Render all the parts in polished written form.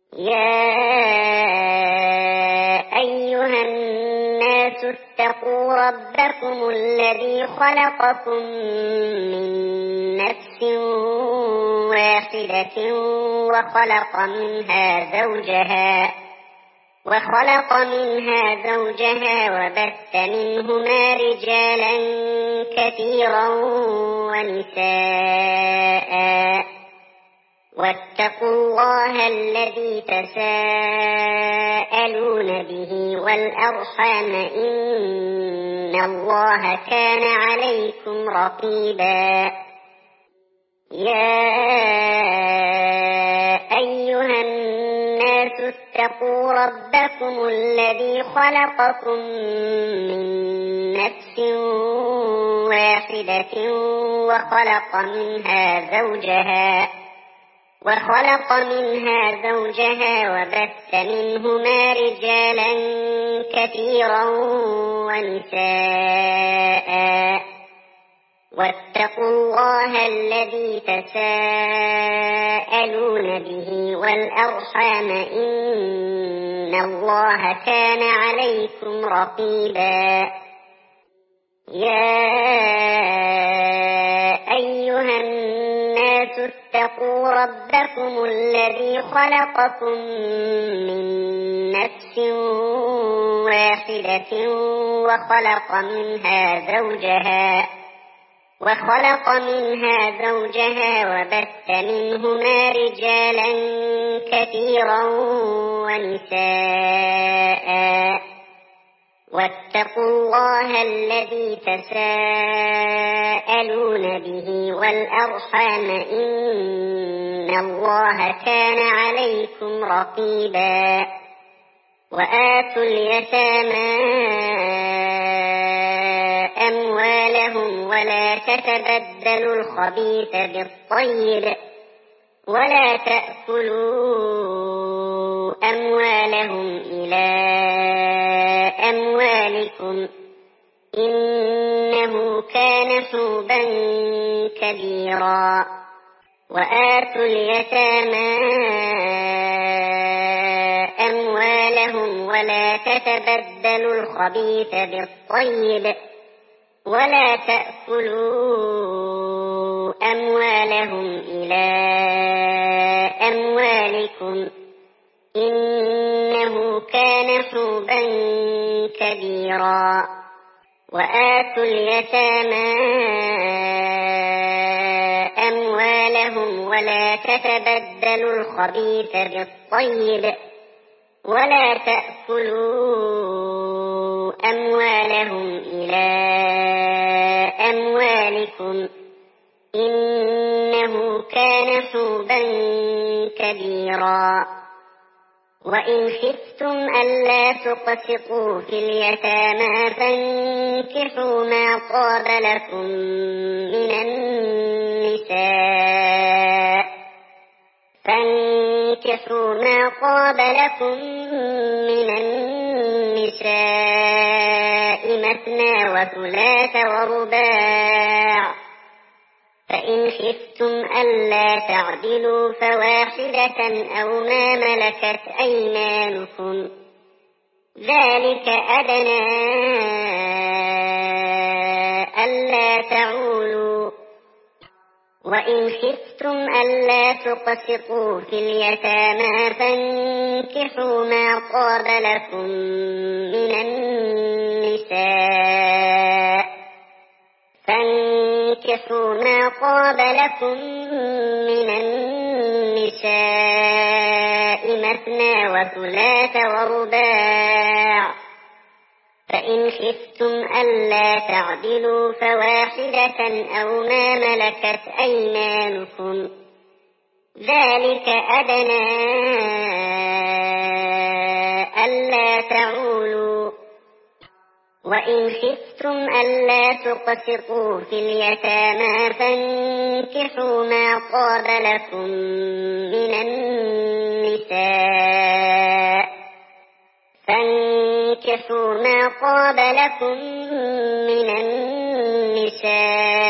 يا أيها الناس اتقوا ربكم الذي خلقكم من نفس واحدة وخلق منها زوجها وبث منهما رجالا كثيرا ونساء واتقوا الله الذي تساءلون به والأرحام إن الله كان عليكم رقيبا يا أيها الناس اتقوا ربكم الذي خلقكم من نفس واحدة وخلق منها زوجها وبث منهما رجالا كثيرا ونساء واتقوا الله الذي تساءلون به والأرحام إن الله كان عليكم رقيبا يا أيها الناس اتقوا ربكم الذي خلقكم من نفس واحدة وخلق منها زوجها وبث منهما رجالا كثيرا ونساء واتقوا الله الذي تساءلون به والأرحام إن الله كان عليكم رقيبا وآتوا اليتامى أموالهم ولا تتبدلوا الخبيث بالطيب ولا تأكلوا أموالهم إلى أموالكم إنه كان حوبا كبيرا وآتوا اليتامى أموالهم ولا تتبدلوا الخبيث بالطيب ولا تأكلوا أموالهم إلى أموالكم إنه كان حوبا كبيرا وآتوا اليتامى أموالهم ولا تتبدلوا الخبيث بالطيب ولا تأكلوا أموالهم إلى أموالكم إنه كان حوبا كبيرا وإن خفتم ألا تقسطوا في اليتامى فانكحوا ما طاب لكم من النساء مثنى وثلاث ورباع فإن خفتم ألا تعدلوا فواحدة أو ما ملكت أيمانكم ذلك أدنى ألا تعولوا وإن خفتم ألا تقسطوا في اليتامى فانكحوا ما طاب لكم من النساء مثنى وثلاث ورباع فإن خفتم ألا تعدلوا فواحدة أو ما ملكت أيمانكم ذلك أدنى ألا تعولوا وإن خفتم ألا تقسطوا في اليتامى فانكحوا ما طاب لكم من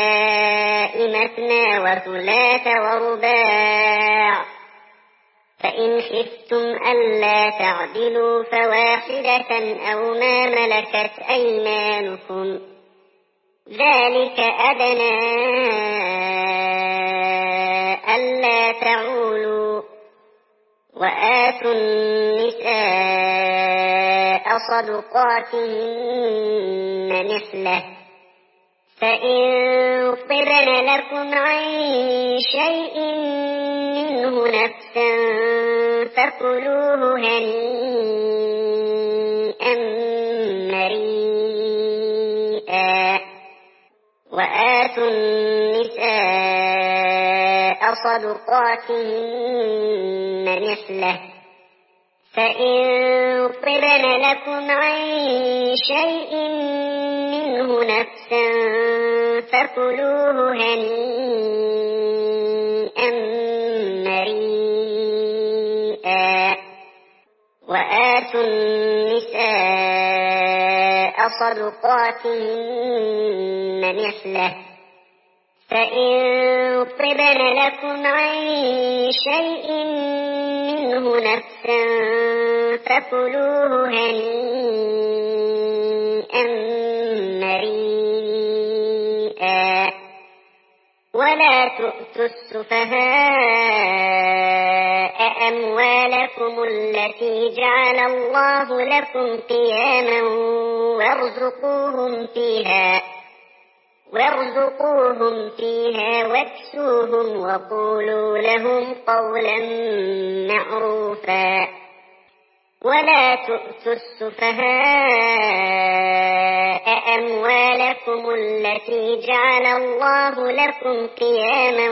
النساء مثنى وثلاث ورباع فإن وإن خفتم ألا تعدلوا فواحدة أو ما ملكت أيمانكم ذلك أدنى ألا تعولوا وآتوا النساء صدقاتهن نحلة فإن طبن لكم عن شيء منه نفسا فكلوه هنيئا مريئا وآتوا النساء صدقاتهن نحلة فإن طبن لكم عن شيء منه نفسا فكلوه هنيئا مريئا وآتوا النساء صدقاتهن نحلة فإن طبن لكم عن شيء منه نفسا فكلوه هنيئا مريئا ولا تؤتوا السفهاء أموالكم التي جعل الله لكم قياما وارزقوهم فيها واكسوهم وقولوا لهم قولا معروفا ولا تؤتوا السفهاء أموالكم التي جعل الله لكم قياما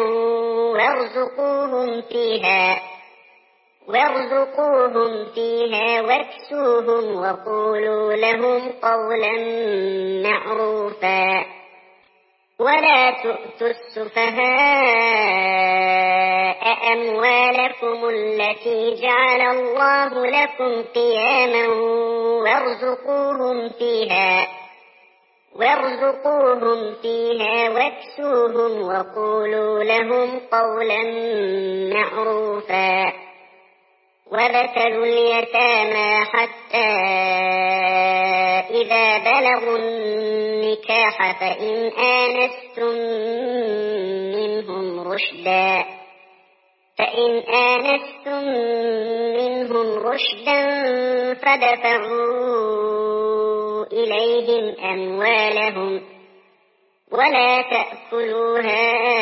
وارزقوهم فيها واكسوهم وقولوا لهم قولا معروفا ولا تؤتوا السفهاء أموالكم التي جعل الله لكم قياما وارزقوهم فيها واكسوهم وقولوا لهم قولا معروفا وابتلوا اليتامى حتى إذا بلغوا النكاح فإن آنستم منهم رشدا فدفعوا إليهم أموالهم ولا تأكلوها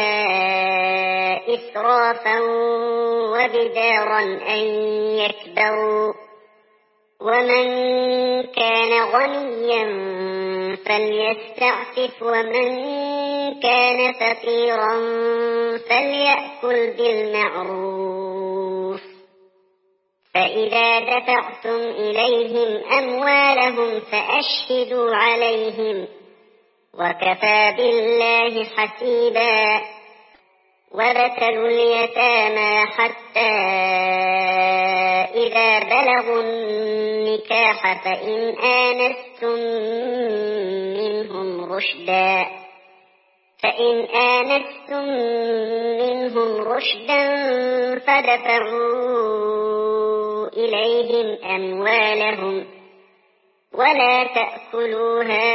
إسرافا وبدارا أن يكبروا ومن كان غنيا فليستعفف ومن كان فقيرا فليأكل بالمعروف فإذا دفعتم إليهم أموالهم فأشهدوا عليهم وكفى بالله حسيبا وابتلوا اليتامى حتى إذا بلغوا النكاح فإن آنستم منهم رشدا فدفعوا إليهم أموالهم ولا تأكلوها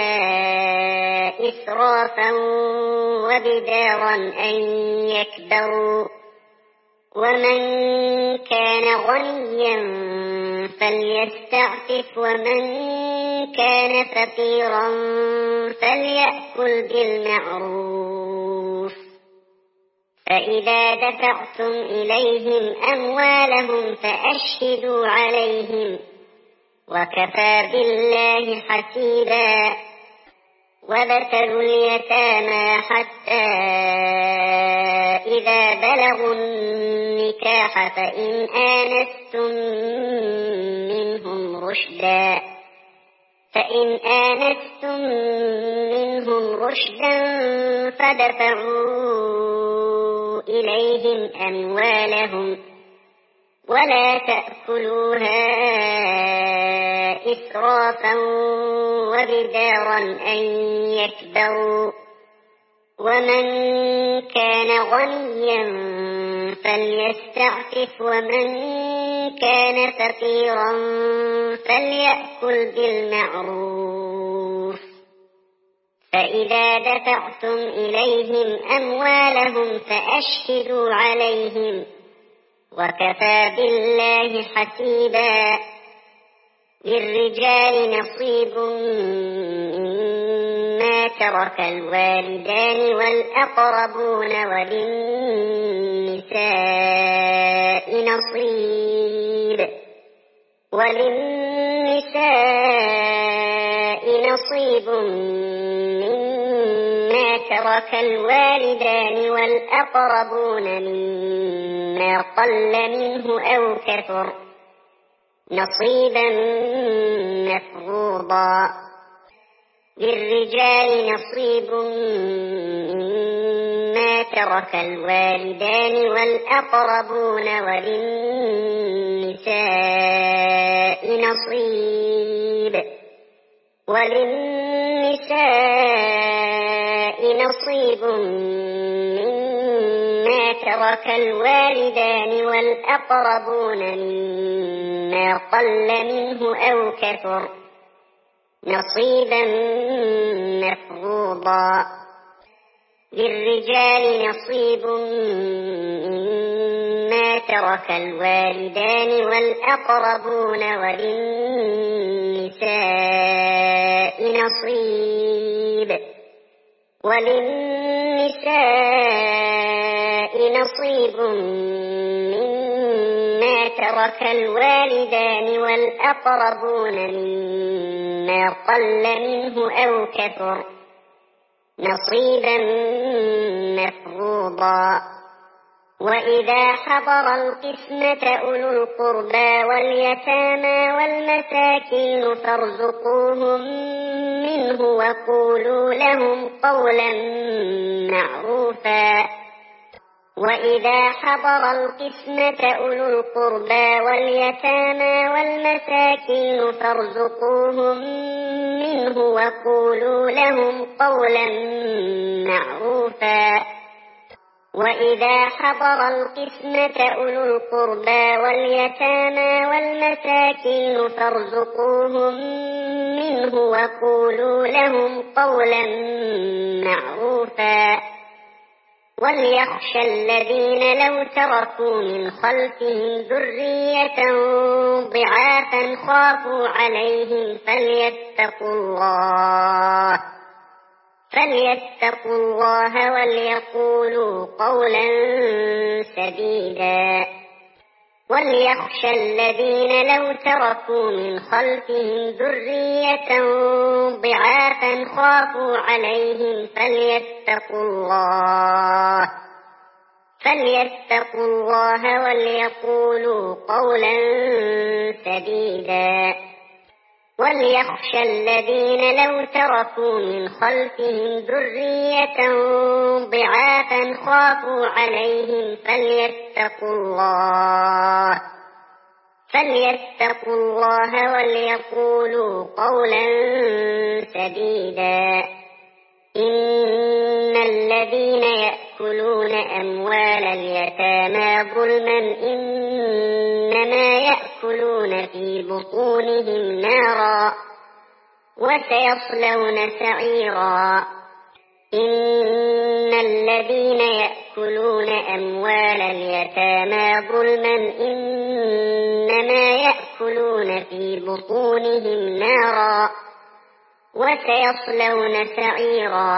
إسرافا وبدارا أن يكبروا ومن كان غنيا فليستعفف ومن كان فقيرا فليأكل بالمعروف فإذا دفعتم إليهم أموالهم فأشهدوا عليهم وكفى بالله حسيبا وابتلوا اليتامى حتى إذا بلغوا النكاح فإن آنستم منهم رشدا فدفعوا إليهم أموالهم ولا تأكلوها إسرافا وبدارا أن يكبروا ومن كان غنيا فليستعفف ومن كان فقيرا فليأكل بالمعروف فإذا دفعتم إليهم أموالهم فأشهدوا عليهم وكفى بالله حسيبا للرجال نصيب مما ترك الوالدان والأقربون وللنساء نصيب مما ترك الوالدان والأقربون مما قل منه أو كثر نصيبا مفروضا للرجال نصيب مما ترك الوالدان والأقربون وللنساء نصيب مما ترك الوالدان والأقربون مما قل منه أو كثر نصيبا مفروضا للرجال نصيب مما ترك الوالدان والأقربون وللنساء نصيب مما ترك الوالدان والأقربون مما قل منه أو كثر نصيبا مفروضا وإذا حضر القسمة أولو القربى واليتامى والمساكين فارزقوهم منه وقولوا لهم قولا معروفا وإذا حضر القسمة أولو القربى واليتامى والمساكين فارزقوهم منه وقولوا لهم قولا معروفا وإذا حضر القسمة أولو القربى واليتامى والمساكين فارزقوهم منه وقولوا لهم قولا معروفا وليخشى الذين لو تركوا من خلفهم ذرية ضعافا خافوا عليهم فليتقوا الله وليقولوا قولا سديدا وليخشى الذين لو تركوا من خلفهم ذرية ضعافا خافوا عليهم فليتقوا الله وليقولوا قولا سديدا وليخشى الذين لو تركوا من خلفهم ذرية ضعافا خافوا عليهم فليتقوا الله وليقولوا قولا سديدا إن الذين يأكلون أموال اليتامى ظلما إنما يأكلون في بطونهم نارا وسيصلون سعيرا إن الذين يأكلون أموال اليتامى ظلما إنما يأكلون في بطونهم نارا وسيصلون سعيرا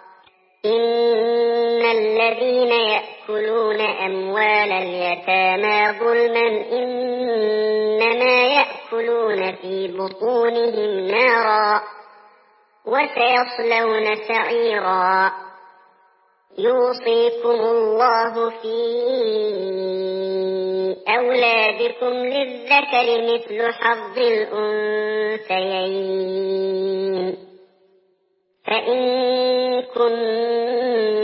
إن الذين يأكلون أموال اليتامى ظلما إنما يأكلون في بطونهم نارا وسيصلون سعيرا يوصيكم الله في أولادكم للذكر مثل حظ الأنثيين فإن كن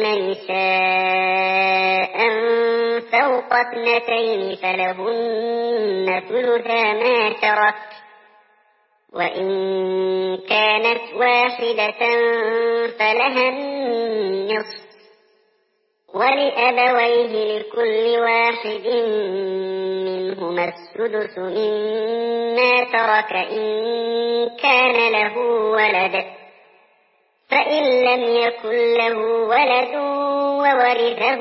نساء فوق اثنتين فلهن ثلثا ما ترك وإن كانت واحدة فلها النصف ولأبويه لكل واحد منهما السدس مما ترك إن كان له ولد، فإن لم يكن له ولد وورثه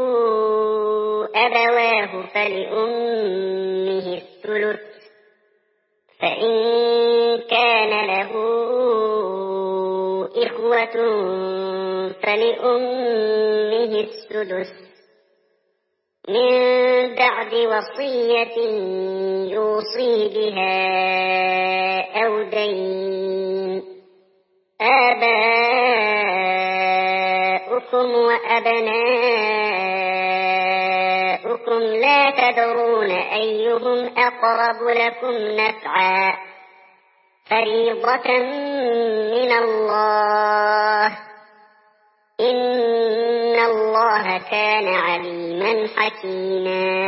أبواه فلأمه الثلث، فإن كان له إخوة فلأمه السدس من بعد وصية يوصي بها أو دين. آباؤكم وأبناؤكم لا تدرون أيهم أقرب لكم نفعا، فريضة من الله، إن الله كان عليما حكيما.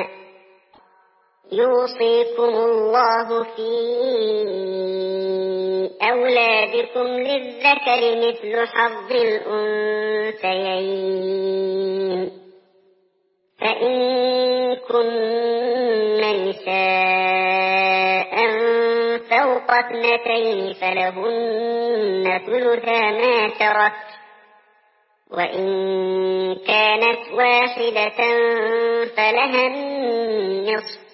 يوصيكم الله في أولادكم للذكر مثل حظ الأنثيين، فإن كن نساء فوق 2 فلهن ثلثا ما ترك، وإن كانت واحدة فلها النصف،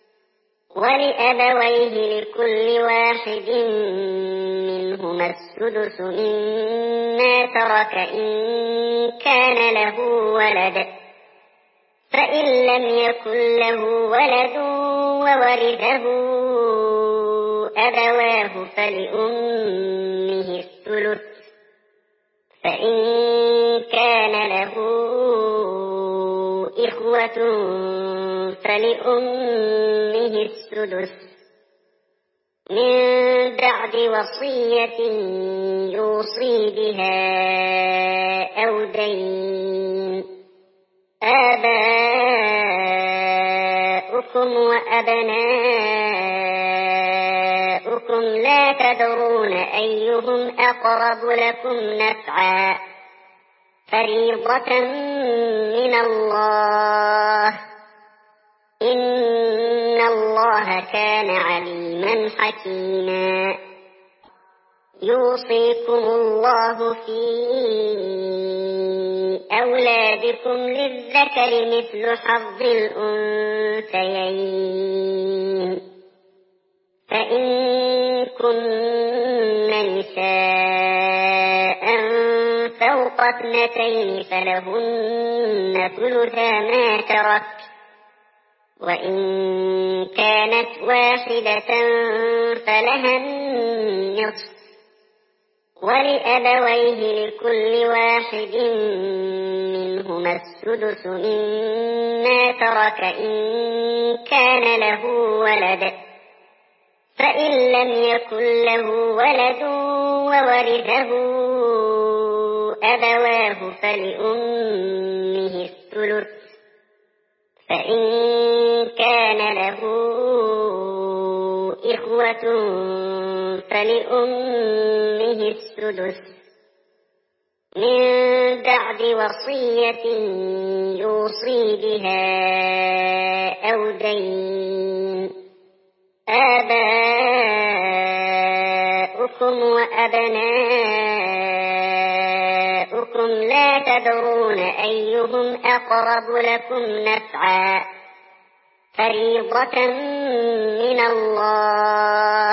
ولأبويه لكل واحد منهما السدس مما ترك إن كان له ولد، فإن لم يكن له ولد وورثه أبواه فلأمه الثلث، فإن كان له إخوة فلأمه السدس من بعد وصية يوصي بها أو دين. آباؤكم وأبناؤكم لا تدرون أيهم أقرب لكم نفعا، فريضة من الله، إن الله كان عليما حكيما. يوصيكم الله في أولادكم للذكر مثل حظ الأنثيين، فإن كن نساء فوق 2 فلهن ثلثا ما ترك، وإن كانت واحدة فلها النصف، ولأبويه لكل واحد منهما السدس مما ترك إن كان له ولد، فإن لم يكن له ولد وورثه أبواه فلأمه الثلث، فإن كان له إخوة فلأمه السدس من بعد وصية يوصي بها أو دين. آباؤكم وأبناؤكم لا تدرون أيهم أقرب لكم نفعا، فريضة من الله،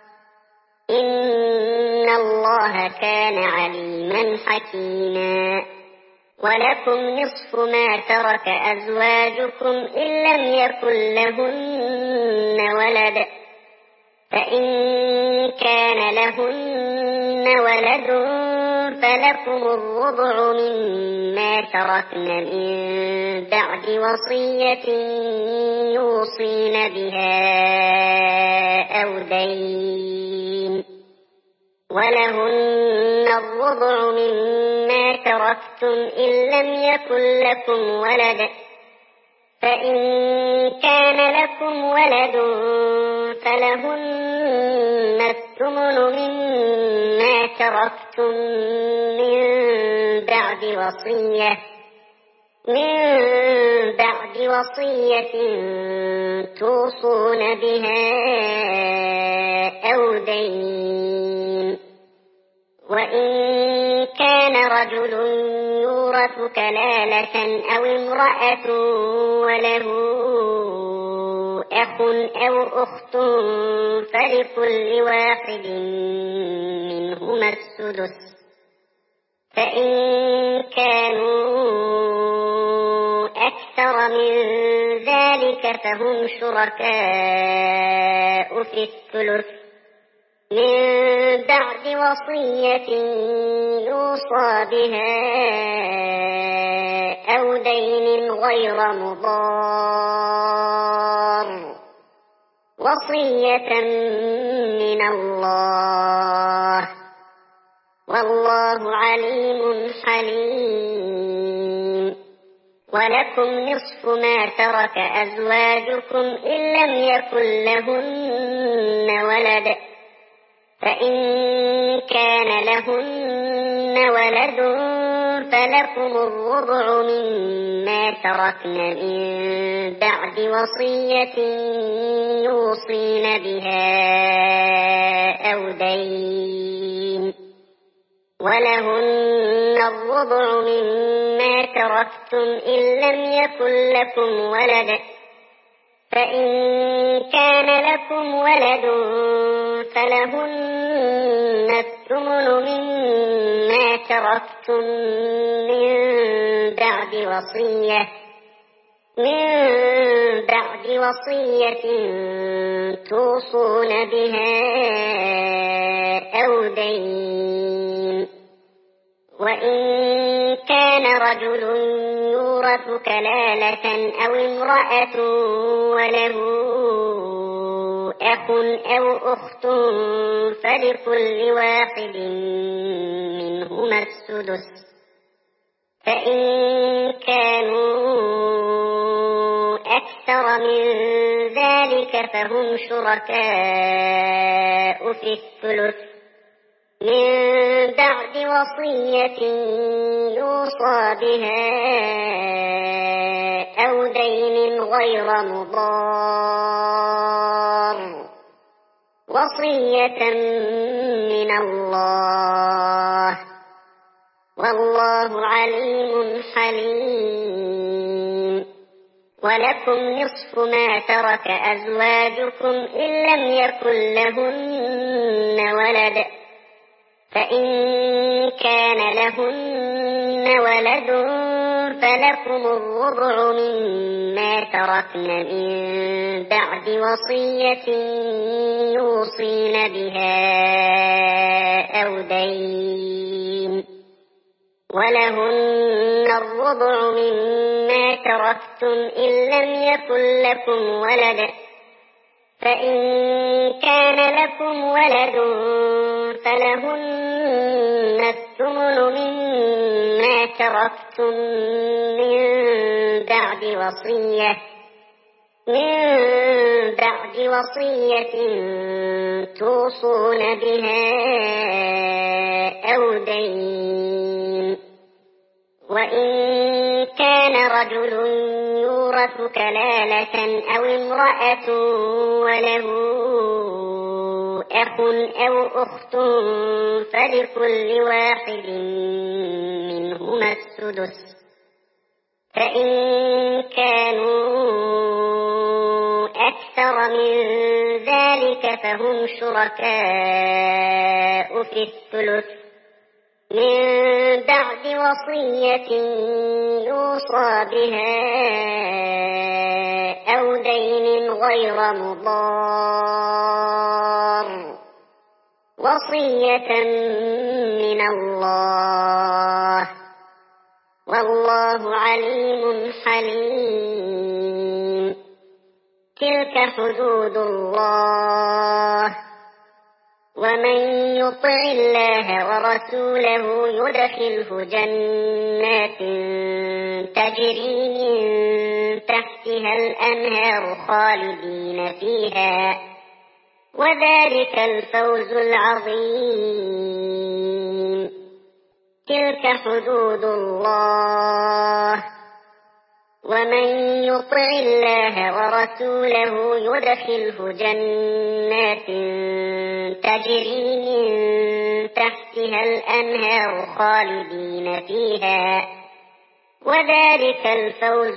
إن الله كان عليما حكيما. ولكم نصف ما ترك أزواجكم إن لم يكن لهن ولد، فإن كان لهن ولد فلكم الربع مما تركن من بعد وصية يوصين بها أو دين، ولهن الربع مما تركتم إن لم يكن لكم ولد، فإن كان لكم ولد فلهن الثمن مما تركتم من بعد وصية من بعد وصية توصون بها أو دين. وإن كان رجل يورث كلالة أو امرأة وله أخ أو أخت فلكل واحد منهما السدس، فإن كانوا أكثر من ذلك فهم شركاء في الثلث من بعد وصية يوصى بها أو دين غير مضار، وصية من الله، والله عليم حليم. ولكم نصف ما ترك أزواجكم إن لم يكن لهن ولد، فإن كان لهن ولد فلكم الربع مما تركن من بعد وصية يوصين بها أو دين، ولهن الربع مما تركتم إن لم يكن لكم ولد، فإن كان لكم ولد فلهن الثمن مما تركتم من بعد وصية توصون بها أو دين. وإن كان رجل يورث كلالة أو امرأة وله أخ أو أخت فلكل واحد منهما السدس، فإن كانوا أكثر من ذلك فهم شركاء في الثلث من بعد وصية يوصى بها أو دين غير مضار، وصية من الله، والله عليم حليم. ولكم نصف ما ترك أزواجكم إن لم يكن لهن ولد، فإن كان لهن ولد فلكم الربع مما تركن من بعد وصية يوصين بها أو دين، ولهن الربع مما تركتم إن لم يكن لكم ولد، فإن كان لكم ولد فلهن الثمن مما تركتم من بعد وصية توصون بها أو دين. وإن كان رجل يورث كلالة أو امرأة وله أخ أو أخت فلكل واحد منهما السدس، فإن كانوا أكثر من ذلك فهم شركاء في الثلث من بعد وصية يوصى بها أو دين غير مضار، وصية من الله، والله عليم حليم. تلك حدود الله، ومن يطع الله ورسوله يدخله جنات تجري من تحتها الأنهار خالدين فيها، وذلك الفوز العظيم. تلك حدود الله، ومن يطع الله ورسوله يدخله جنات تجري من تحتها الأنهار خالدين فيها، وذلك الفوز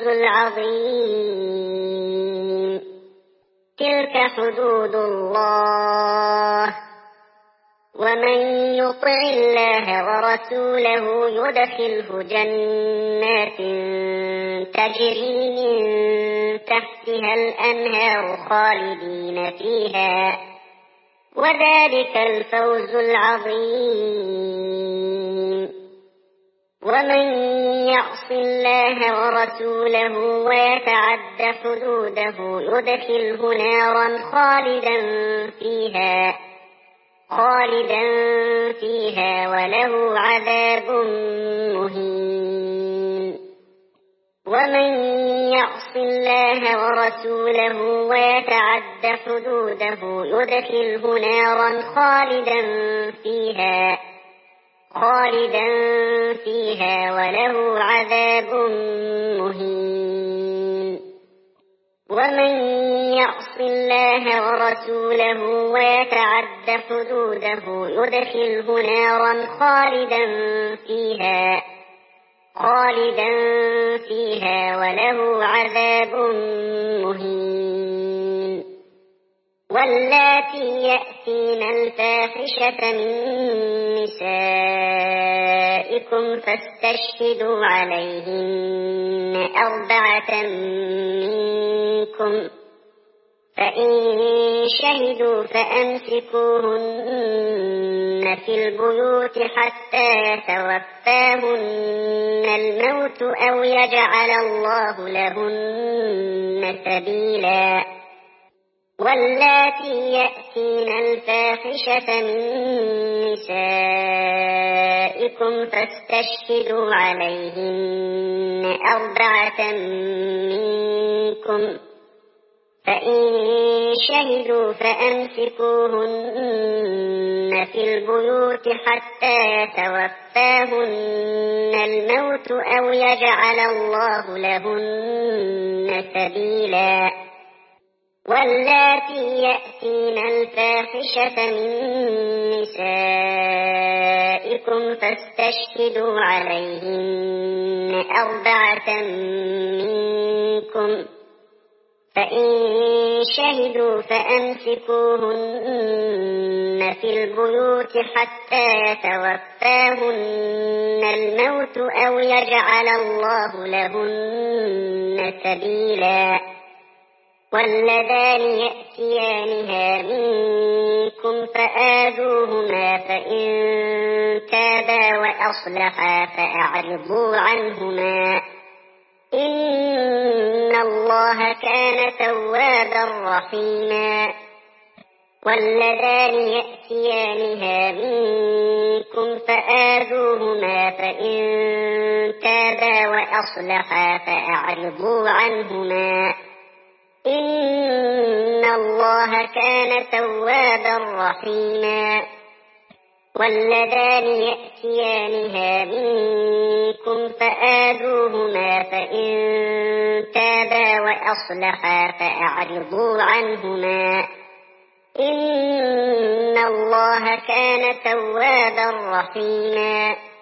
العظيم. تلك حدود الله، ومن يطع الله ورسوله يدخله جنات تجري من تحتها الأنهار خالدين فيها، وذلك الفوز العظيم. ومن يعص الله ورسوله ويتعد حدوده يدخله نارا خالدا فيها وله عذاب مهين. ومن يعص الله ورسوله ويتعد حدوده يدخله نارا خالدا فيها وله عذاب مهين. ومن يعص الله ورسوله ويتعد حدوده يدخله نارا خالدا فيها وله عذاب مهين. واللاتي يأتين الفاحشة من نسائكم فاستشهدوا عليهن 4 منكم، فإن شهدوا فأمسكوهن في البيوت حتى يتوفاهن الموت أو يجعل الله لهن سبيلا. واللاتي يأتين الفاحشة من نسائكم فاستشهدوا عليهن 4 منكم، فإن شهدوا فأمسكوهن في البيوت حتى يتوفاهن الموت أو يجعل الله لهن سبيلا. واللاتي يأتين الفاحشة من نسائكم فاستشهدوا عليهن 4 منكم، فإن شهدوا فأمسكوهن في البيوت حتى يتوفاهن الموت أو يجعل الله لهن سبيلا. واللذان يأتيانها منكم فآذوهما، فإن تابا وأصلحا فأعرضوا عنهما، إن الله كان توابا رحيما. واللذان يأتيانها منكم فآذوهما، فإن تابا وأصلحا فأعرضوا عنهما، إن الله كان توابا رحيما. واللذان يأتيانها منكم فآذوهما، فإن تابا وأصلحا فأعرضوا عنهما، إن الله كان توابا رحيما.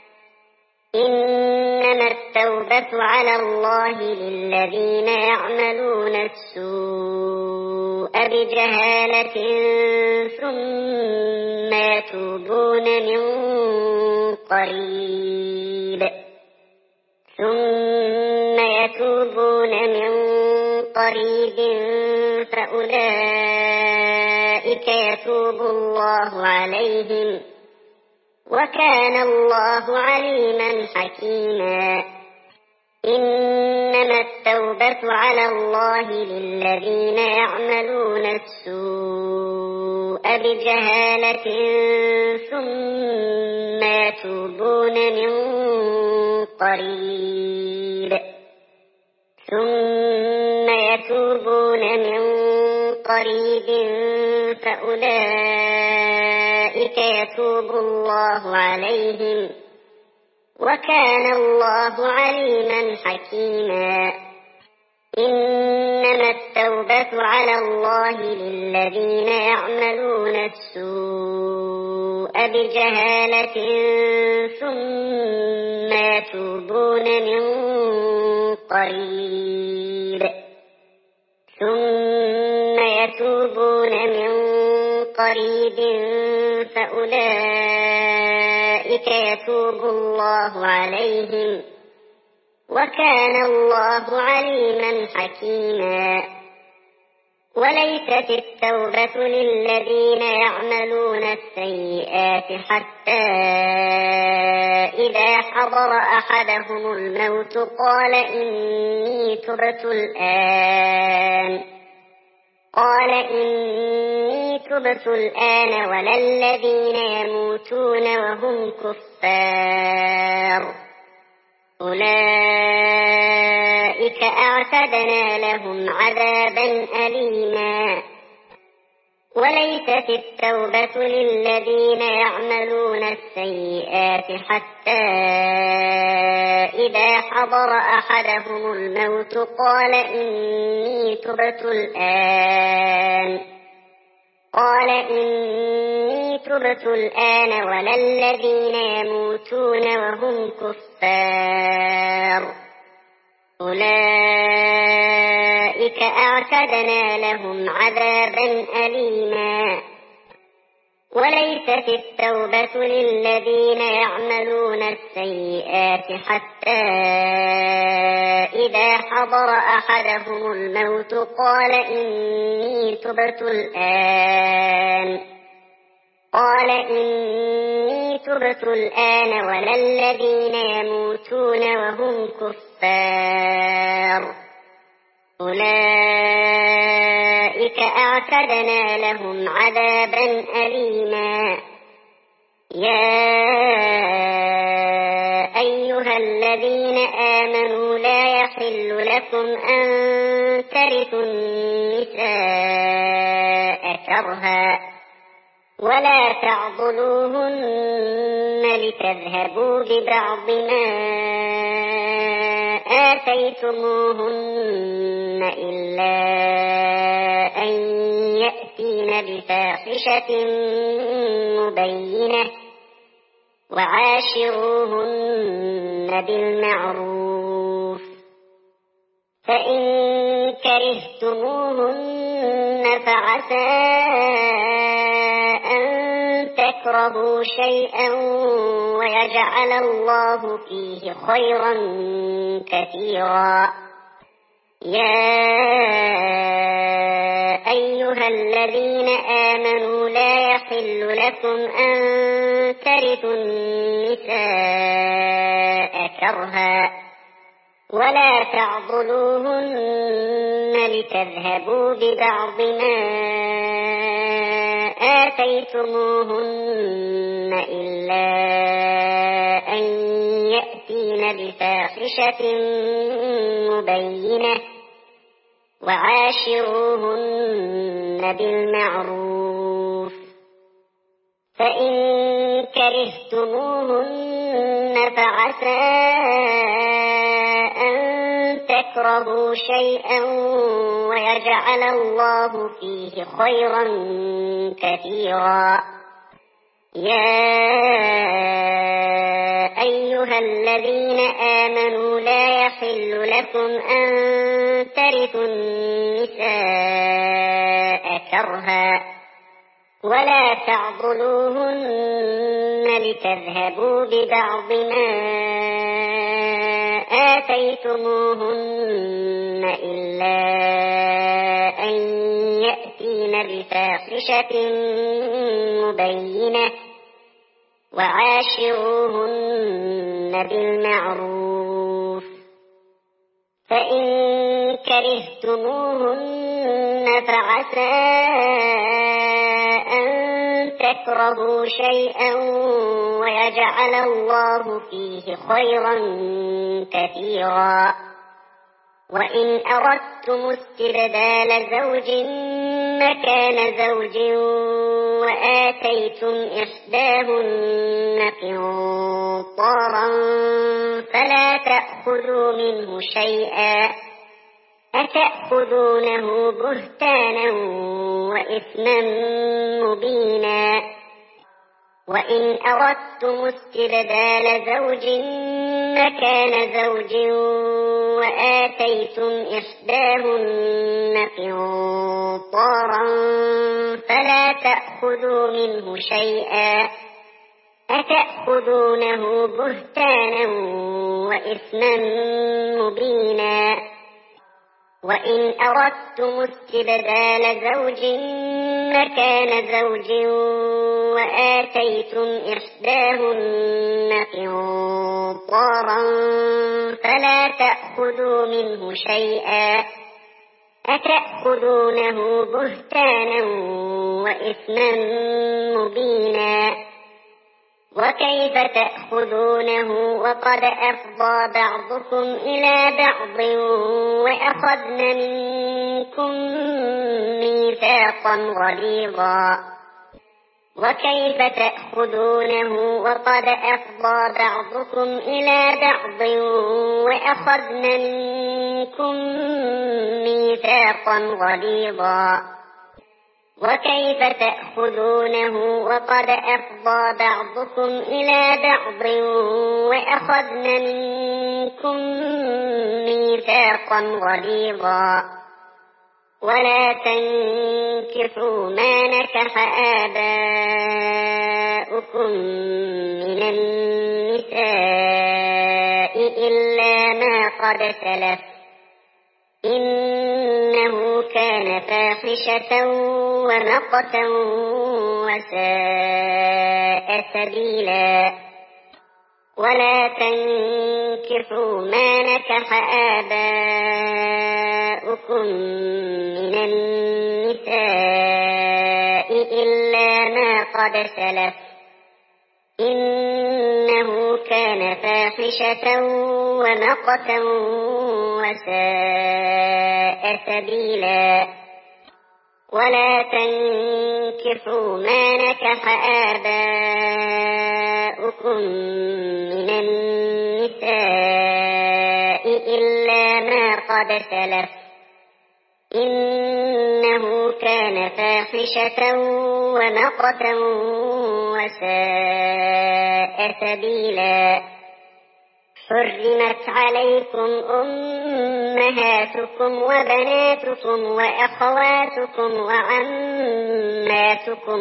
إنما التوبة على الله للذين يعملون السوء بجهالة ثم يتوبون من قريب فأولئك يتوب الله عليهم، وكان الله عليما حكيما. إنما التوبة على الله للذين يعملون السوء بجهالة ثم يتوبون من قريب فأولئك يتوب الله عليهم، وكان الله عليما حكيما. إنما التوبة على الله للذين يعملون السوء بجهالة ثم يتوبون من قريب فأولئك يتوب الله عليهم وكان الله عليما حكيما. وليست التوبة للذين يعملون السيئات حتى إذا حضر أحدهم الموت قال إني تبت الآن ولا الذين يموتون وهم كفار أولئك أعتدنا لهم عذابا أليما. وليست التوبة للذين يعملون السيئات حتى إذا حضر أحدهم الموت قال إني تبت الآن ولا الذين يموتون وهم كفار أولئك أعتدنا لهم عذابا أليما. وليست التوبة للذين يعملون السيئات حتى إذا حضر أحدهم الموت قال إني تبت الآن ولا الذين يموتون وهم كفار أولئك أعتدنا لهم عذابا أليما. يا أيها الذين آمنوا لا يحل لكم أن ترثوا النساء كرها ولا تعضلوهن لتذهبوا ببعض ما آتيتموهن إلا أن يأتين بفاحشة مبينة وعاشروهن بالمعروف. فإن كرهتموهن فعسى أن تكرهوا شيئا ويجعل الله فيه خيرا كثيرا. يا أيها الذين آمنوا لا يحل لكم أن ترثوا النساء كرها ولا تعضلوهن لتذهبوا ببعض ما آتيتموهن إلا أن يأتين بفاحشة مبينة وعاشروهن بالمعروف. فإن كرهتموهن فعسى أن تكرهوا شيئا ويجعل الله فيه خيرا كثيرا. يا أيها الذين آمنوا لا يحل لكم أن ترثوا النساء كرها ولا تعضلوهن لتذهبوا ببعض ما آتيتموهن إلا أن يأتين بفاحشة مبينة وعاشروهن بالمعروف. فإن كرهتموهن فعسى أن تكرهوا شيئا ويجعل الله فيه خيرا كثيرا. وإن أردتم استبدال زوج مكان زوج وآتيتم إحداهن قنطارا فلا تأخذوا منه شيئا أتأخذونه بهتانا وإثما مبينا وإن أردتم استبدال زوج مكان زوج وآتيتم إحداهن قنطارا فلا تأخذوا منه شيئا أتأخذونه بهتانا وإثما مبينا وإن أردتم استبدال زوج مكان زوج وآتيتم إحداهن قنطارا فلا تأخذوا منه شيئا أتأخذونه بهتانا وإثما مبينا وكيف تأخذونه وقد أفضى بعضكم إلى بعض وأخذن منكم ميثاقا غليظا وكيف تأخذونه وقد أفضى بعضكم إلى بعض وأخذن منكم ميثاقا غليظا وكيف تأخذونه وقد أفضى بعضكم إلى بعض وأخذن منكم ميثاقا غليظا ولا تنكحوا ما نكح آباؤكم من النساء إلا ما قد سلف إنه كان فاحشة ومقتا وساء سبيلا ولا تنكحوا ما نكح آباؤكم من النساء إلا ما قد سلف إنه كان فاحشة ومقتا وساء سبيلا ولا تنكحوا ما نكح آباؤكم من النساء إلا ما قد سلف إنه كان فاحشة ومقتا وساء سبيلا حرمت عليكم أمهاتكم وبناتكم وأخواتكم وعماتكم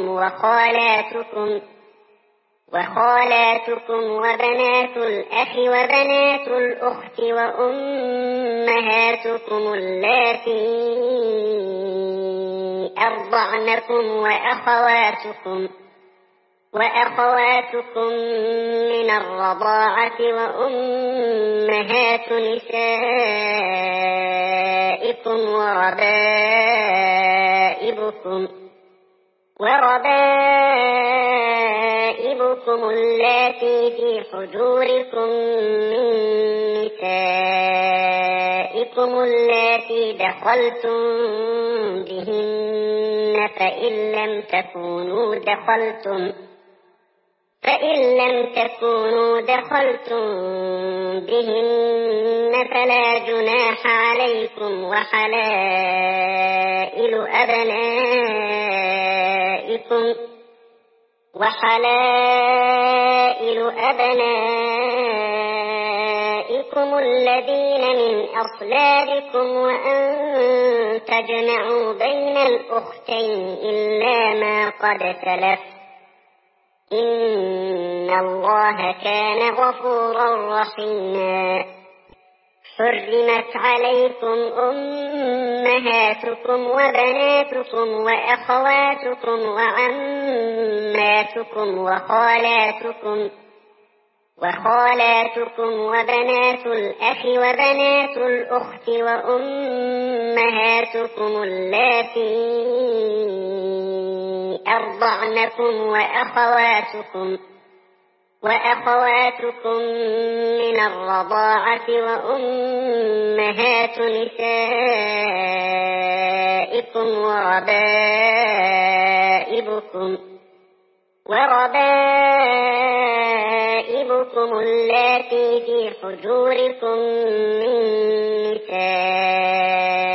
وخالاتكم وبنات الأخ وبنات الأخت وأمهاتكم اللاتي أرضعنكم وأخواتكم من الرضاعة وأمهات نسائكم وربائبكم اللاتي في حجوركم من نسائكم اللاتي دخلتم بهن فإن لم تكونوا دخلتم بهن فلا جناح عليكم وحلائل أبنائكم الذين من أصلابكم وأن تجمعوا بين الأختين إلا ما قد سلف إن الله كان غفورا رحيما حرمت عليكم أمهاتكم وبناتكم وأخواتكم وعماتكم وخالاتكم وبنات الأخ وبنات الأخت وأمهاتكم اللاتي أرضعنكم وأخواتكم من الرضاعة وأمهات نسائكم وربائبكم اللاتي في حجوركم من نسائكم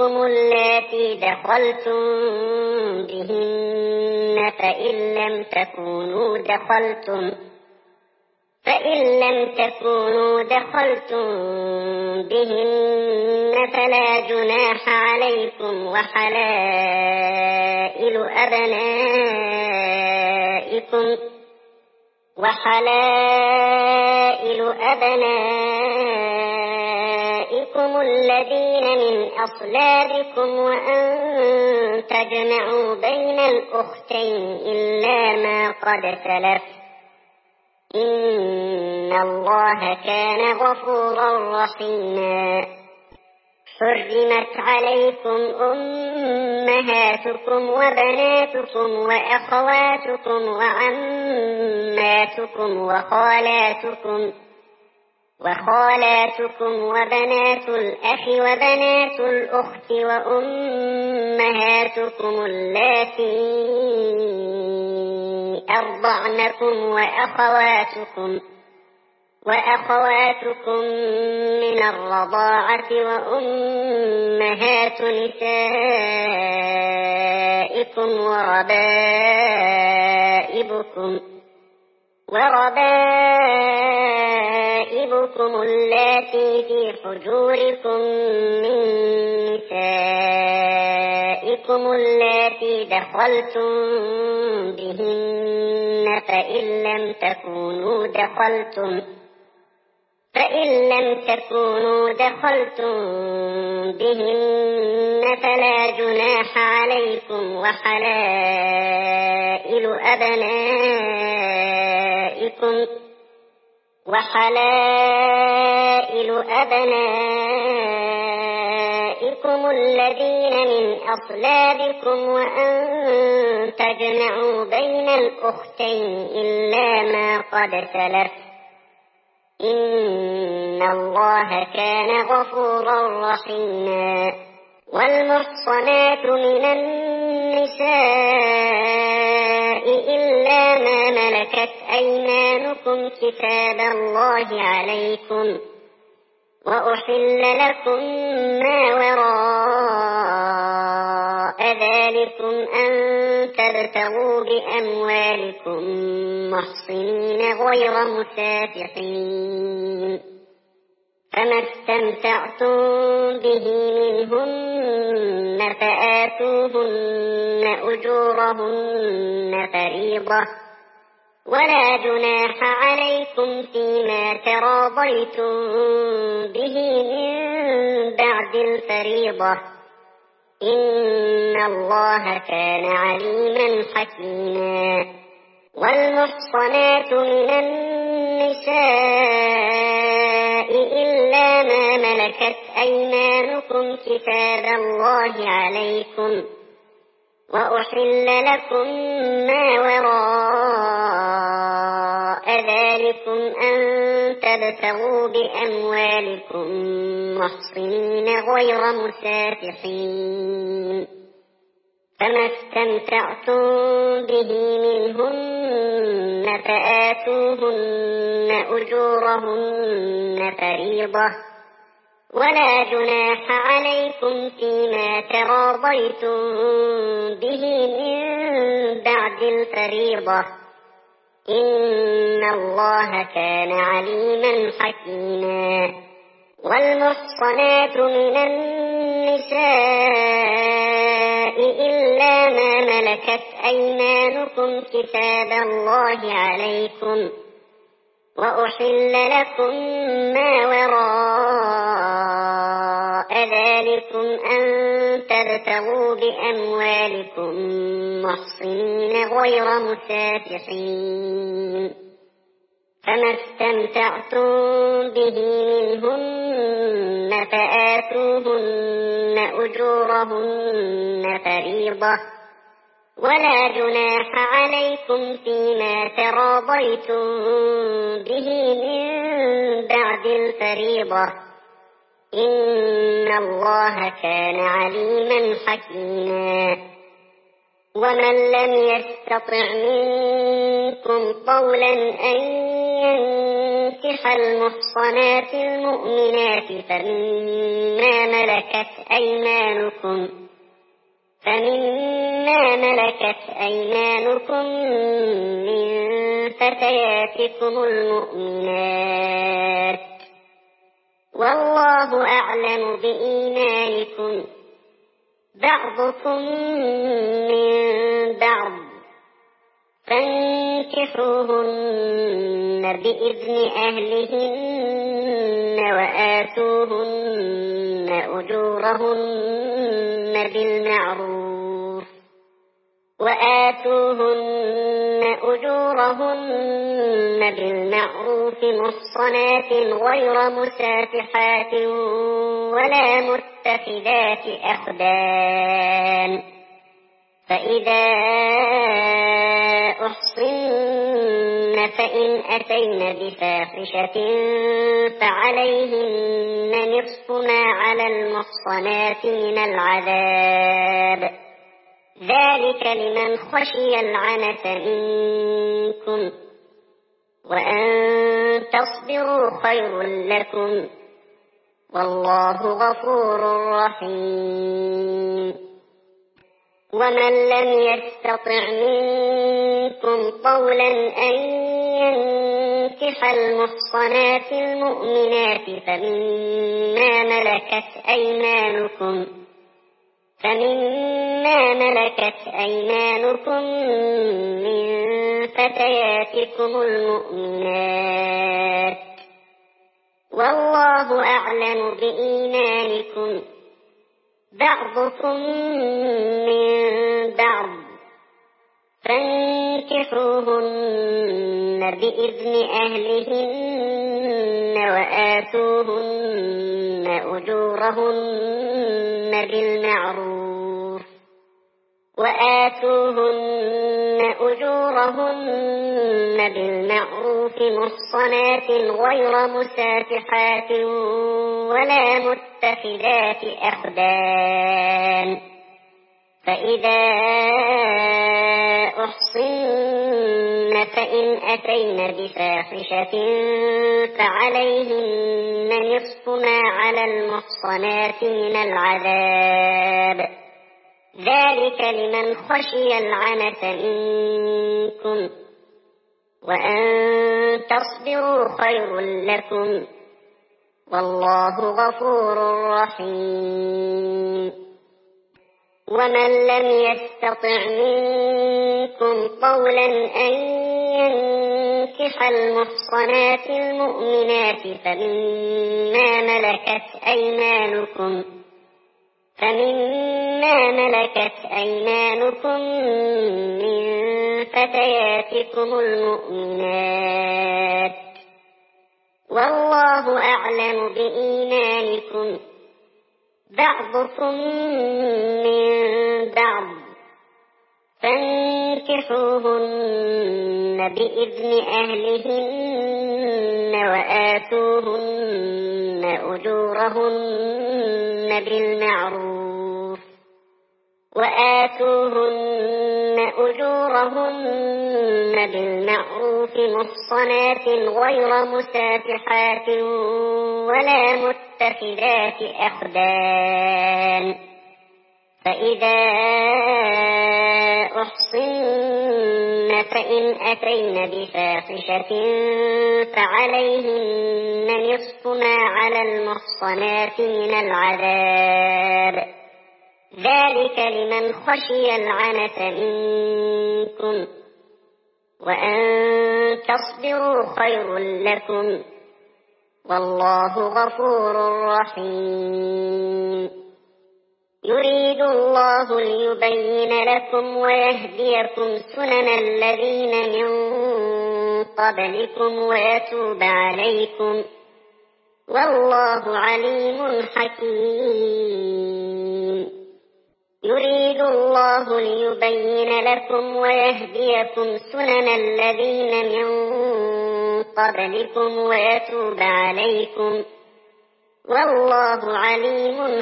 أزواجكم اللاتي دخلتم بهن فإن لم تكونوا دخلتم بهن فلا جناح عليكم وحلائل أبنائكم الذين من أصلابكم وأن تجمعوا بين الأختين إلا ما قد سلف إن الله كان غفورا رحيما. حرمت عليكم أمهاتكم وبناتكم وأخواتكم وعماتكم وخالاتكم وبنات الأخ وبنات الأخت وأمهاتكم اللاتي أرضعنكم وأخواتكم من الرضاعة وأمهات نسائكم وربائبكم اللاتي في حجوركم من نسائكم اللاتي دخلتم بهن فإن لم تكونوا دخلتم بهن فلا جناح عليكم وحلائل أبنائكم الذين من أصلابكم وأن تجمعوا بين الأختين إلا ما قد سلف إن الله كان غفورا رحيما. والمحصنات من النساء إلا ما ملكت أيمانكم كتاب الله عليكم وأحل لكم ما وراء ذلكم أن تبتغوا بأموالكم محصنين غير مسافحين فما استمتعتم به منهن فآتوهن أجورهن فريضة ولا جناح عليكم فيما تراضيتم به من بعد الفريضة إن الله كان عليما حكيما. والمحصنات من النساء إلا ما ملكت أيمانكم كتاب الله عليكم وأحل لكم ما وراء ذلكم أن تبتغوا بأموالكم محصنين غير مسافحين فما استمتعتم به منهن فآتوهن أجورهن فريضة ولا جناح عليكم فيما تراضيتم به من بعد الفريضة إن الله كان عليما حكيما. والمحصنات من النساء إلا ما ملكت أيمانكم كتاب الله عليكم وأحل لكم ما وراء ذلكم أن تبتغوا بأموالكم محصنين غير مسافحين فما استمتعتم به منهن فآتوهن أجورهن فريضة ولا جناح عليكم فيما تراضيتم به من بعد الفريضة إن الله كان عليما حكيما. ومن لم يستطع منكم طولا أن ينكح فننكح المحصنات المؤمنات فمما ملكت أيمانكم من فتياتكم المؤمنات والله أعلم بإيمانكم بعضكم من بعض فانكحوهن بإذن أهلهن وآتوهن أجورهن بالمعروف محصنات غير مسافحات ولا متخذات أخدان فإذا أحصن فإن أتين بفاحشة فعليهن نصف ما على المحصنات من العذاب ذلك لمن خشي العنة منكم وأن تصبروا خير لكم والله غفور رحيم ومن لم يستطع منكم طولا أن ينكح المحصنات المؤمنات فمما ملكت أيمانكم من فتياتكم المؤمنات والله أعلم بإيمانكم بعضكم من بعض فانكحوهن بإذن أهلهن وآتوهن أجورهن بالمعروف محصنات غير مسافحات ولا متخذات أخدان فإذا أحصن فإن أتين بفاحشة فعليهن نصف ما على المحصنات من العذاب ذلك لمن خشي العنة منكم وأن تصبروا خير لكم والله غفور رحيم ومن لم يستطع منكم طولا أن ينكح المحصنات المؤمنات فمما ملكت أيمانكم من فتياتكم المؤمنات والله أعلم بإيمانكم بعضكم من بعض فانكحوهن بإذن أهلهن وآتوهن أجورهن بالمعروف محصنات غير مسافحات ولا متخذات أخدان فإذا أحصن فإن أتين بفاحشة فعليهن نصف ما على المحصنات من العذاب ذلك لمن خشي العنة منكم وأن تصبروا خير لكم والله غفور رحيم يريد الله ليبين لكم ويهديكم سنن الذين من قبلكم ويتوب عليكم والله عليم حكيم يريد الله ليبين لكم ويهديكم سنن الذين من قبلكم ويتوب عليكم والله عليم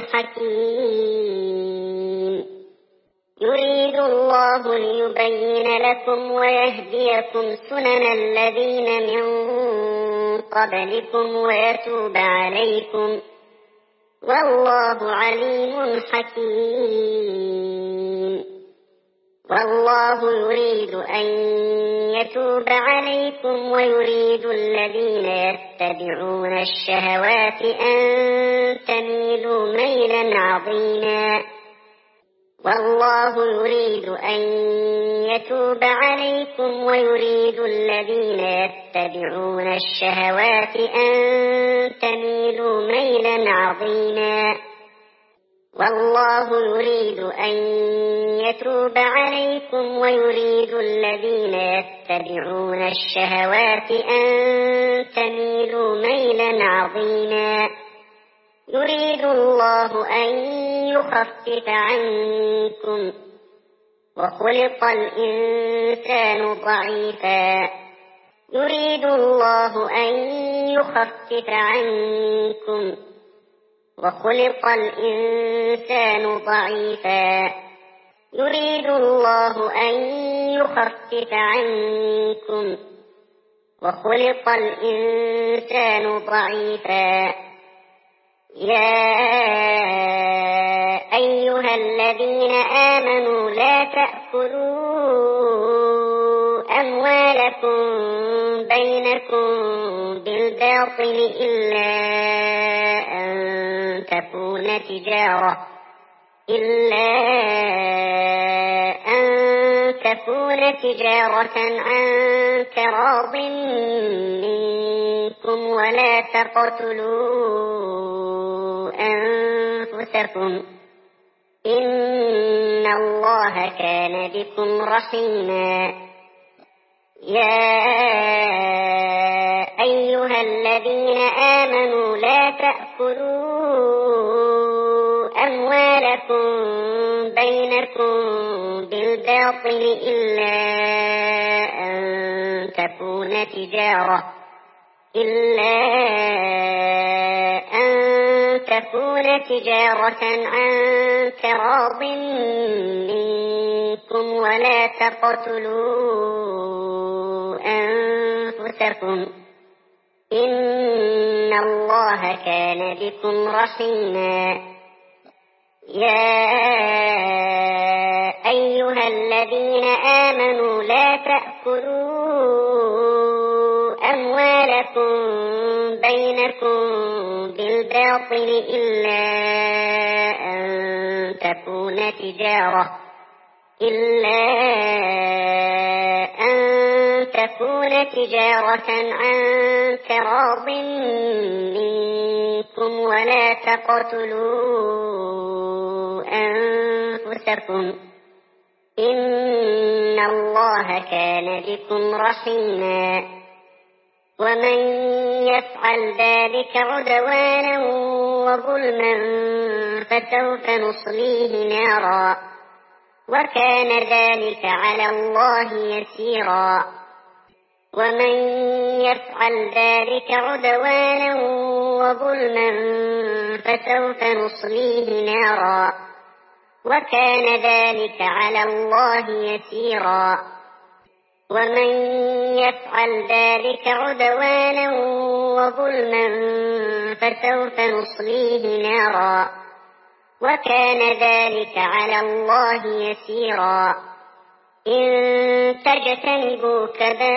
حكيم يريد الله ليبين لكم ويهديكم سنن الذين من قبلكم ويتوب عليكم، والله عليم حكيم. والله يريد أن يتوب عليكم ويريد الذين يتبعون الشهوات أن تميلوا ميلا عظيما. والله يريد أن يتوب عليكم ويريد الذين يتبعون الشهوات أن تميلوا ميلا عظيما. والله يريد أن يتوب عليكم ويريد الذين يتبعون الشهوات أن تميلوا ميلا عظيما. يريد الله أن يخفف عنكم وخلق الإنسان ضعيفا. يريد الله أن يخفف عنكم وخلق الإنسان ضعيفا. يريد الله أن يخفف عنكم وخلق الإنسان ضعيفا. يا أيها الذين آمنوا لا تأكلوا أموالكم بينكم بالباطل إلا أن تكون تجارة عن تراض منكم ولا تقتلوا أنفسكم إن الله كان بكم رحيما. يا أيها الذين آمنوا لا تأكلوا أموالكم بينكم بالباطل إلا أن تكون تجارة عن تراض منكم ولا تقتلوا أنفسكم إن الله كان بكم رحيما. يا أيها الذين آمنوا لا تأكلوا أموالكم بينكم بالباطل إلا أن تكون تجارة عن تراض منكم ولا تقتلوا أنفسكم إن الله كان بكم رحيما. ومن يفعل ذلك عدوانا وظلما فسوف نصليه نارا وكان ذلك على الله يسيرا. ومن يفعل ذلك عدوانا وظلما فسوف نصليه نارا وكان ذلك على الله يسيرا. ومن يفعل ذلك عدوانا وظلما فسوف نصليه نارا وكان ذلك على الله يسيرا. إن تجتنبوا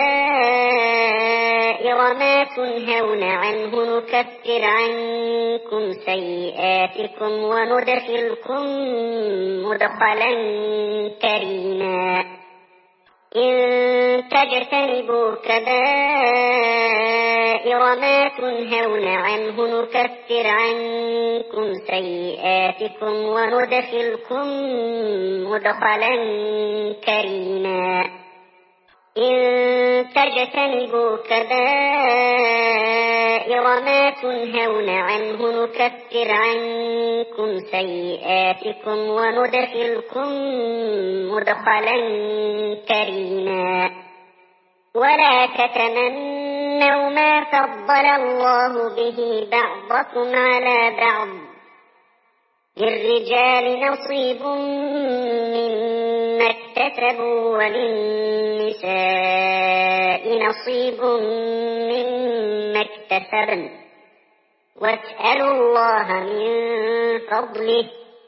كبائر ما تنهون عنه نكفر عنكم سيئاتكم وندخلكم مدخلا كريما. إن تجتنبوا كبائر ما تنهون عنه نكفر عنكم سيئاتكم وندخلكم مدخلا كريما. إن تجتنبوا كبائر ما تنهون عنه نكفر عنكم سيئاتكم وندخلكم مدخلا كريما. ولا تتمنوا ما فضل الله به بعضكم على بعض للرجال نصيب مما اكتسبوا وللنساء نصيب مما اكتسبن واسألوا الله من فضله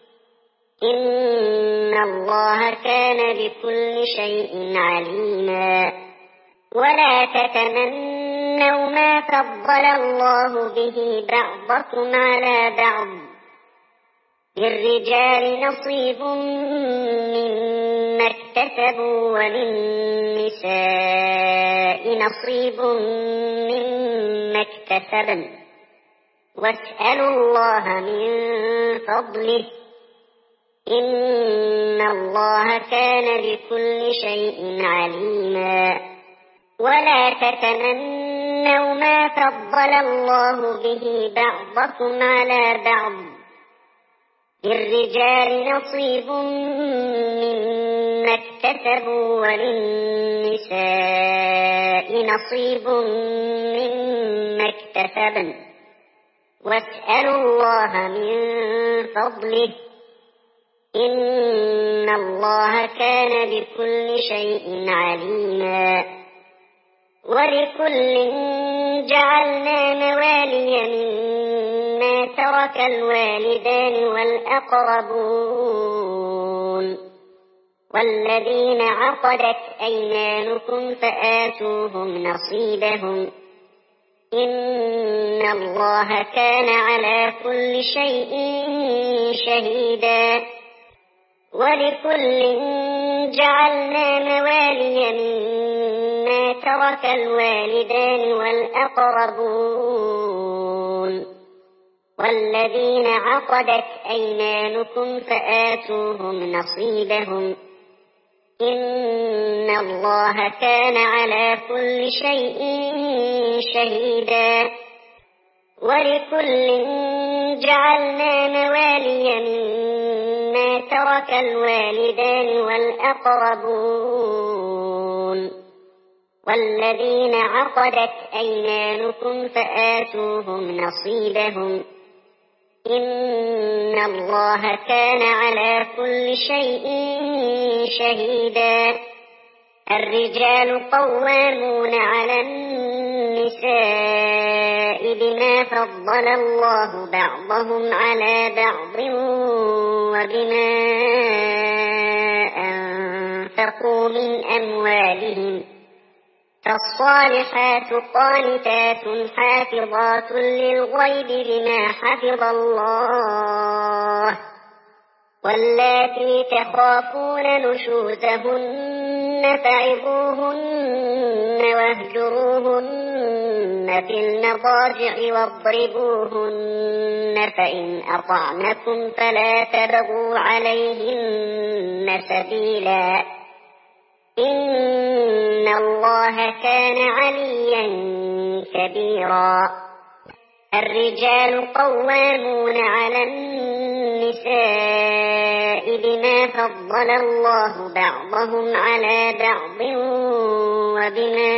إن الله كان بكل شيء عليما ولا تتمنوا ما فضل الله به بعضكم على بعض للرجال نصيب مما اكتسبوا وللنساء نصيب مما اكتسبن واسألوا الله من فضله إن الله كان بكل شيء عليما ولا تتمنوا ما فضل الله به بعضكم على بعض للرجال نصيب مما اكتسبوا وللنساء نصيب مما اكتسبن واسألوا الله من فضله إن الله كان بكل شيء عليما ولكل جعلنا موالي مما ترك الوالدان والأقربون والذين عقدت أيمانكم فآتوهم نصيبهم إن الله كان على كل شيء شهيدا ولكل جعلنا موالي مما ترك الوالدان والأقربون والذين عقدت أيمانكم فآتوهم نصيبهم إن الله كان على كل شيء شهيدا ولكل جعلنا موالي مما ترك الوالدان والأقربون والذين عقدت أيمانكم فآتوهم نصيبهم إن الله كان على كل شيء شهيدا الرجال قوامون على النساء بما فضل الله بعضهم على بعض وبما أنفقوا من أموالهم فالصالحات قانتات حافظات للغيب بما حفظ الله واللاتي تخافون نشوزهن فعظوهن واهجروهن في المضاجع واضربوهن فإن أطعنكم فلا تبغوا عليهن سبيلا إن الله كان عليا كبيرا الرجال قوامون على النساء بما فضل الله بعضهم على بعض وبما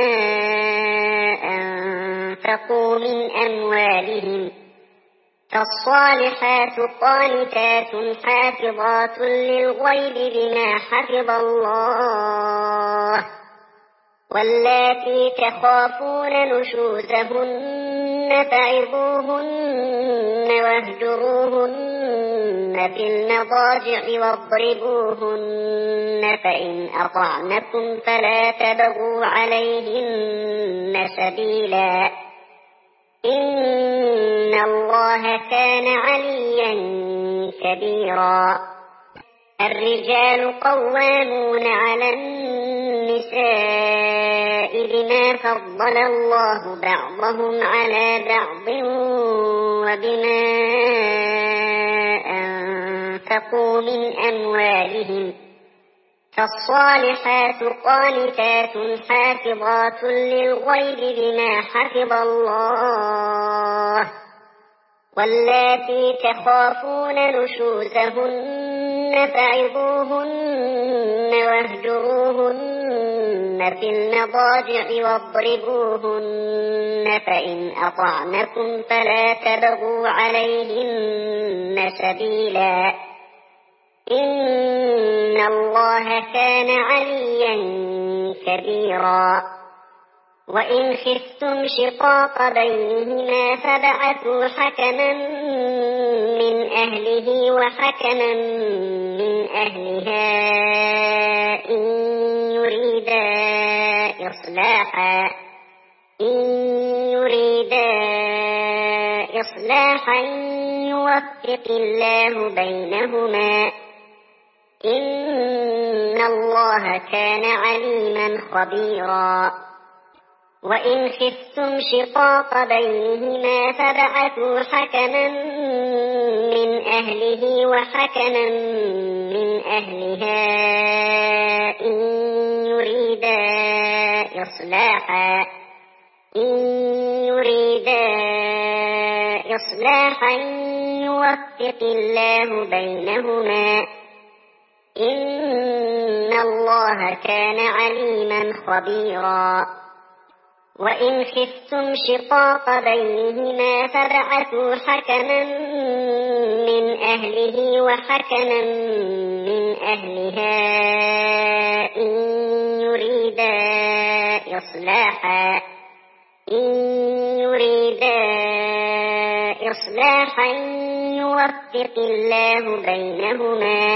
أنفقوا من أموالهم فالصالحات قانتات حافظات للغيب بما حفظ الله واللاتي تخافون نشوزهن فعظوهن واهجروهن في المضاجع واضربوهن فإن أطعنكم فلا تبغوا عليهن سبيلا إن الله كان عليا كبيرا الرجال قوامون على النساء بما فضل الله بعضهم على بعض وبما أنفقوا من أموالهم فالصالحات قانتات حافظات للغيب بما حفظ الله واللاتي تخافون نشوزهن فعظوهن واهجروهن في المضاجع واضربوهن فإن أطعنكم فلا تبغوا عليهن سبيلا إن الله كان عليا كبيرا وإن خفتم شقاق بينهما فبعثوا حكما من أهله وحكما من أهلها إن يريدا إصلاحا يوفق الله بينهما إن الله كان عليما خبيرا وإن خفتم شقاق بينهما فبعثوا حكما من أهله وحكما من أهلها إن يريدا إصلاحا يوفق الله بينهما إن الله كان عليما خبيرا وإن خفتم شقاق بينهما فبعثوا حكما من أهله وحكما من أهلها إن يريدا إصلاحا يوفق الله بينهما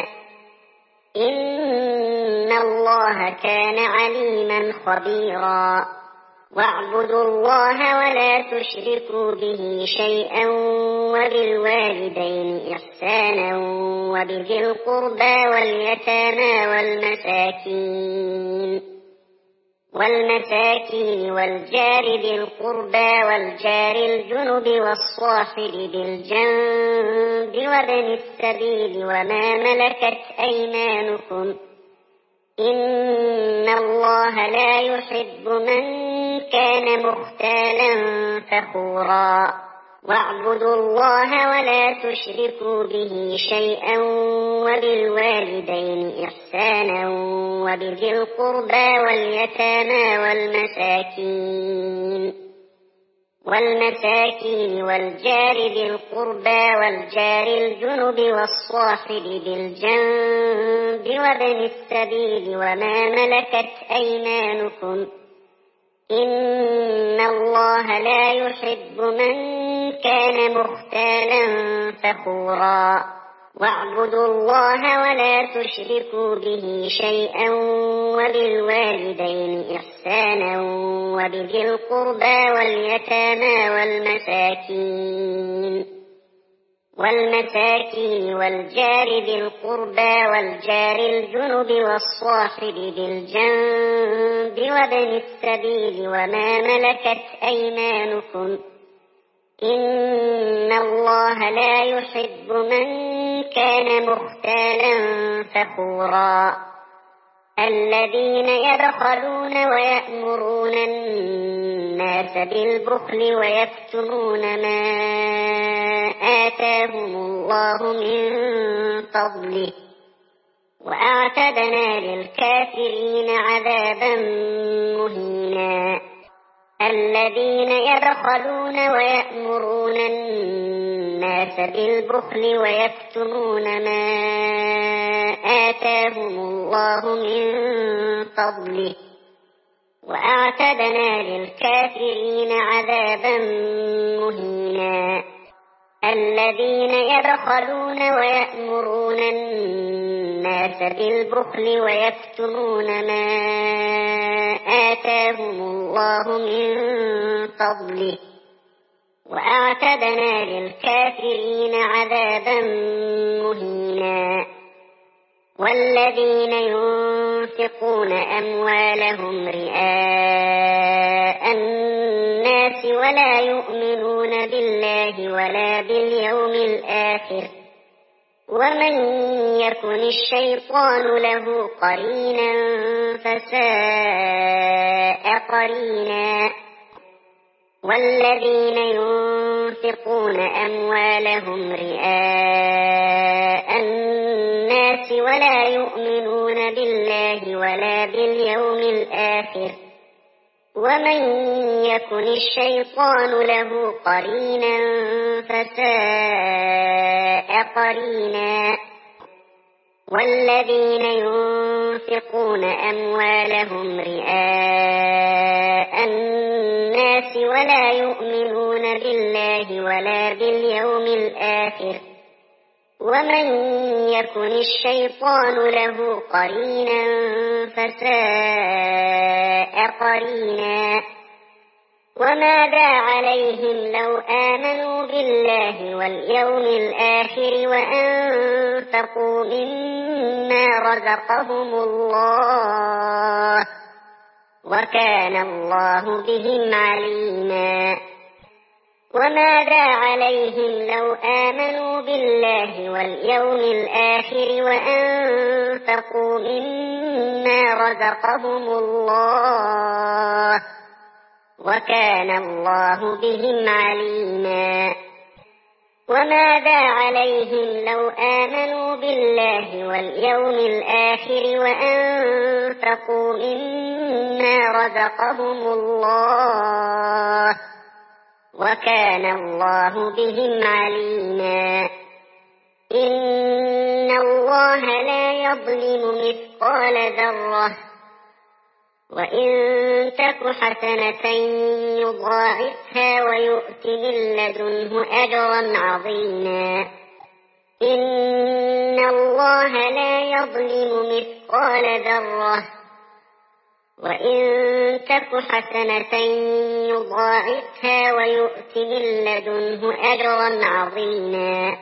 إن الله كان عليما خبيرا واعبدوا الله ولا تشركوا به شيئا وبالوالدين إحسانا وبذي القربى واليتامى والمساكين والجار ذي القربى والجار الجنب والصاحب بالجنب وابن السبيل وما ملكت أيمانكم إن الله لا يحب من كان مختالا فخورا واعبدوا الله ولا تشركوا به شيئا وبالوالدين إحسانا وبذي القربى واليتامى والمساكين والجار ذي القربى والجار الجنب والصاحب بالجنب وابن السبيل وما ملكت أيمانكم إن الله لا يحب من كان مختالا فخورا واعبدوا الله ولا تشركوا به شيئا وبالوالدين إحسانا وبذي القربى واليتامى والمساكين والجار ذي القربى والجار الجنب والصاحب بالجنب وابن السبيل وما ملكت أيمانكم إن الله لا يحب من كان مختالا فخورا الذين يبخلون ويأمرون الناس بالبخل ويكتمون ما آتاهم الله من فضله وأعتدنا للكافرين عذابا مهينا الذين يبخلون ويأمرون الناس بالبخل ويكتمون ما آتاهم الله من فضله وأعتدنا للكافرين عذابا مهينا الذين يبخلون ويأمرون الناس بالبخل ويكتمون ما آتاهم الله من فضله وأعتدنا للكافرين عذابا مهينا والذين ينفقون أموالهم رئاء الناس ولا يؤمنون بالله ولا باليوم الآخر ومن يكن الشيطان له قرينا فساء قرينا والذين ينفقون أموالهم رئاء الناس ولا يؤمنون بالله ولا باليوم الآخر ومن يكن الشيطان له قرينا فساء قرينا والذين ينفقون أموالهم رئاء الناس ولا يؤمنون بالله ولا باليوم الآخر ومن يكن الشيطان له قرينا فساء قرينا وماذا عليهم لو آمنوا بالله واليوم الآخر وأنفقوا مما رزقهم الله وكان الله بهم عليما وماذا عليهم لو آمنوا بالله واليوم الآخر وأنفقوا مما رزقهم الله وكان الله بهم عليما وماذا عليهم لو آمنوا بالله واليوم الآخر وأنفقوا مما رزقهم الله وكان الله بهم عليما إن الله لا يظلم مثقال ذرة وإن تك حسنة يضاعفها ويؤت من لدنه أجرا عظيما إن الله لا يظلم مثقال ذرة وإن تك حسنة يضاعفها ويؤت من لدنه أجرا عظيما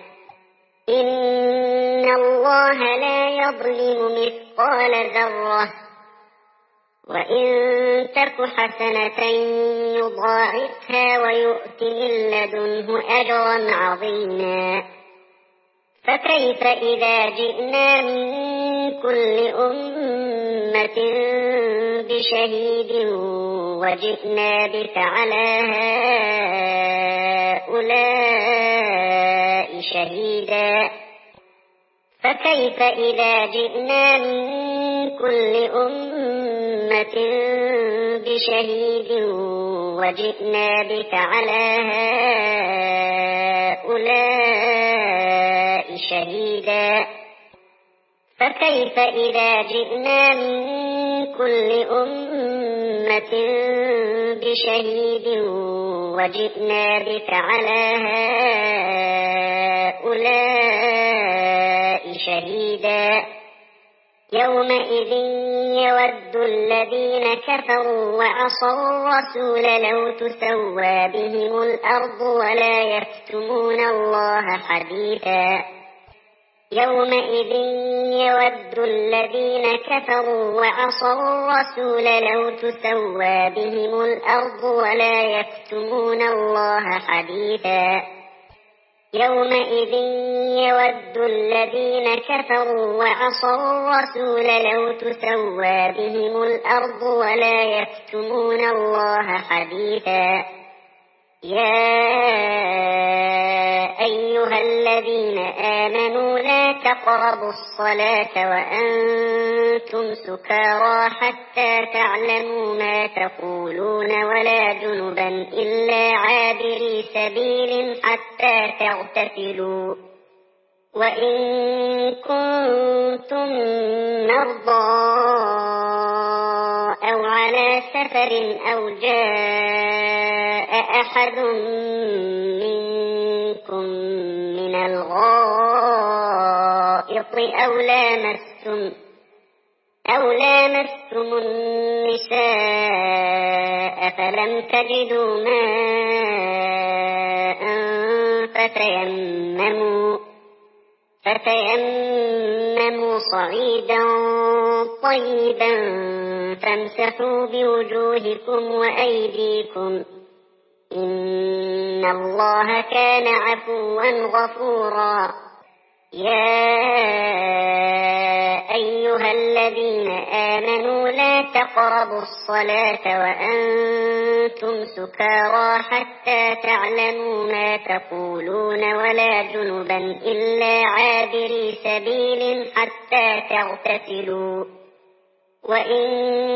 إن الله لا يظلم مثقال ذرة وإن تك حسنة يضاعفها ويؤت من لدنه أجرا عظيما فكيف إذا جئنا من كل أمة بشهيد وجئنا بك على هؤلاء شهيدا فكيف إذا جئنا من كل أمة بشهيد وجئنا بك على هؤلاء شهيدا فكيف إذا جئنا من كل أمة بشهيد وجئنا بك على هؤلاء شهيدا يومئذ يود الذين كفروا وعصوا الرسول لو تسوى بهم الأرض ولا يكتمون الله حديثا يومئذ يود الذين كفروا وعصوا الرسول لو تسوى بهم الأرض ولا يكتمون الله حديثا يومئذ يود الذين كفروا وعصوا الرسول لو تسوى بهم الأرض ولا يكتمون الله حديثا يا أيها الذين آمنوا لا تقربوا الصلاة وأنتم سكارى حتى تعلموا ما تقولون ولا جنبا إلا عابري سبيل حتى تغتسلوا وإن كنتم مرضى أو على سفر أو جاء أحد منكم من الغائط أو لامستم النساء فلم تجدوا ماء فتيمموا صعيدا طيبا فامسحوا بوجوهكم وأيديكم إن الله كان عفوا غفورا يا أيها الذين آمنوا لا تقربوا الصلاة وأنتم سكارى حتى تعلموا ما تقولون ولا جنبا إلا عابري سبيل حتى تغتسلوا وإن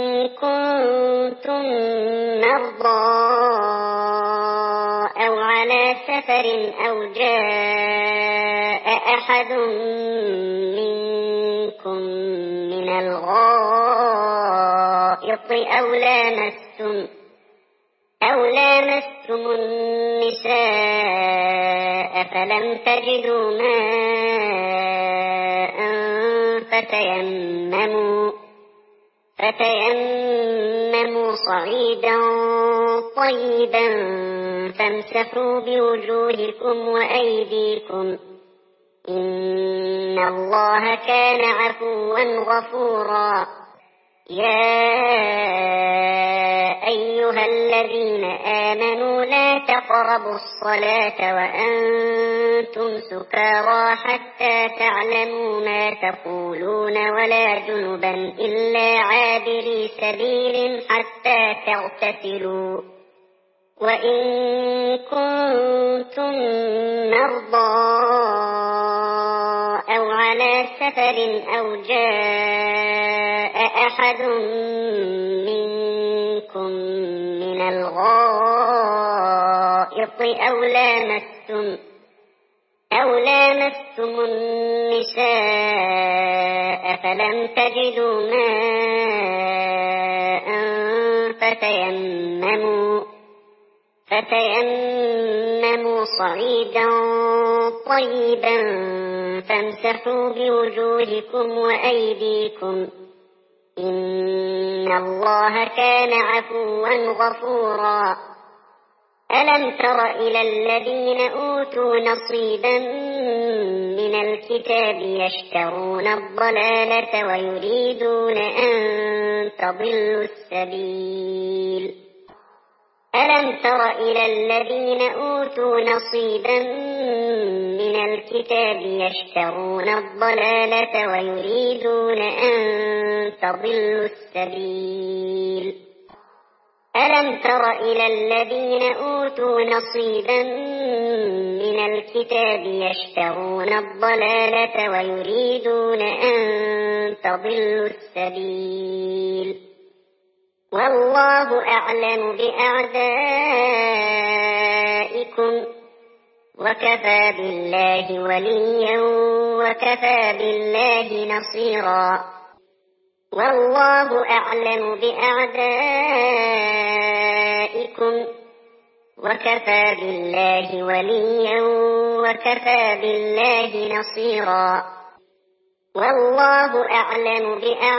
كنتم مرضى أو على سفر أو جاء أحد منكم وجوهكم من الغائط أو لامستم النساء فلم تجدوا ماء فتيمموا صعيدا طيبا فامسحوا بوجوهكم وأيديكم إن الله كان عفوا غفورا. يا أيها الذين آمنوا لا تقربوا الصلاة وأنتم سكارى حتى تعلموا ما تقولون ولا جنبا إلا عابري سبيل حتى تغتسلوا وإن كنتم مرضى أو على سفر أو جاء أحد منكم من الغائط أو لامستم النساء فلم تجدوا ماء فتيمموا صعيدا طيبا فامسحوا بوجوهكم وأيديكم إن الله كان عفوا غفورا. ألم تر إلى الذين أوتوا نصيبا من الكتاب يشترون الضلالة ويريدون أن تضلوا السبيل. ألم تر إلى الذين أوتوا نصيبا من الكتاب يشترون الضلالة ويريدون أن تضلوا السبيل. ألم تر إلى الذين أوتوا نصيبا من الكتاب يشترون الضلالة ويريدون أن تضلوا السبيل. والله أعلم بأعدائكم وكفى بالله وليا وكفى بالله نصيرا. والله أعلم بأعدائكم وكفى بالله وليا وكفى بالله نصيرا. والله أعلم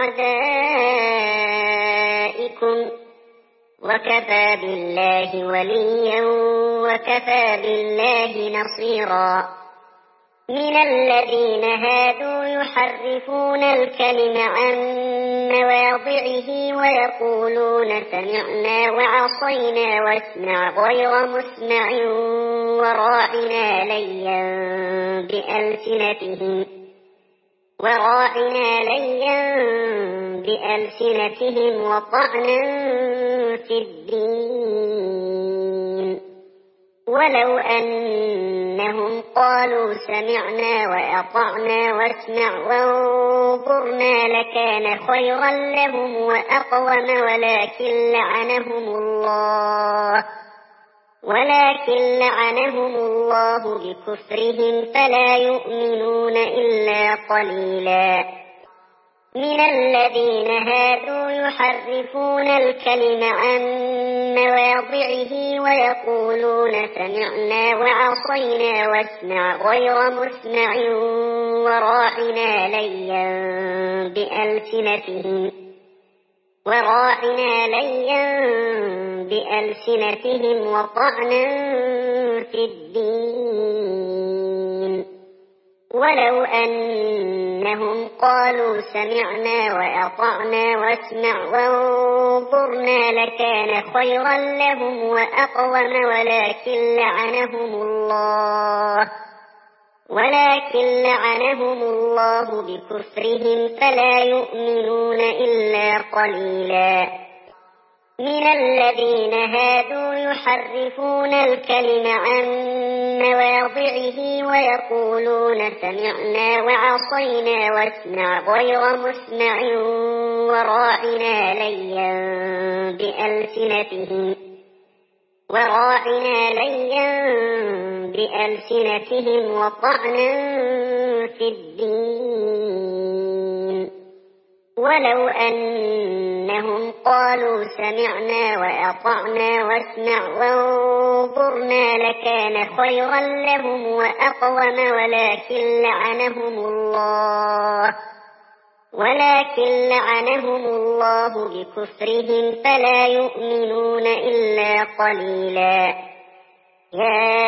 بأعدائكم وكفى بالله وليا وكفى بالله نصيرا. من الذين هادوا يحرفون الكلم عن مواضعه ويقولون سمعنا وعصينا واسمع غير مسمع وراعنا ليا بألسنتهم وطعنا في الدين. ولو أنهم قالوا سمعنا وأطعنا واسمع وانظرنا لكان خيرا لهم وأقوم ولكن لعنهم الله بكفرهم فلا يؤمنون إلا قليلا. من الذين هادوا يحرفون الكلم عن مواضعه ويقولون سمعنا وعصينا واسمع غير مسمع وراعنا ليا بألسنتهم وطعنا في الدين. ولو أنهم قالوا سمعنا وأطعنا واسمع وانظرنا لكان خيرا لهم وأقوم ولكن لعنهم الله بكفرهم فلا يؤمنون إلا قليلا. من الذين هادوا يحرفون الكلم عن مواضعه ويقولون سمعنا وعصينا واسمع غير مسمع وراعنا ليا بألسنتهم وطعنا في الدين. ولو أنهم قالوا سمعنا وأطعنا واسمع وانظرنا لكان خيرا لهم وأقوم ولكن لعنهم الله بكفرهم فلا يؤمنون إلا قليلا. يا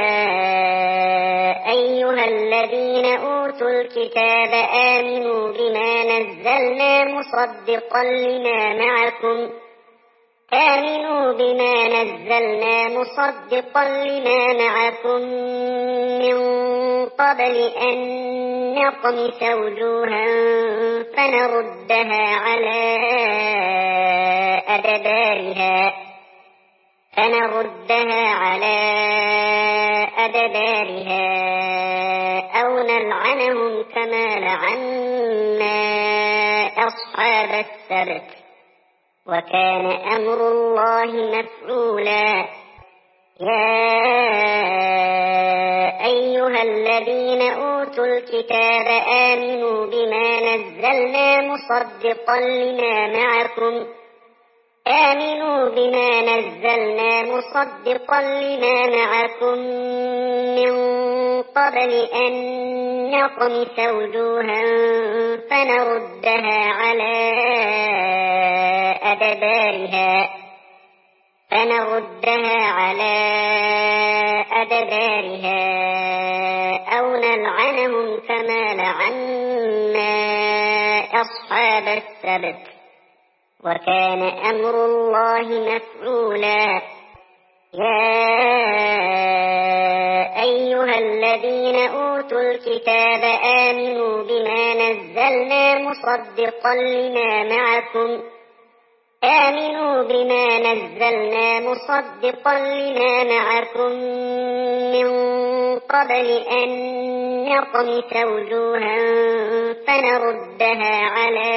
أيها الذين أوتوا الكتاب آمنوا بما نزلنا مصدقا لما معكم من قبل أن نطمس وجوها فنردها على أدبارها أو نلعنهم كما لعنا أصحاب السبت وكان أمر الله مفعولا. يا أيها الذين أوتوا الكتاب آمنوا بما نزلنا مصدقا لما معكم من قبل أن نطمس وجوها فنردها على أدبارها أو نلعنهم كما لعنا أصحاب السبت وكان أمر الله مفعولا. يا أيها الذين أوتوا الكتاب آمنوا بما نزلنا مصدقا لما معكم من قبل أن نطمس وجوها فنردها على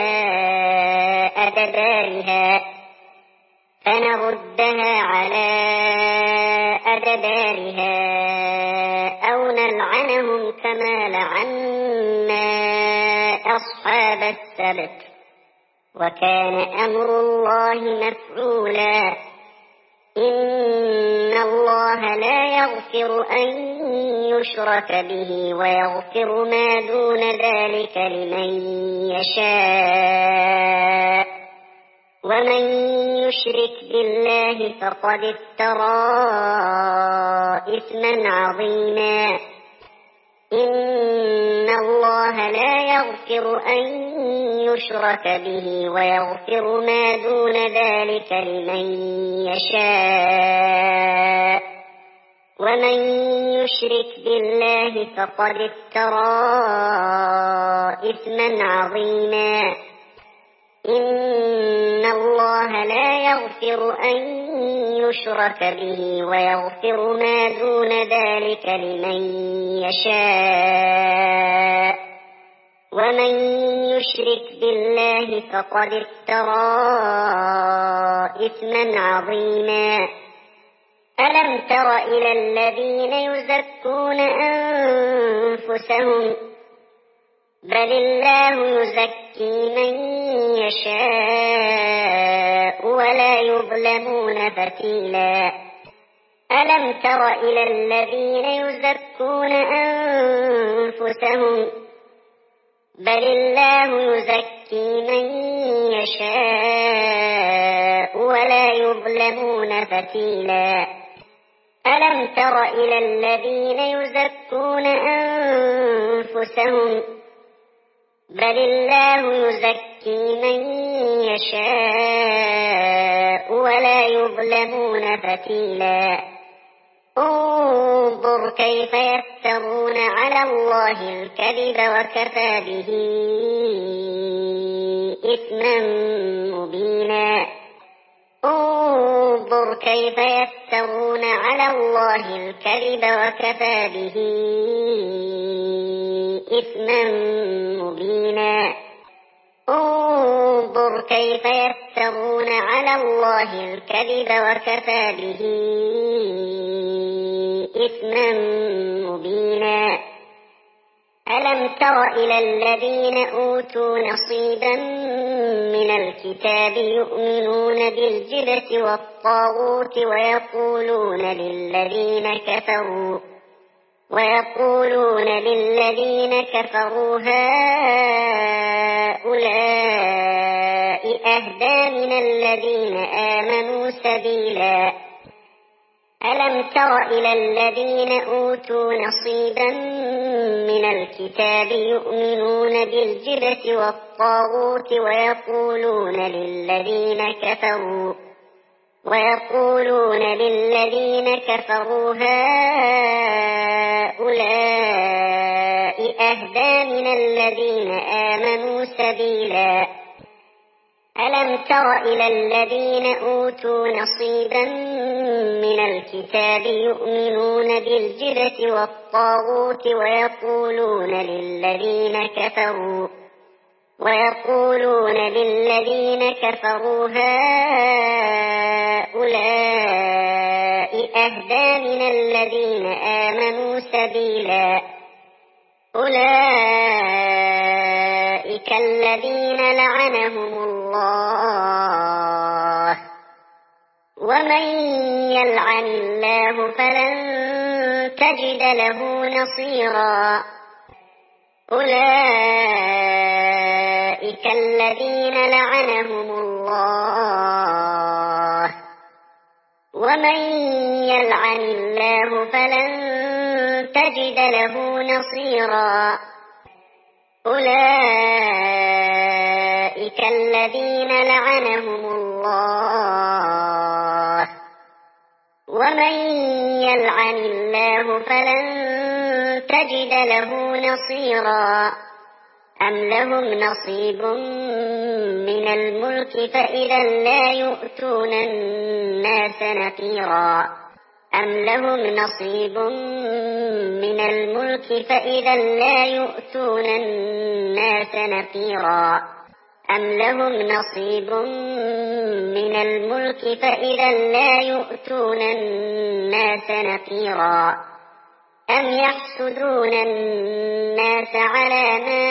أدبارها أو نلعنهم كما لعنا أصحاب السبت وكان أمر الله مفعولا. إن الله لا يغفر أن يشرك به ويغفر ما دون ذلك لمن يشاء ومن يشرك بالله فقد افترى إثما عظيما. إن الله لا يغفر أن يشرك به ويغفر ما دون ذلك لمن يشاء ومن يشرك بالله فقد افترى إثما عظيما. إن الله لا يغفر أن يشرك به ويغفر ما دون ذلك لمن يشاء ومن يشرك بالله فقد افترى إثما عظيما. ألم تر إلى الذين يزكون أنفسهم بل الله يزكي من يشاء ولا يظلمون فتيلا. ألم تر إلى الذين يزكون أنفسهم بل الله يزكي من يشاء ولا يظلمون فتيلا. ألم تر إلى الذين يزكون أنفسهم بل الله يزكي من يشاء ولا يظلمون فتيلا. انظر كيف يفترون على الله الكذب وكفى به إثما مبينا. انظر كيف يفترون على الله الكذب وكفى به إثما مبينا. انظر كيف يفترون على الله الكذب وكفى به إثما مبينا. ألم تر إلى الذين أوتوا نصيبا من الكتاب يؤمنون بالجبت والطاغوت ويقولون للذين كفروا هؤلاء أهدى من الذين آمنوا سبيلا ألم تر إلى الذين أوتوا نصيبا من الكتاب يؤمنون بالجبت والطاغوت ويقولون للذين كفروا هؤلاء أهدى من الذين آمنوا سبيلا ألم تر إلى الذين أوتوا نصيبا من الكتاب يؤمنون بالجبت والطاغوت ويقولون للذين كفروا هؤلاء أهدى من الذين آمنوا سبيلا أولئك الذين لعنهم الله ومن يلعن الله فلن تجد له نصيرا أولئك الذين لعنهم الله ومن يلعن الله فلن تجد له نصيرا أولئك الذين لعنهم الله ومن يلعن الله فلن تجد له نصيرا أم لهم نصيب من الملك فإذا لا يؤتون الناس نقيرا أم لهم نصيب من الملك فإذا لا يؤتون الناس نقيرا أم لهم نصيب من الملك فإذا لا يؤتون الناس نقيرا أم يحسدون الناس على ما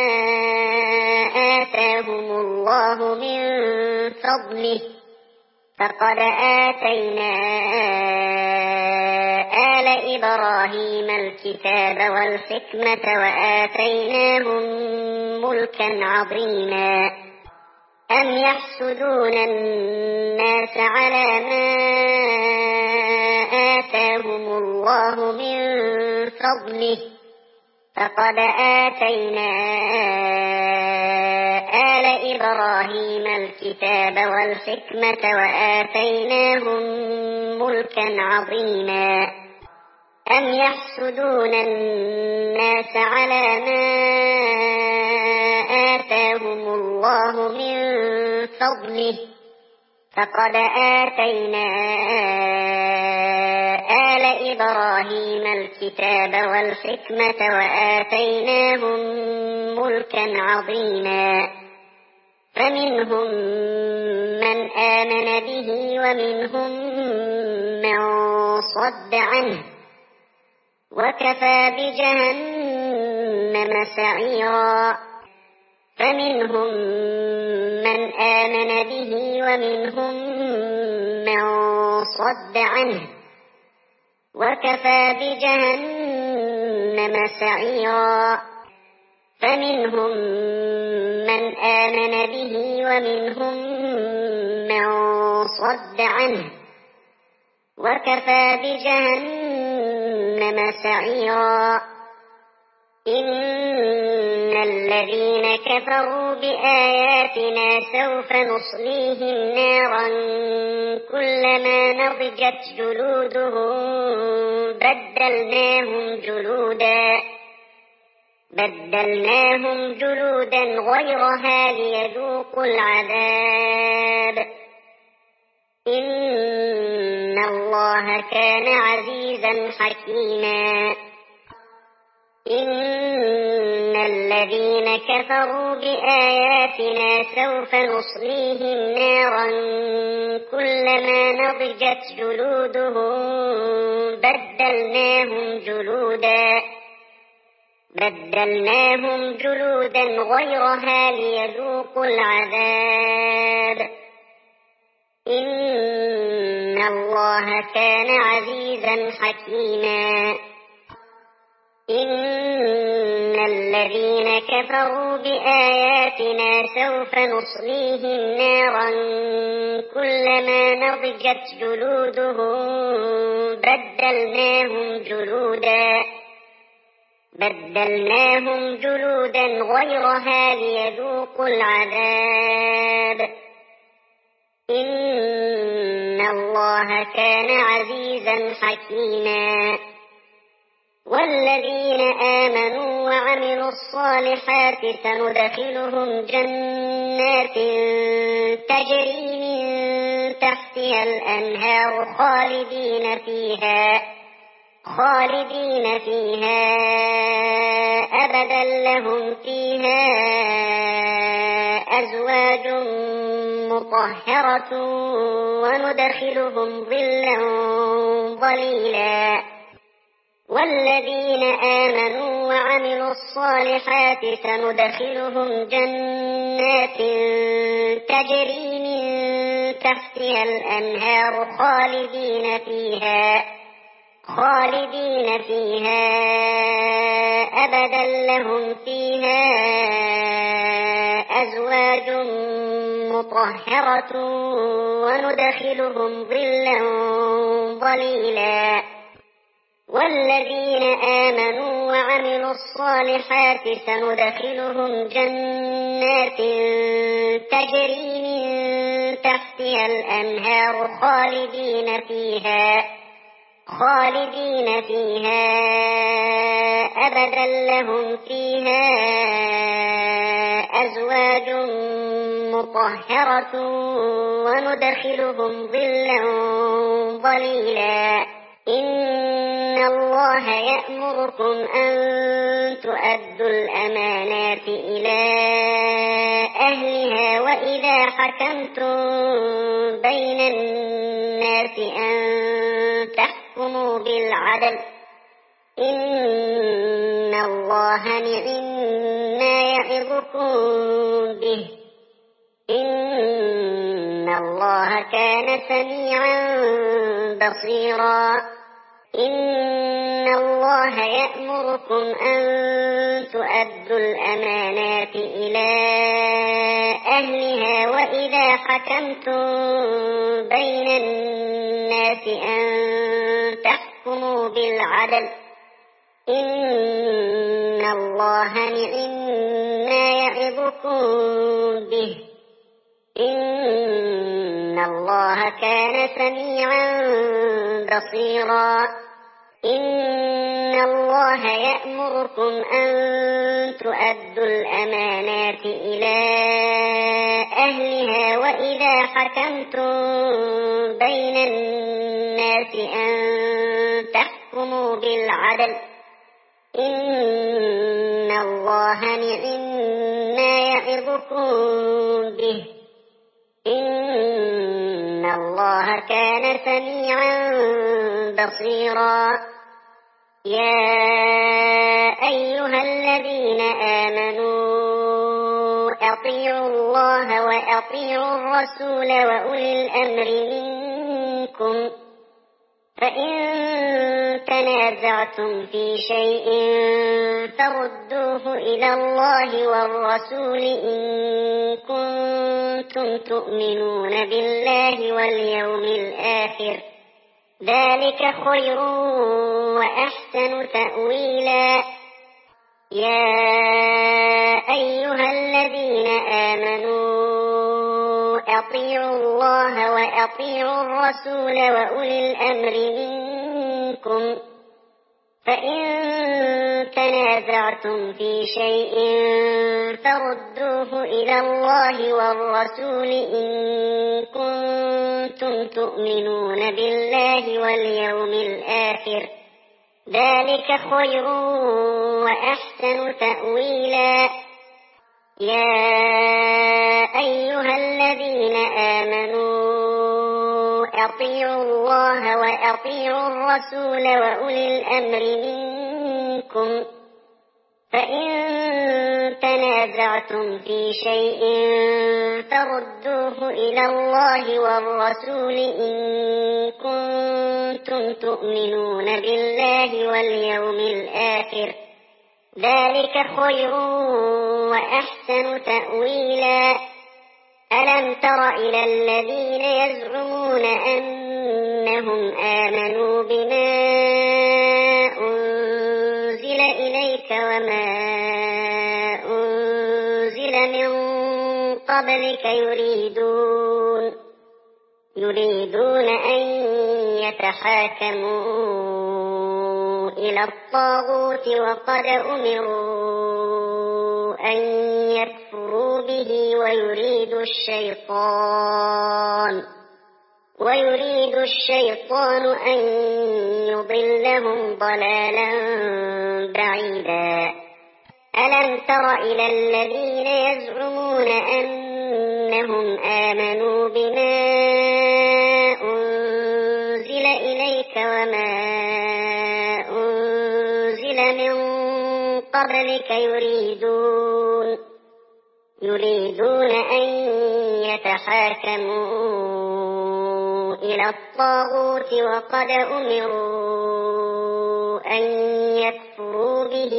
آتاهم الله من فضله فقد آتينا آل إبراهيم الكتاب والحكمة وآتيناهم ملكا عظيما أم يحسدون الناس على ما آتاهم الله من فضله فقد آتينا آل إبراهيم الكتاب والحكمة وآتيناهم ملكا عظيما أم يحسدون الناس على ما آتاهم الله من فضله فقد آتينا آل إبراهيم الكتاب والحكمة وآتيناهم ملكا عظيما فمنهم من آمن به ومنهم من صد عنه وكفى بجهنم سعيرا فمنهم من آمن به ومنهم من صد عنه وكفى بجهنم سعيرا فمنهم من آمن به ومنهم من صد عنه وكفى بجهنم سعيرا إن الذين كفروا بآياتنا سوف نصليهم نارا كلما نضجت جلودهم بدلناهم جلودا غيرها ليذوقوا العذاب إن الله كان عزيزا حكيما إن الذين كفروا بآياتنا سوف نصليهم نارا كلما نضجت جلودهم بدلناهم جلودا غيرها ليذوقوا العذاب إن الله كان عزيزا حكيما إن الذين كفروا بآياتنا سوف نصليهم نارا كلما نضجت جلودهم بدلناهم جلودا غيرها ليذوقوا العذاب إن الله كان عزيزا حكيما والذين آمنوا وعملوا الصالحات سندخلهم جنات تجري من تحتها الأنهار خالدين فيها أبدا لهم فيها أزواج مطهرة وندخلهم ظلا ظليلا والذين آمنوا وعملوا الصالحات سندخلهم جنات تجري من تحتها الأنهار خالدين فيها أبدا لهم فيها أزواج مطهرة وندخلهم ظلا ظليلا والذين آمنوا وعملوا الصالحات سندخلهم جنات تجري من تحتها الأنهار خالدين فيها أبدا لهم فيها أزواج مطهرة وندخلهم ظلا ظليلا إن الله يأمركم أن تؤدوا الأمانات إلى أهلها وإذا حكمتم بين الناس أن تحكموا بالعدل إن الله نعم يعظكم به إن الله كان سميعا بصيرا إن الله يأمركم أن تؤدوا الأمانات إلى أهلها وإذا حكمتم بين الناس أن تحكموا بالعدل إن الله نعم يعظكم به إن الله كان سميعا بصيرا إن الله يأمركم أن تؤدوا الأمانات إلى أهلها وإذا حكمتم بين الناس أن تحكموا بالعدل إن الله نعم يعظكم به إن الله كان سميعا بصيرا يا أيها الذين آمنوا أطيعوا الله وأطيعوا الرسول وأولي الأمر منكم فإن تنازعتم في شيء فردوه إلى الله والرسول إن كنتم تؤمنون بالله واليوم الآخر ذلك خير وأحسن تأويلا يا أيها الذين آمنوا أطيعوا الله وأطيعوا الرسول وأولي الأمر منكم فإن تنازعتم في شيء فردوه إلى الله والرسول إن كنتم تؤمنون بالله واليوم الآخر ذلك خير وأحسن تأويلا يا أيها الذين آمنوا أطيعوا الله وأطيعوا الرسول وأولي الأمر منكم فإن تنازعتم في شيء فردوه إلى الله والرسول إن كنتم تؤمنون بالله واليوم الآخر، ذلك خير وأحسن تأويلا. ألم تر إلى الذين يزعمون أنهم آمنوا بما أنزل إليك وما أنزل من قبلك يريدون أن يتحاكموا إلى الطاغوت وقد أمروا أن يكفروا به ويريد الشيطان أن يضلهم ضلالا بعيدا. ألم تر إلى الذين يزعمون أنهم آمنوا بما أنزل إليك وما أنزل من قبلك يريدون أن يتحاكموا إلى الطاغوت وقد أمروا أن يكفروا به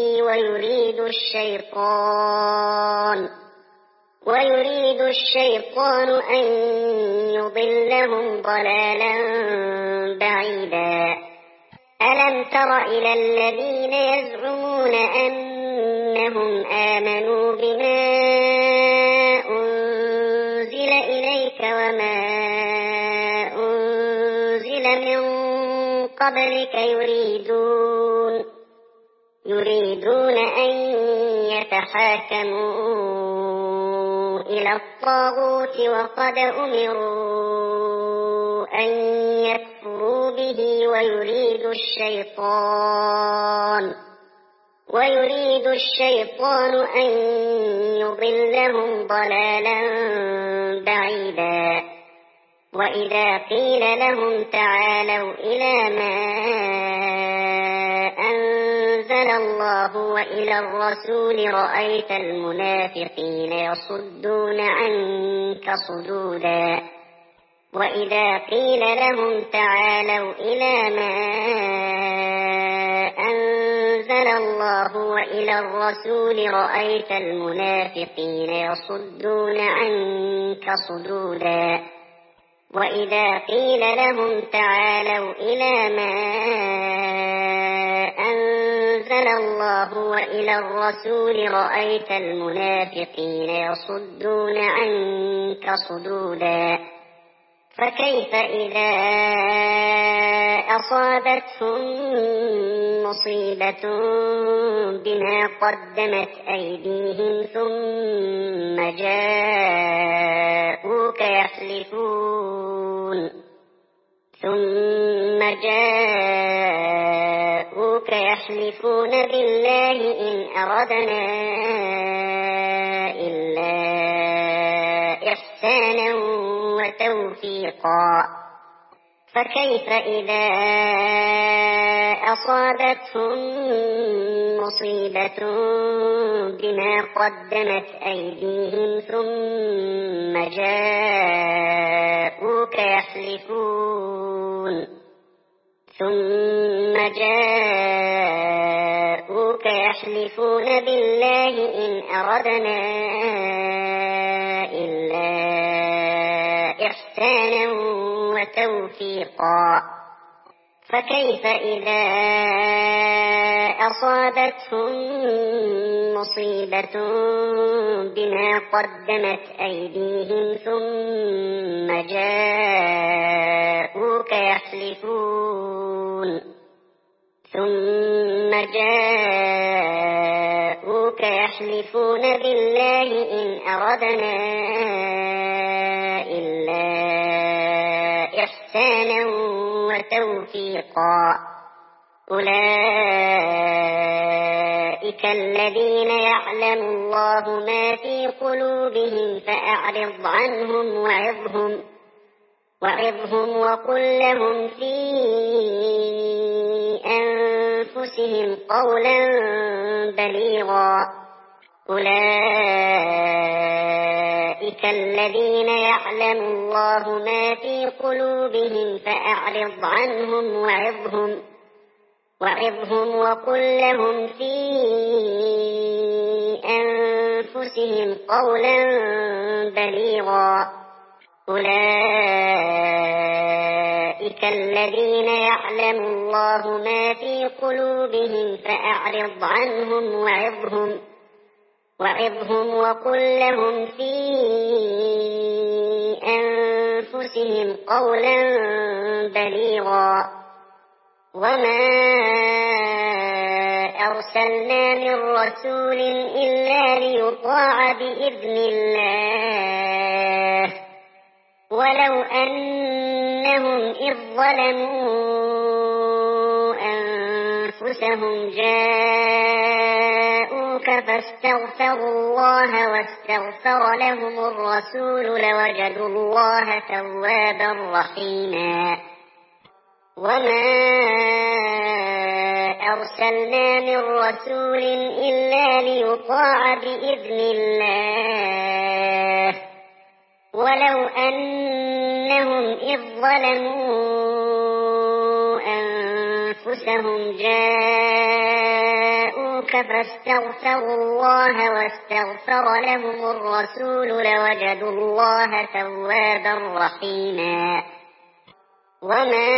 ويريد الشيطان أن يضلهم ضلالا بعيدا. ألم تر إلى الذين يزعمون أنهم آمنوا بما أنزل إليك وما أنزل من قبلك يريدون أن يتحاكموا إلى الطاغوت وقد أمروا أن يكفروا به ويريد الشيطان أن يضلهم ضلالا بعيدا. وإذا قيل لهم تعالوا إلى ما أنزل الله وإلى الرسول رأيت المنافقين يصدون عنك صدودا. وإذا قيل لهم تعالوا إلى ما أنزل الله وإلى الرسول رأيت المنافقين يصدون عنك صدودا. وإذا قيل لهم تعالوا إلى ما أنزل الله وإلى الرسول رأيت المنافقين يصدون عنك صدودا. فكيف إذا أصابتهم مصيبة بما قدمت أيديهم ثم جاءوك يحلفون بالله إن أردنا إلا إحسانا وتوفيقا. فكيف إذا أصابتهم مصيبة بما قدمت أيديهم ثم جاءوك يحلفون بالله إن أردنا إلا إحسانا وتوفيقا. فكيف إذا أصابتهم مصيبة بما قدمت أيديهم ثم جاءوك يحلفون بالله إن أردنا إلا إحسانا وتوفيقا. أولئك الذين يعلم الله ما في قلوبهم فأعرض عنهم وعظهم وقل لهم في أنفسهم أنفسهم قولا بليغا أولئك الذين يعلم الله ما في قلوبهم فأعرض عنهم وعظهم وقل لهم في أنفسهم قولا بليغا أولئك الذين يعلم الله ما في قلوبهم فأعرض عنهم وعظهم وقل لهم في أنفسهم قولا بليغا وما أرسلنا من رسول إلا ليطاع بإذن الله ولو أنهم إذ ظلموا أنفسهم جاءوك فاستغفروا الله واستغفر لهم الرسول لوجدوا الله توابا رحيما وما أرسلنا من رسول إلا ليطاع بإذن الله ولو أنهم إذ ظلموا أنفسهم جاءوك فاستغفروا الله واستغفر لهم الرسول لوجدوا الله توابا رحيما وما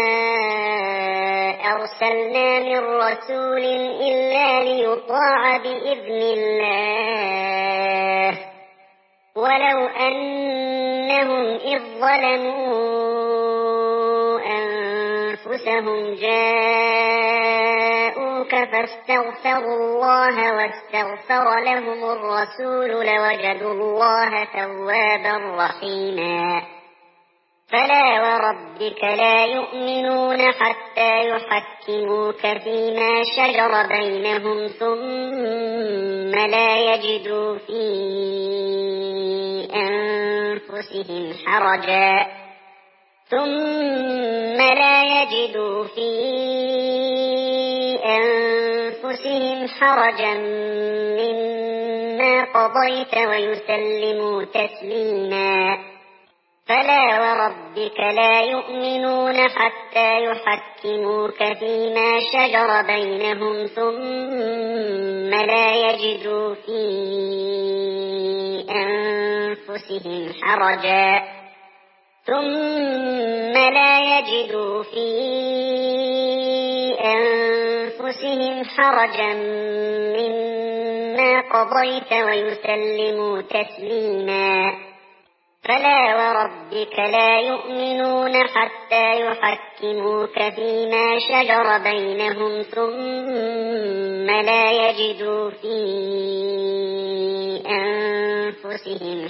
أرسلنا من رسول إلا ليطاع بإذن الله ولو أنهم إذ ظلموا أنفسهم جاءوك فاستغفروا الله واستغفر لهم الرسول لوجدوا الله توابا رحيما فلا وربك لا يؤمنون حتى يحكموك فيما شجر بينهم ثم لا يجدوا في أنفسهم حرجا مما قضيت ويسلموا تسليما فلا وربك لا يؤمنون حتى يحكموك فيما شجر بينهم ثم لا يجدوا في أنفسهم حرجا مما قضيت ويسلموا تسليما فلا وربك لا يؤمنون حتى يحكموك فيما شجر بينهم ثم لا يجدوا في أنفسهم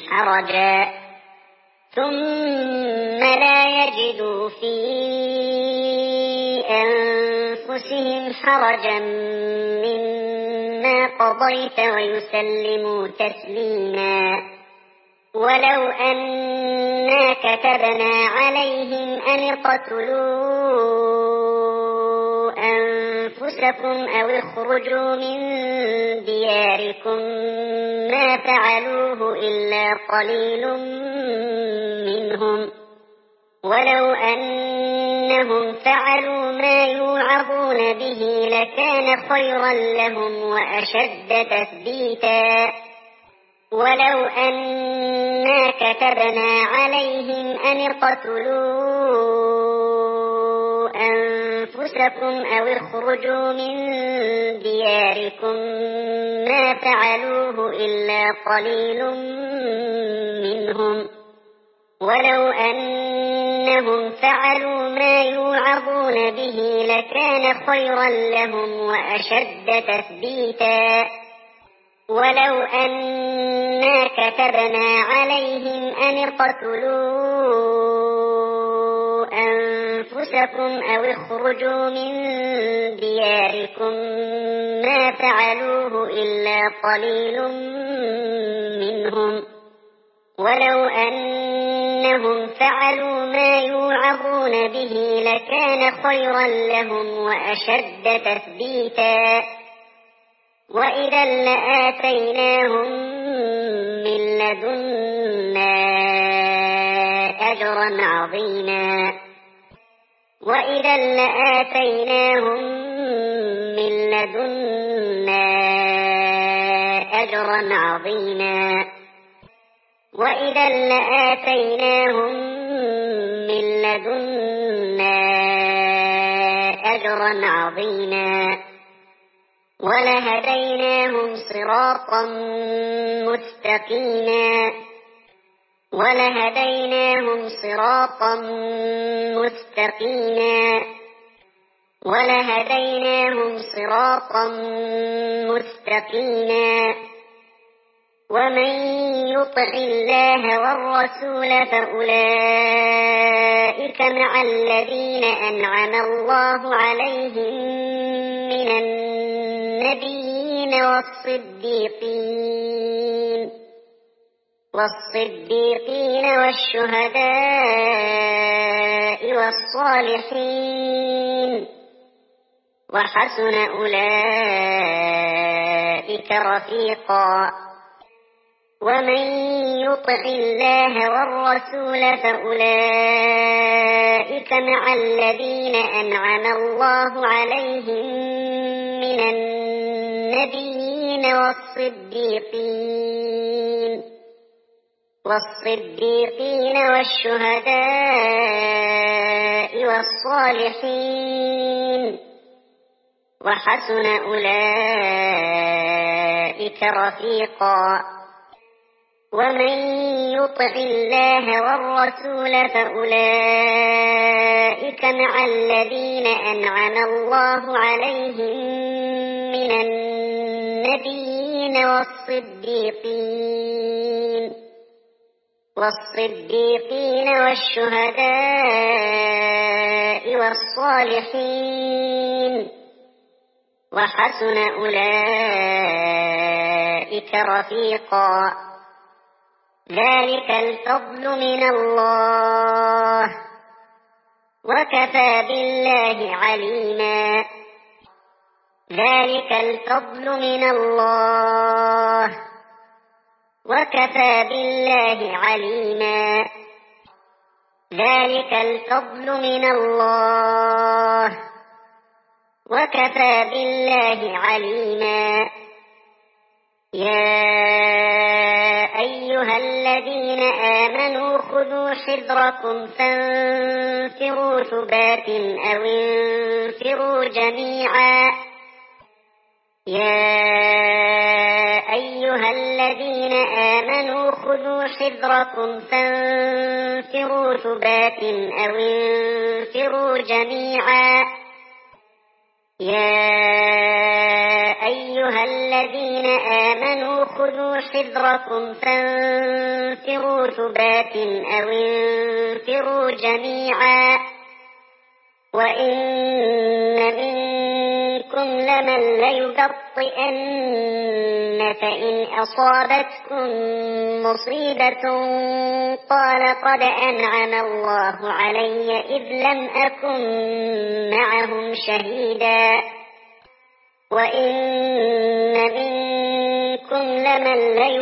حرجا مما قضيت ويسلموا تسليما ولو أنا كتبنا عليهم أن اقتلوا أنفسكم أو اخرجوا من دياركم ما فعلوه إلا قليل منهم ولو أنهم فعلوا ما يوعظون به لكان خيرا لهم وأشد تثبيتا ولو أنا كتبنا عليهم أن اقتلوا أنفسكم أو اخرجوا من دياركم ما فعلوه إلا قليل منهم ولو أنهم فعلوا ما يوعظون به لكان خيرا لهم وأشد تثبيتا ولو أنا كتبنا عليهم أن اقتلوا أنفسكم أو اخرجوا من دياركم ما فعلوه إلا قليل منهم ولو أنهم أنهم فعلوا ما يوعظون به لكان خيرا لهم وأشد تثبيتا وإذا لآتيناهم من لدنا أجرا عظيما وإذا لآتيناهم من لدنا أجرا عظيما وإذا لآتيناهم من لدنا أجرا عظيما ولهديناهم صراطا مستقيما ولهديناهم صراطا مستقيما ولهديناهم صراطا مستقيما ومن يطع الله والرسول فأولئك مع الذين أنعم الله عليهم من النبيين والصديقين والشهداء والصالحين وحسن أولئك رفيقا ومن يطع الله والرسول فأولئك مع الذين أنعم الله عليهم من النبيين والصديقين والشهداء والصالحين وحسن أولئك رفيقا ومن يطع الله والرسول فأولئك مع الذين أنعم الله عليهم من النبيين والصديقين والشهداء والصالحين وحسن أولئك رفيقا ذلك الفضل من الله وكفى بالله عليما ذلك الفضل من الله وكفى بالله عليما ذلك الفضل من الله وكفى بالله عليما يا أيها الذين آمنوا خذوا حذركم فانفروا ثبات أو انفروا جميعا يا أيها الذين آمنوا خذوا حذركم فانفروا ثبات أو انفروا جميعا يا أيها الذين آمنوا خذوا حذركم فانفروا ثبات أو انفروا جميعا وإن منكم لمن ليبطئن فإن أصابتكم مصيبة قال قد أنعم الله علي إذ لم أكن معهم شهيدا وإن منكم لمن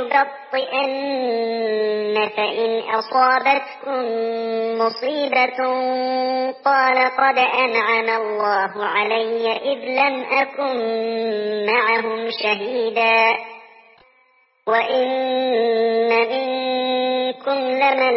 ليبطئن فإن أصابتكم مصيبة قال قد أنعم الله علي إذ لم أكن معهم شهيدا وإن منكم لمن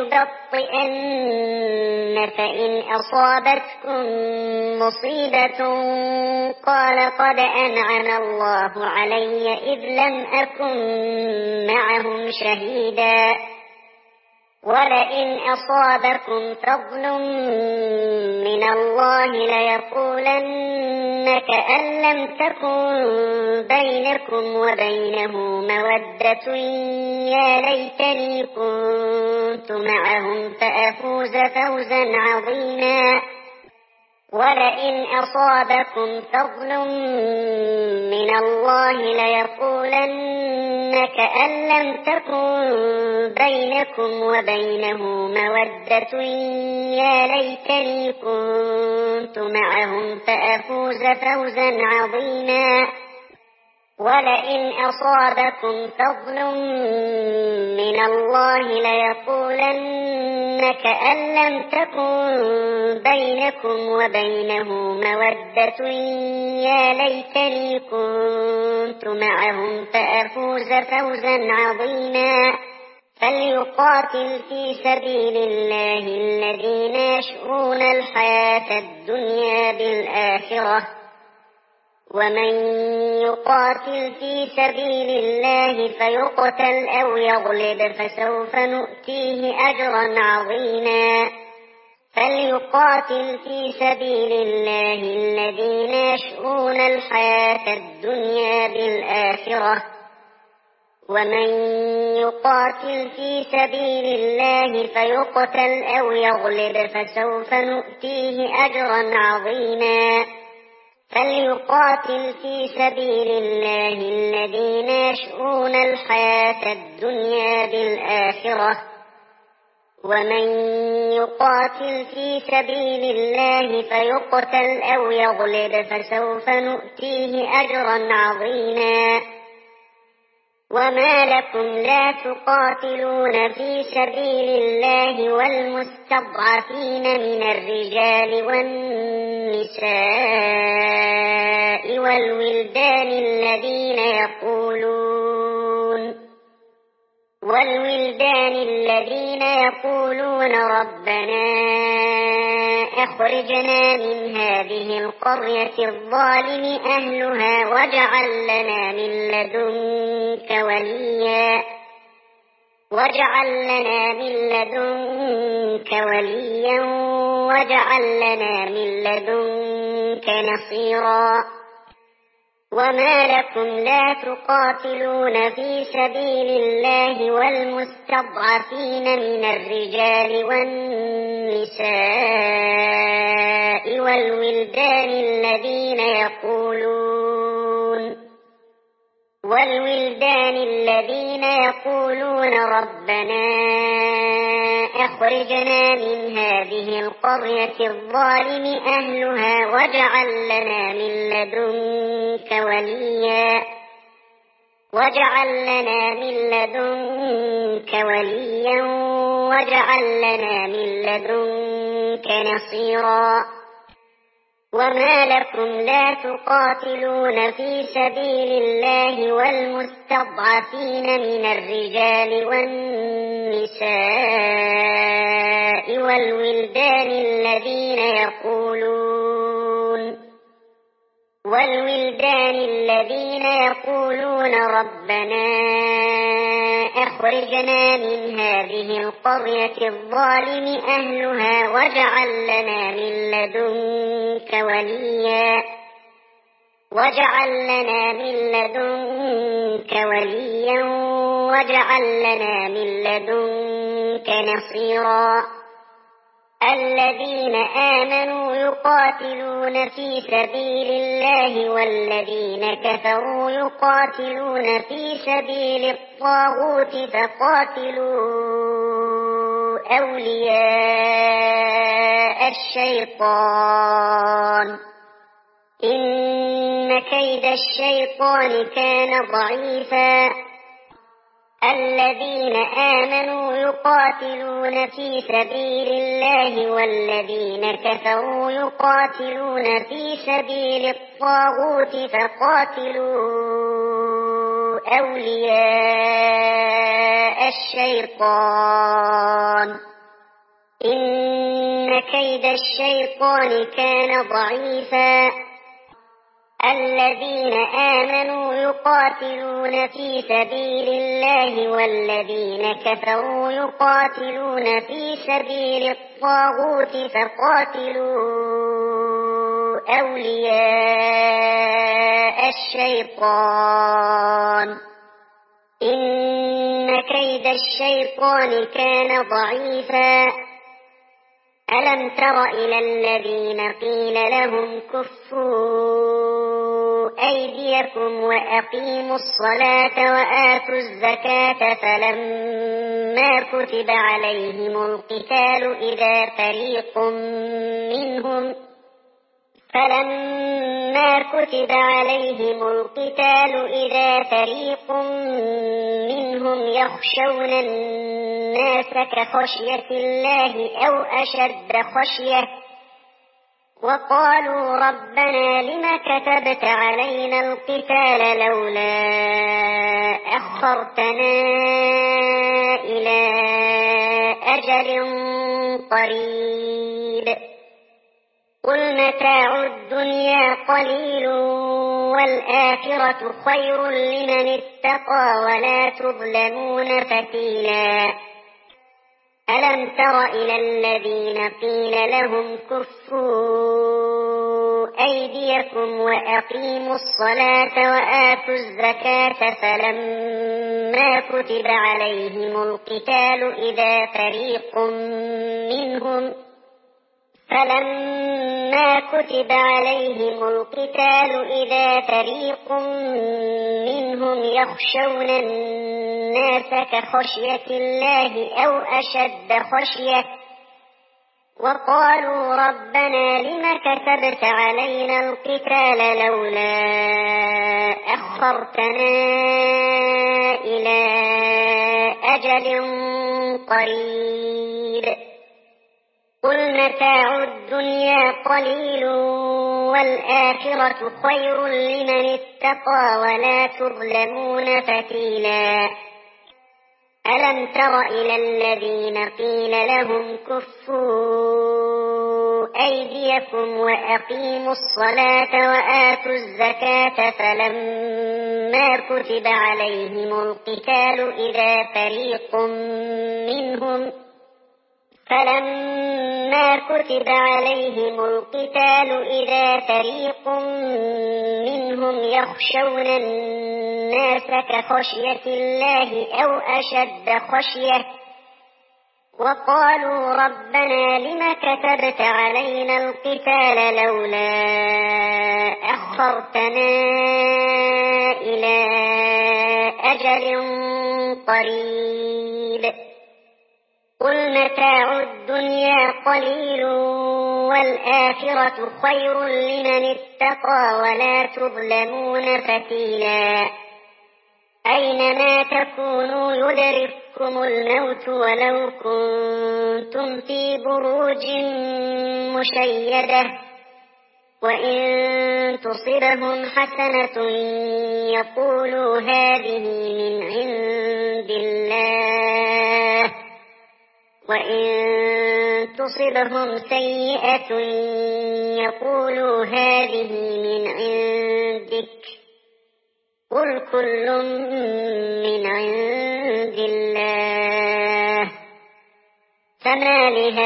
ليبطئن فإن أصابتكم مصيبة قال قد أنعم الله علي إذ لم أكن معهم شهيدا ولئن أصابكم فضل من الله ليقولن كأن لم تكن بينكم وبينه مودة يا ليتني كنت معهم فأفوز فوزا عظيما ولئن أصابكم فضل من الله ليقولن كأن لم تكن بينكم وبينه مودة يا ليتني كنت معهم فأفوز فوزا عظيما ولئن أصابكم فضل من الله ليقولن كأن لم تكن بينكم وبينه مودة يا ليتني كنت معهم فأفوز فوزا عظيما فليقاتل في سبيل الله الذين يشرون الحياة الدنيا بالآخرة ومن يقاتل في سبيل الله فيقتل أو يغلب فسوف نؤتيه أجرا عظيما فليقاتل في سبيل الله الذين يشرون الحياة الدنيا بالآخرة ومن يقاتل في سبيل الله فيقتل أو يغلب فسوف نؤتيه أجرا عظيما فليقاتل في سبيل الله الذين يشرون الحياة الدنيا بالآخرة ومن يقاتل في سبيل الله فيقتل أو يغلب فسوف نؤتيه أجرا عظيما وما لكم لا تقاتلون في سبيل الله والمستضعفين من الرجال والنساء والولدان الذين يقولون ربنا أخرجنا من هذه القرية الظالم أهلها واجعل لنا من لدنك وليا واجعل لنا من لدنك نصيرا وما لكم لا تقاتلون في سبيل الله والمستضعفين من الرجال والنساء والولدان الذين يقولون ربنا أخرجنا من هذه القرية الظالم أهلها واجعل لنا من لدنك وليا واجعل لنا من لدنك نصيرا وما لكم لا تقاتلون في سبيل الله والمستضعفين من الرجال والنساء والولدان الذين يقولون ربنا أخرجنا من هذه القرية الظالم أهلها واجعل لنا من لدنك وليا واجعل لنا من لدنك نصيرا الذين آمنوا يقاتلون في سبيل الله والذين كفروا يقاتلون في سبيل الطاغوت فقاتلوا أولياء الشيطان إن كيد الشيطان كان ضعيفا الذين آمنوا يقاتلون في سبيل الله والذين كفروا يقاتلون في سبيل الطاغوت فقاتلوا أولياء الشيطان إن كيد الشيطان كان ضعيفا الذين آمنوا يقاتلون في سبيل الله والذين كفروا يقاتلون في سبيل الطاغوت فقاتلوا أولياء الشيطان إن كيد الشيطان كان ضعيفا ألم تر إلى الذين قيل لهم كفوا أيديكم وأقيموا الصلاة وآتوا الزكاة فلما كتب عليهم القتال إذا فريق منهم يخشون الناس كخشية الله أو أشد خشية وقالوا ربنا لم كتبت علينا القتال لولا أخرتنا إلى أجل قريب قل متاع الدنيا قليل والآخرة خير لمن اتقى ولا تظلمون فتيلا ألم تر إلى الذين قيل لهم كفوا أيديكم وأقيموا الصلاة وآتوا الزكاة فلما كتب عليهم القتال إذا فريق منهم يخشون الناس كخشية الله أو أشد خشية وقالوا ربنا لم كتبت علينا القتال لولا أخرتنا إلى أجل قريب قل متاع الدنيا قليل والآخرة خير لمن اتقى ولا تظلمون فتيلا ألم تر إلى الذين قيل لهم كفوا أيديكم وأقيموا الصلاة وآتوا الزكاة فلما كتب عليهم القتال إذا فريق منهم يخشون الناس كخشية الله أو أشد خشية وقالوا ربنا لم كتبت علينا القتال لولا أخرتنا إلى أجل قريب قل متاع الدنيا قليل والآخرة خير لمن اتقى ولا تظلمون فتيلا أينما تكونوا يدرككم الموت ولو كنتم في بروج مشيدة وإن تصبهم حسنة يقولوا هذه من عند الله وإن تصبهم سيئة يقولوا هذه من عندك قل كل من عند الله فما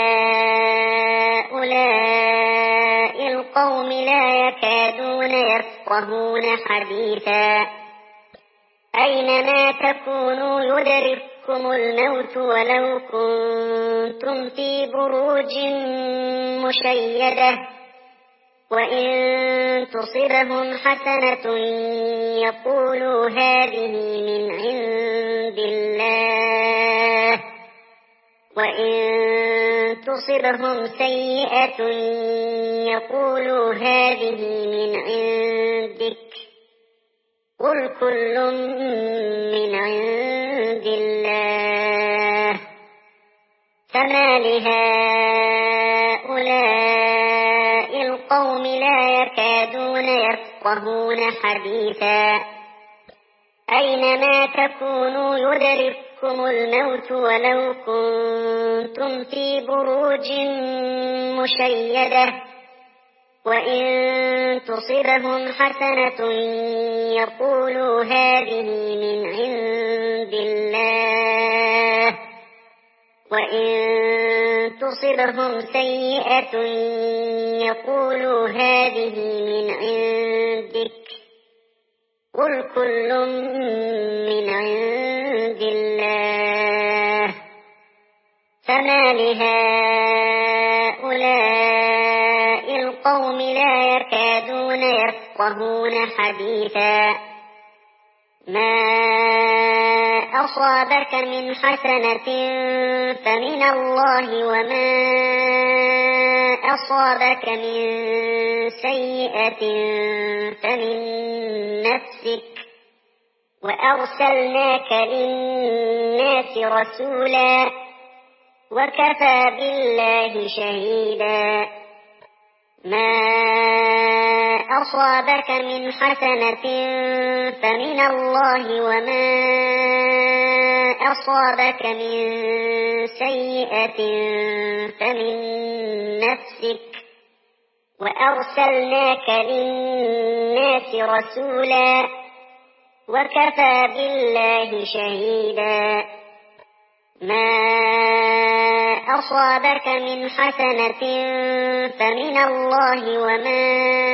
لهؤلاء القوم لا يكادون يفقهون حديثا أينما تكونوا يدرككم الموت ولو كنتم في بروج مشيدة وإن تصبهم حسنة يقولوا هذه من عند الله وإن تصبهم سيئة يقولوا هذه من عندك قل كل من عند الله فما لهؤلاء القوم لا يكادون يفقهون حديثا أينما تكونوا يدرككم الموت ولو كنتم في بروج مشيدة وإن تصبهم حسنة يقولوا هذه من عند الله وإن تصبهم سيئة يقولوا هذه من عندك قل كل من عند الله فما لهؤلاء القوم لا يكادون يفقهون يفقهون حديثا. ما أصابك من حسنة فمن الله وما أصابك من سيئة فمن نفسك وأرسلناك للناس رسولا وكفى بالله شهيدا. ما أصابك من حسنة فمن الله وما أصابك من سيئة فمن نفسك وأرسلناك للناس رسولا وكفى بالله شهيدا. ما أصابك من حسنة فمن الله وما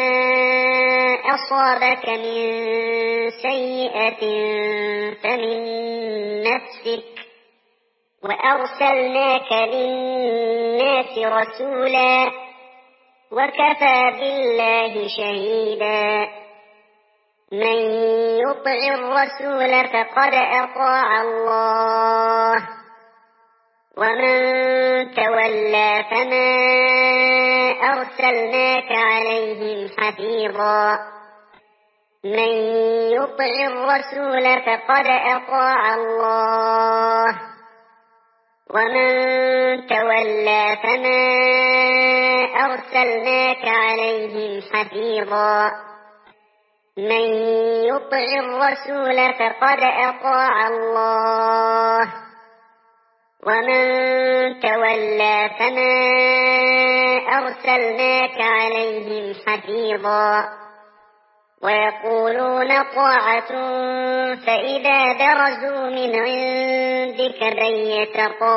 أصابك من سيئة فمن نفسك وأرسلناك للناس رسولا وكفى بالله شهيدا. من يطع الرسول فقد أطاع الله ومن تولى فما أرسلناك عليهم حفيظا. من يطع الرسول فقد أطاع الله ومن تولى فما أرسلناك عليهم حفيظا. من يطع الرسول فقد أطاع الله ومن تولى فما أرسلناك عليهم حفيظا. ويقولون طاعة فإذا برزوا من عندك بيت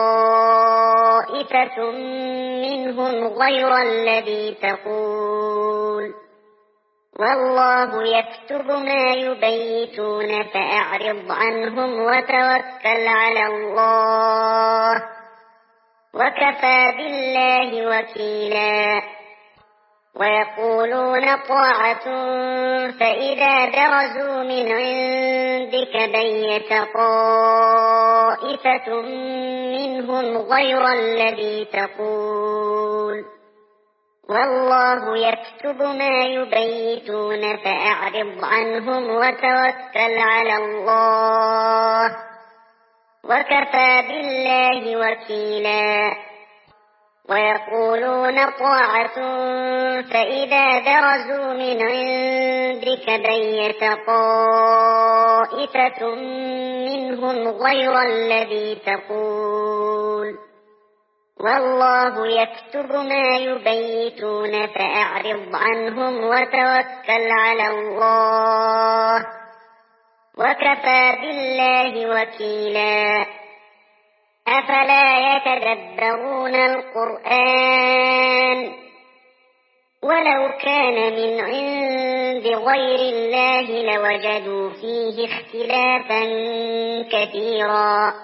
طائفة منهم غير الذي تقول والله يكتب ما يبيتون فأعرض عنهم وتوكل على الله وكفى بالله وكيلا. ويقولون طاعة فإذا برزوا من عندك بيت طائفة منهم غير الذي تقول والله يكتب ما يبيتون فأعرض عنهم وتوكل على الله وكفى بالله وكيلا. ويقولون طاعة فإذا برزوا من عندك بيت طائفة منهم غير الذي تقول والله يكتب ما يبيتون فأعرض عنهم وتوكل على الله وكفى بالله وكيلا. أفلا يتدبرون القرآن ولو كان من عند غير الله لوجدوا فيه اختلافا كثيرا.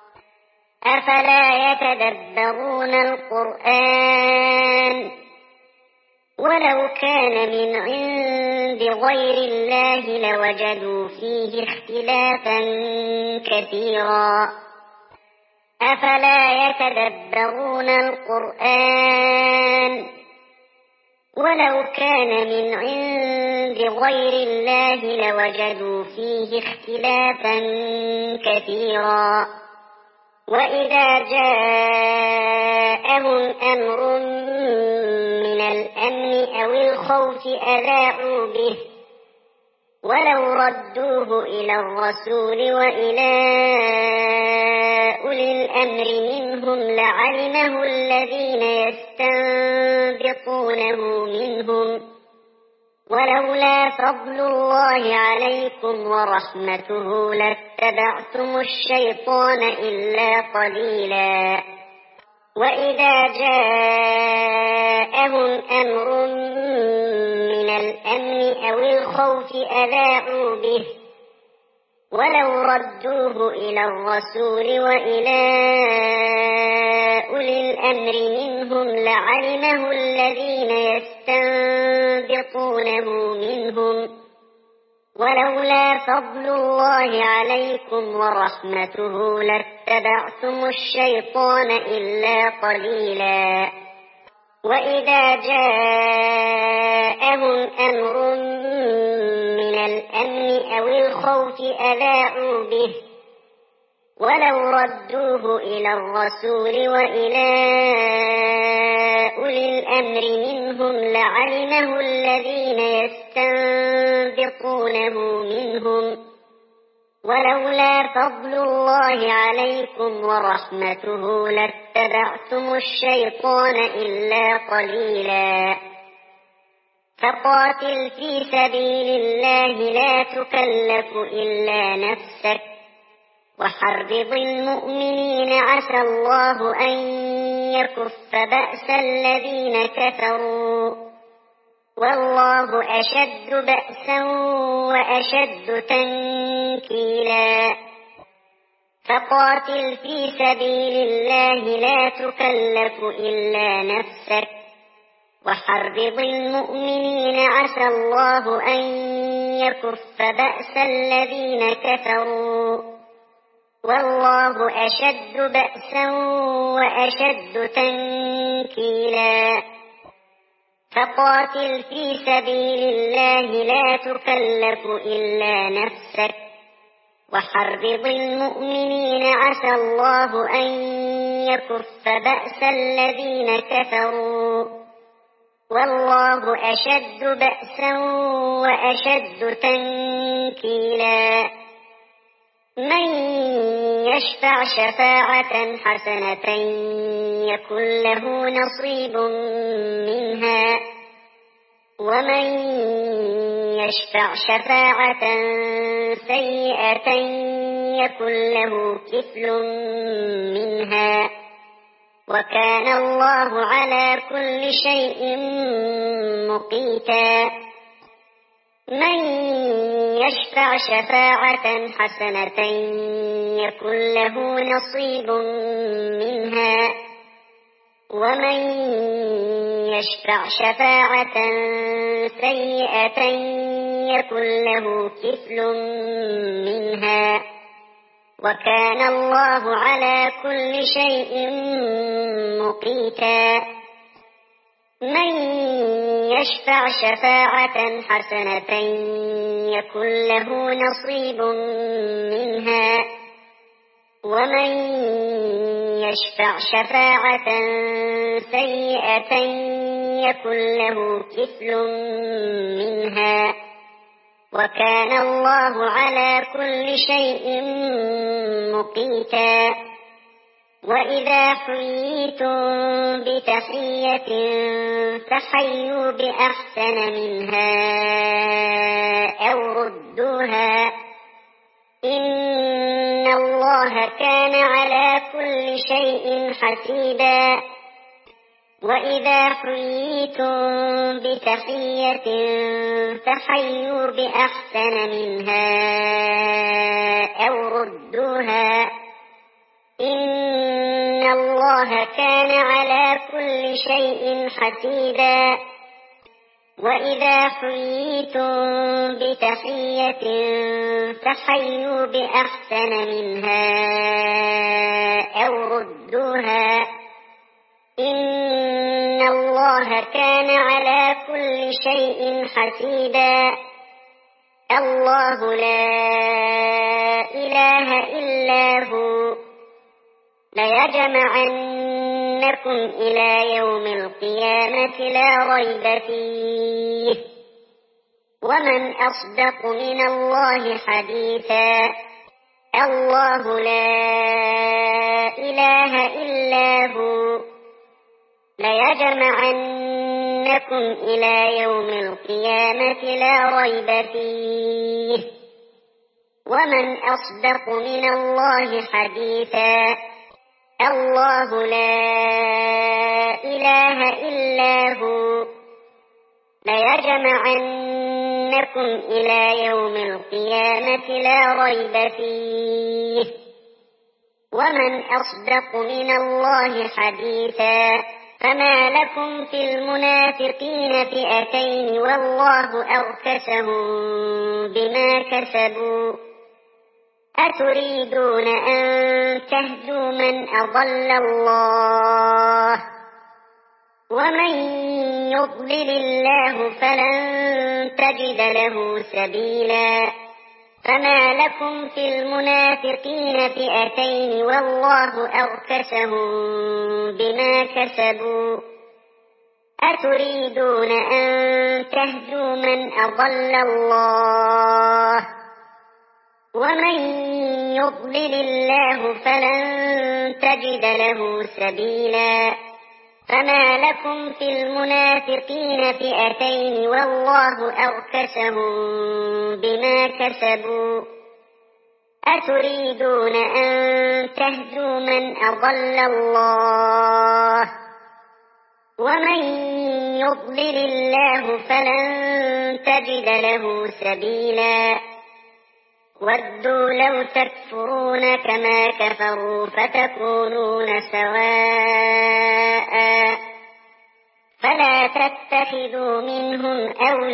أفلا يتدبرون القرآن ولو كان من عند غير الله لوجدوا فيه اختلافا كثيرا. أفلا يتدبرون القرآن ولو كان من عند غير الله لوجدوا فيه اختلافا كثيرا. وإذا جاءهم أمر من الأمن أو الخوف أذاعوا به ولو ردوه إلى الرسول وإلى أولي الأمر منهم لعلمه الذين يستنبطونه منهم ولولا فضل الله عليكم ورحمته لاتبعتم الشيطان إلا قليلا. وإذا جاءهم أمر من الأمن أو الخوف أذاعوا به ولو ردوه إلى الرسول وإلى أولي الأمر منهم لعلمه الذين يستنبطونه منهم ولولا فضل الله عليكم ورحمته لاتبعتم الشيطان إلا قليلا وإذا جاءهم أمر من الأمن أو الخوف أذاعوا به ولو ردوه إلى الرسول وإلى أولي الأمر منهم لعلمه الذين يستنبطونه منهم ولولا فضل الله عليكم ورحمته لاتبعتم الشيطان إلا قليلا فقاتل في سبيل الله لا تكلف إلا نفسك وحرض المؤمنين عسى الله أن يكف بأس الذين كفروا والله أشد بأسا وأشد تنكيلا فقاتل في سبيل الله لا تكلف إلا نفسك وحرض المؤمنين عسى الله أن يكف بأس الذين كفروا والله أشد بأسا وأشد تنكيلا فقاتل في سبيل الله لا تكلف إلا نفسك وحرض المؤمنين عسى الله أن يكف بأس الذين كفروا والله أشد بأسا وأشد تنكيلا من يشفع شفاعة حسنة يكن له نصيب منها ومن يشفع شفاعة سيئة يكن له كفل منها وكان الله على كل شيء مقيتا من يشفع شفاعة حسنة يكن له نصيب منها ومن يشفع شفاعة سيئة يكن له كفل منها وكان الله على كل شيء مقيتا من يشفع شفاعة حسنة يكن له نصيب منها ومن يشفع شفاعة سيئة يكن له كفل منها وكان الله على كل شيء مقيتا وإذا حييتم بتحية فحيوا بأحسن منها أو ردوها إن الله كان على كل شيء حسيبا وإذا حييتم بتحية فحيوا بأحسن منها أو ردوها إن الله كان على كل شيء حسيبا وإذا حييتم بتحية فحيوا بأحسن منها أو ردوها إن الله كان على كل شيء حسيبا الله لا إله إلا هو ليجمعنكم إلى يوم القيامة لا ريب فيه ومن أصدق من الله حديثا الله لا إله إلا هو ليجمعنكم إلى يوم القيامة لا ريب فيه ومن أصدق من الله حديثا الله لا إله إلا هو ليجمعنكم إلى يوم القيامة لا ريب فيه ومن أصدق من الله حديثا فما لكم في المنافقين فئتين والله أركسهم بما كسبوا أتريدون أن تهدوا من أضل الله ومن يضلل الله فلن تجد له سبيلا فما لكم في المنافقين فئتين والله أركسهم بما كسبوا أتريدون أن تهدوا من أضل الله ومن يضلل الله فلن تجد له سبيلا فما لكم في المنافقين فئتين والله أركسهم بما كسبوا أتريدون أن تهدوا من أضل الله ومن يضلل الله فلن تجد له سبيلا ودوا لو تكفرون كما كفروا فتكونون سواء فلا تتخذوا منهم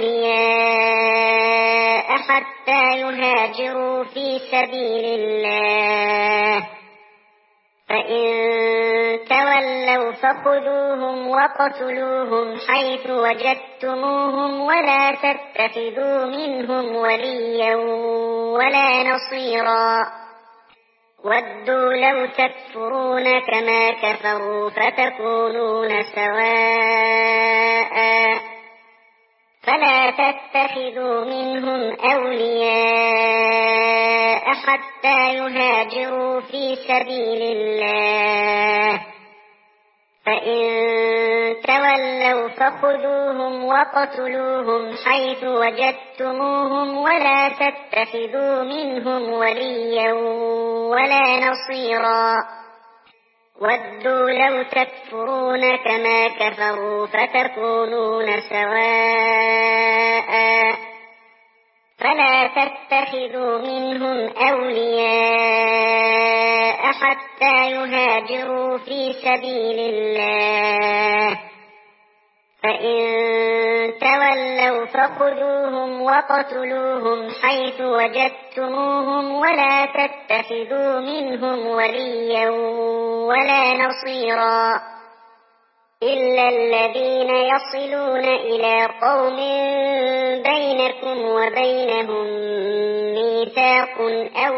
أولياء حتى يهاجروا في سبيل الله فإن تولوا فخذوهم وقتلوهم حيث وجدتموهم ولا تتخذوا منهم وليا ولا نصيرا ودوا لو تكفرون كما كفروا فتكونون سواء فلا تتخذوا منهم أولياء حتى يهاجروا في سبيل الله فإن تولوا فخذوهم وقتلوهم حيث وجدتموهم ولا تتخذوا منهم وليا ولا نصيرا ودوا لو تكفرون كما كفروا فتكونون سواء فلا تتخذوا منهم أولياء حتى يهاجروا في سبيل الله فإن تولوا فخذوهم وقتلوهم حيث وجدتموهم ولا تتخذوا منهم وليا ولا نصيرا إلا الذين يصلون إلى قوم بينكم وبينهم ميثاق أو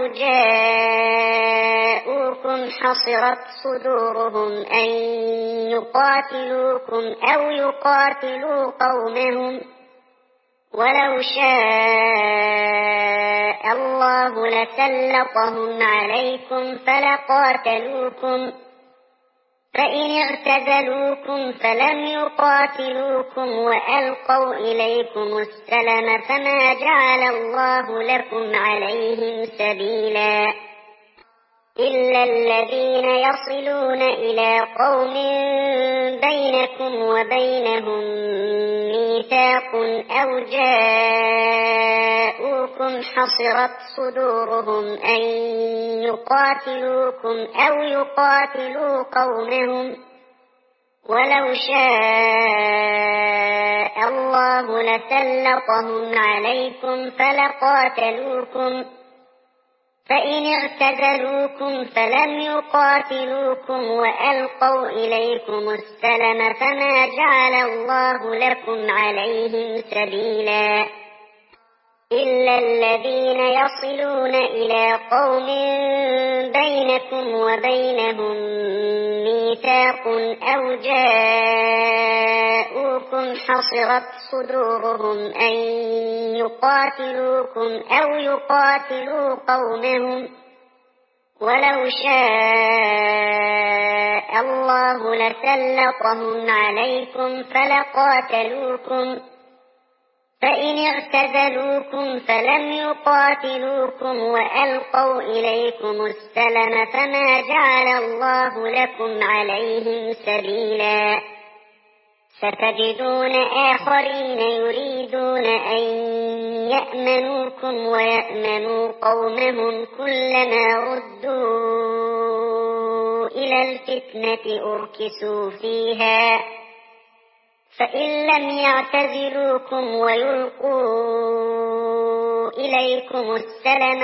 جاءوكم حصرت صدورهم أن يقاتلوكم أو يقاتلوا قومهم ولو شاء الله لسلطهم عليكم فلقاتلوكم فإن اعتزلوكم فلم يقاتلوكم وألقوا إليكم السلم فما جعل الله لكم عليهم سبيلا إلا الذين يصلون إلى قوم بينكم وبينهم ميثاق أو جاءوكم حصرت صدورهم أن يقاتلوكم أو يقاتلوا قومهم ولو شاء الله لسلطهم عليكم فلقاتلوكم فإن اعتزلوكم فلم يقاتلوكم وألقوا إليكم السلم فما جعل الله لكم عليهم سبيلا إلا الذين يصلون إلى قوم بينكم وبينهم ميثاق أو جاءوكم حصرت صدورهم أن يقاتلوكم أو يقاتلوا قومهم ولو شاء الله لسلطهم عليكم فلقاتلوكم فإن اعتزلوكم فلم يقاتلوكم وألقوا إليكم السلم فما جعل الله لكم عليهم سبيلا ستجدون آخرين يريدون أن يأمنوكم ويأمنوا قومهم كلما ردوا إلى الفتنة أركسوا فيها فإن لم يعتزلوكم ويلقوا إليكم السلم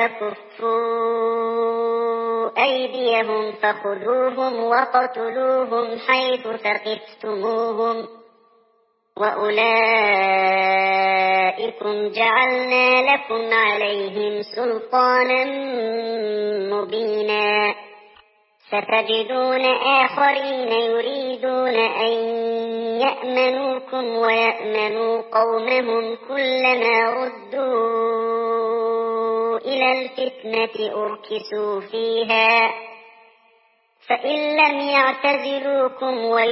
ويكفوا أيديهم فخذوهم وقتلوهم حيث ثقفتموهم وأولئكم جعلنا لكم عليهم سلطانا مبينا ستجدون آخرين يريدون أن يأمنوكم ويأمنوا قومهم كلما ردوا إلى الفتنة أركسوا فيها فإن لم يعتزلوكم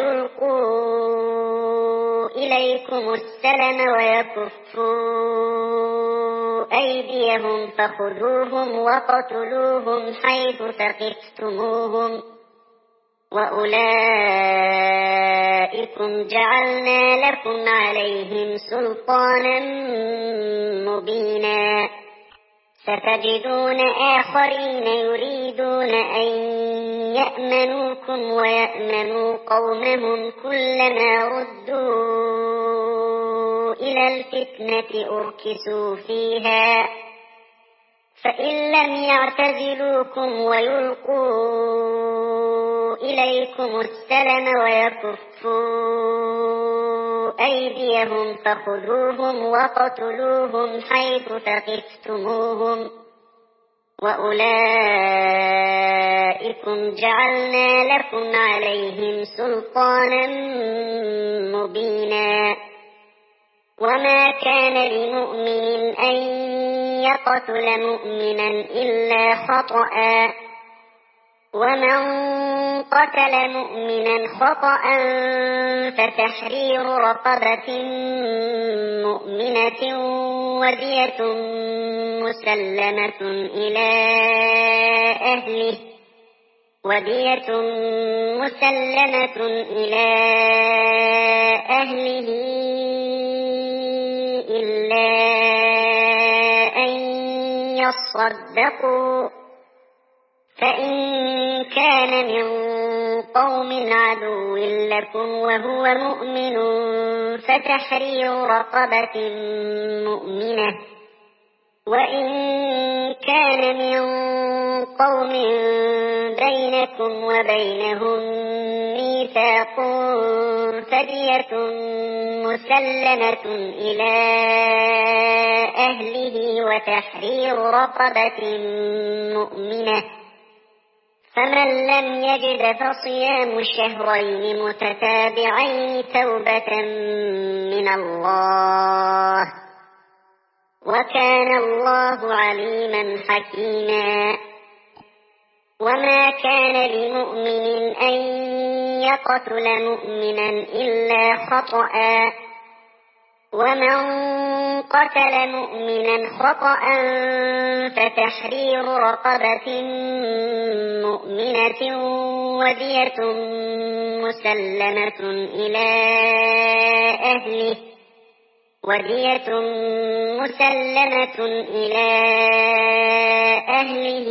ويلقوا إليكم السلم ويكفوا أيديهم فخذوهم وقتلوهم حيث ثقفتموهم وأولئكم جعلنا لكم عليهم سلطانا مبينا ستجدون آخرين يريدون أن يأمنوكم ويأمنوا قومهم كلما ردوا إلى الفتنة أركسوا فيها فإن لم يعتزلوكم ويلقوا إليكم السلم ويكفوا أيديهم فخذوهم وقتلوهم حيث ثقفتموهم وأولئكم جعلنا لكم عليهم سلطانا مبينا وما كان لمؤمن أن يقتل مؤمنا إلا خطأ ومن قتل مؤمنا خطأ فتحرير رقبة مؤمنة ودية مسلمة إلى أهله إلا أن يصدقوا فإن كان من قوم عدو لكم وهو مؤمن فتحرير رقبة مؤمنة وإن كان من قوم بينكم وبينهم ميثاق فدية مسلمة إلى أهله وتحرير رقبة مؤمنة فمن لم يجد فصيام شهرين متتابعين توبة من الله وكان الله عليما حكيما وما كان لمؤمن أن يقتل مؤمنا إلا خطأ ومن قتل مؤمنا خطأ فتحرير رقبة مؤمنة ودية مسلمة إلى أهله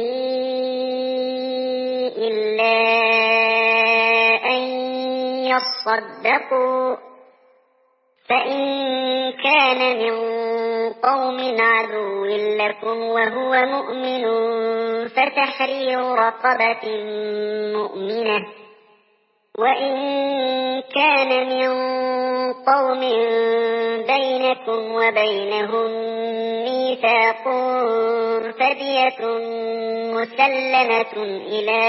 إلا أن يصدقوا فإن كان من قوم عدو لكم وهو مؤمن فتحرير رقبة مؤمنة وإن كان من قوم بينكم وبينهم ميثاق فدية مسلمة إلى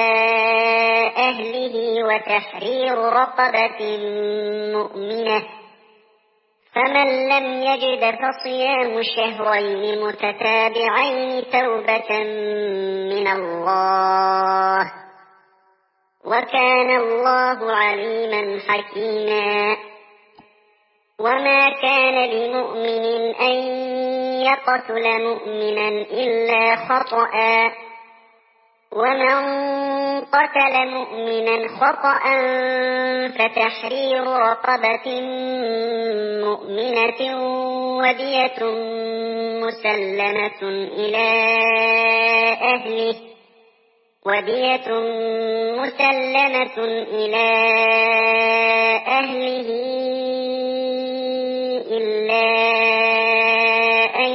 أهله وتحرير رقبة مؤمنة فمن لم يجد فصيام شهرين متتابعين توبة من الله وكان الله عليما حكيما وما كان لمؤمن أن يقتل مؤمنا إلا خطأ ومن قتل مؤمنا خطأ فتحرير رقبة مؤمنة ودية مسلمة إلى ودية مسلمة إلى أهله إلا أن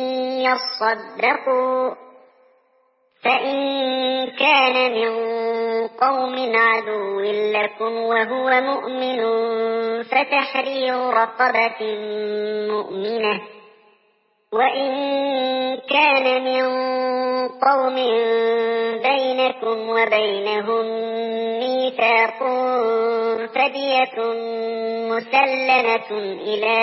يصدقوا، فإن كان من قوم عدو لكم وهو مؤمن فتحرير رقبة مؤمنة، وإن كان من قوم بينكم وبينهم ميثاق فدية مسلمة إلى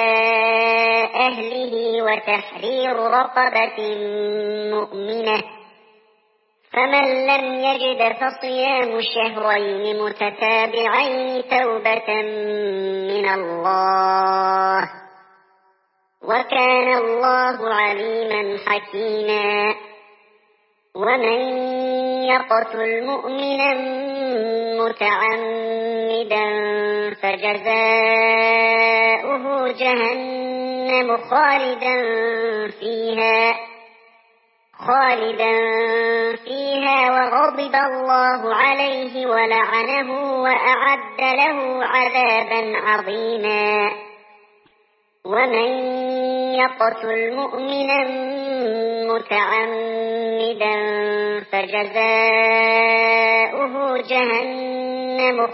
أهله وتحرير رقبة مؤمنة، فمن لم يجد فصيام شهرين متتابعين توبة من الله، وكان الله عليما حكيما. ومن يقتل مؤمنا متعمدا فجزاؤه جهنم خالدا فيها وغضب الله عليه ولعنه وأعد له عذابا عظيما. ومن يقتل مؤمنا متعمدا فجزاؤه جهنم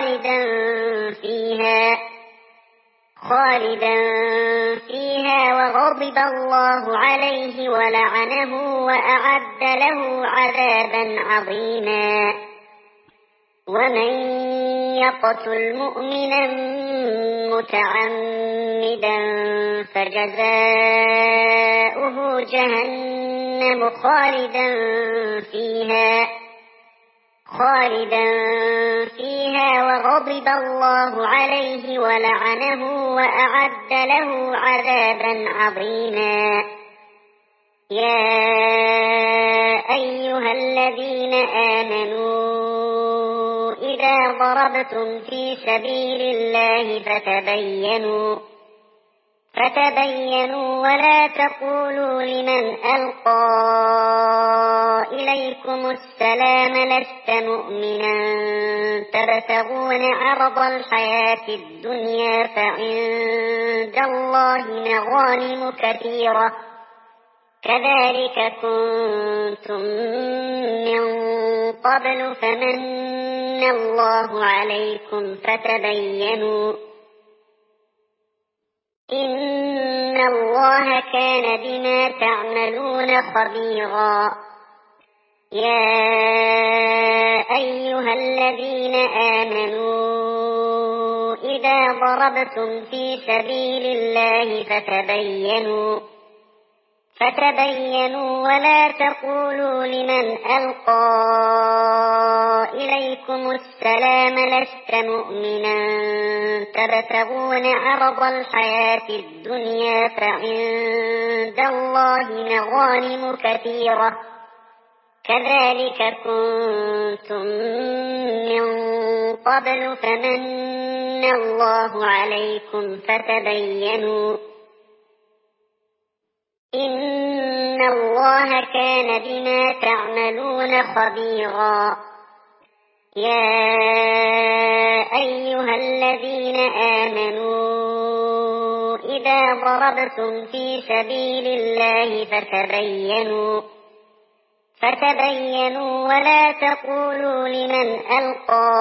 خالدا فيها وغضب الله عليه ولعنه وأعد له عذابا عظيما. ومن يقتل مؤمنا متعمدا فجزاؤه جهنم خالدا فيها وغضب الله عليه ولعنه وأعد له عذابا عظيما. يا أيها الذين آمنوا إذا ضربتم في سبيل الله فتبينوا ولا تقولوا لمن ألقى إليكم السلام لست مؤمنا تبتغون عرض الحياة الدنيا فعند الله مغانم كثيرة كذلك كنتم من قبل فمن الله عليكم فتبينوا إن الله كان بما تعملون خبيرا. يا أيها الذين آمنوا إذا ضربتم في سبيل الله فتبينوا ولا تقولوا لمن ألقى إليكم السلام لست مؤمنا تبتغون عرض الحياة الدنيا فعند الله مغانم كثيرة كذلك كنتم من قبل فمن الله عليكم فتبينوا إن الله كان بما تعملون خبيرا. يا أيها الذين آمنوا إذا ضربتم في سبيل الله فتبينوا ولا تقولوا لمن ألقى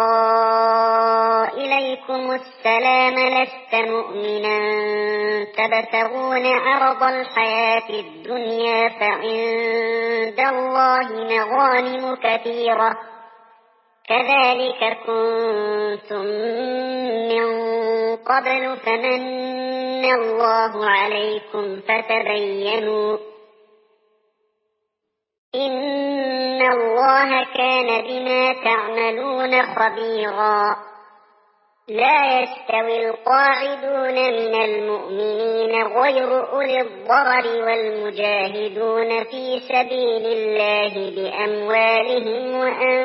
إليكم السلام لست مؤمنا تبتغون عرض الحياة الدنيا فعند الله مغانم كثيرة كذلك كنتم من قبل فمن الله عليكم فتبينوا إن الله كان بما تعملون خبيرا. لا يستوي القاعدون من المؤمنين غير أولي الضرر والمجاهدون في سبيل الله بأموالهم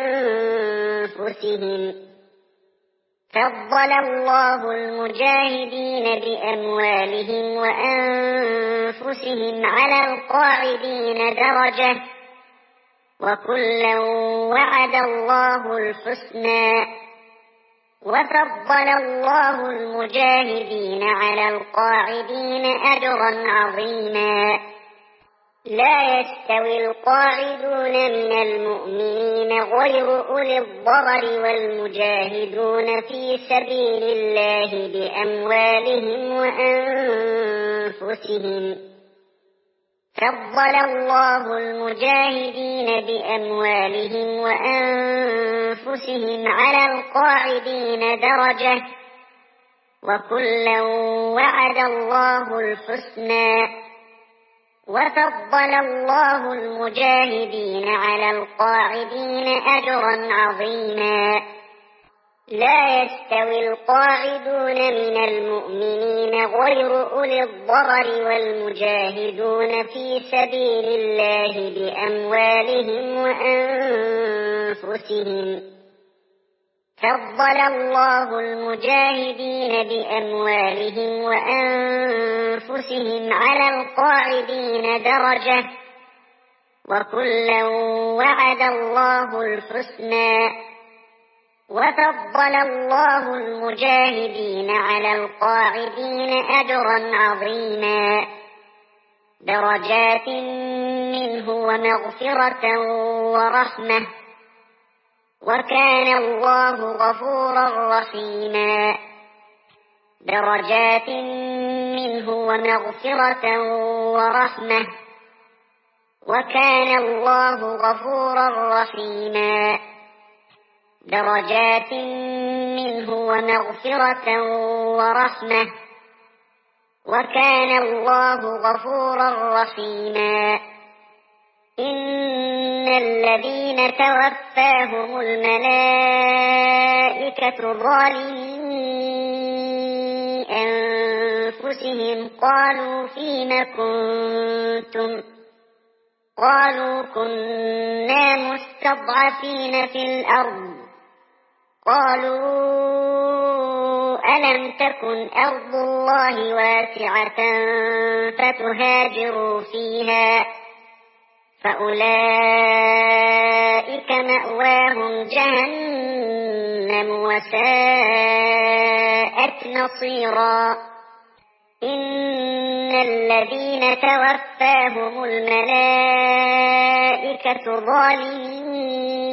وأنفسهم فضل الله المجاهدين بأموالهم وأنفسهم على القاعدين درجة وكلا وعد الله الحسنى وفضل الله المجاهدين على القاعدين أجرا عظيما لا يستوي القاعدون من المؤمنين غير أولي الضرر والمجاهدون في سبيل الله بأموالهم وأنفسهم فضل الله المجاهدين بأموالهم وأنفسهم على القاعدين درجة وكلا وعد الله الحسنى وفضل الله المجاهدين على القاعدين أجرا عظيما لا يستوي القاعدون من المؤمنين غير أولي الضرر والمجاهدون في سبيل الله بأموالهم وأنفسهم فضل الله المجاهدين بأموالهم وأنفسهم على القاعدين درجة وكلا وعد الله الحسنى وفضل الله المجاهدين على القاعدين أجرا عظيما درجات منه ومغفرة ورحمة وكان الله غفورا رحيما درجات منه ومغفرة ورحمة وكان الله غفورا رحيما درجات منه ومغفرة ورحمة وكان الله غفورا رحيما إن الذين توفاهم الملائكة ظالمي أنفسهم قالوا فيم كنتم قالوا كنا مستضعفين في الأرض قالوا ألم تكن أرض الله واسعة فتهاجروا فيها فأولئك مأواهم جهنم وساءت مصيرا إن الذين توفاهم الملائكة ظالمي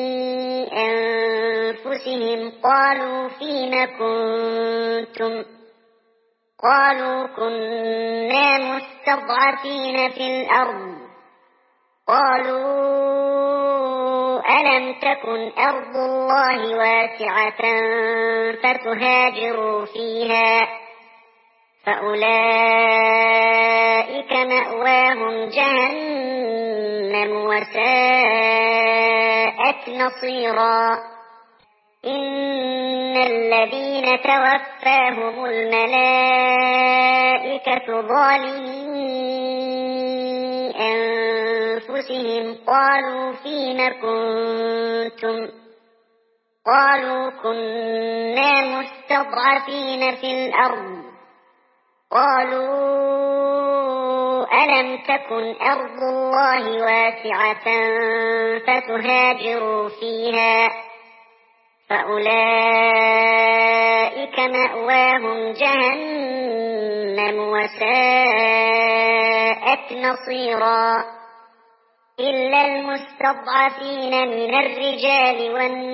أنفسهم قالوا فيم كنتم قالوا كنا مستضعفين في الأرض قالوا ألم تكن أرض الله واسعة فتهاجروا فيها فأولئك مأواهم جهنم وساءت مصيرا إن الذين توفاهم الملائكة ظالمي أنفسهم قالوا فيم كنتم قالوا كنا مستضعفين في الأرض قالوا ألم تكن أرض الله واسعة فتهاجروا فيها فأولئك مأواهم جهنم وساءت مصيرا إلا المستضعفين من الرجال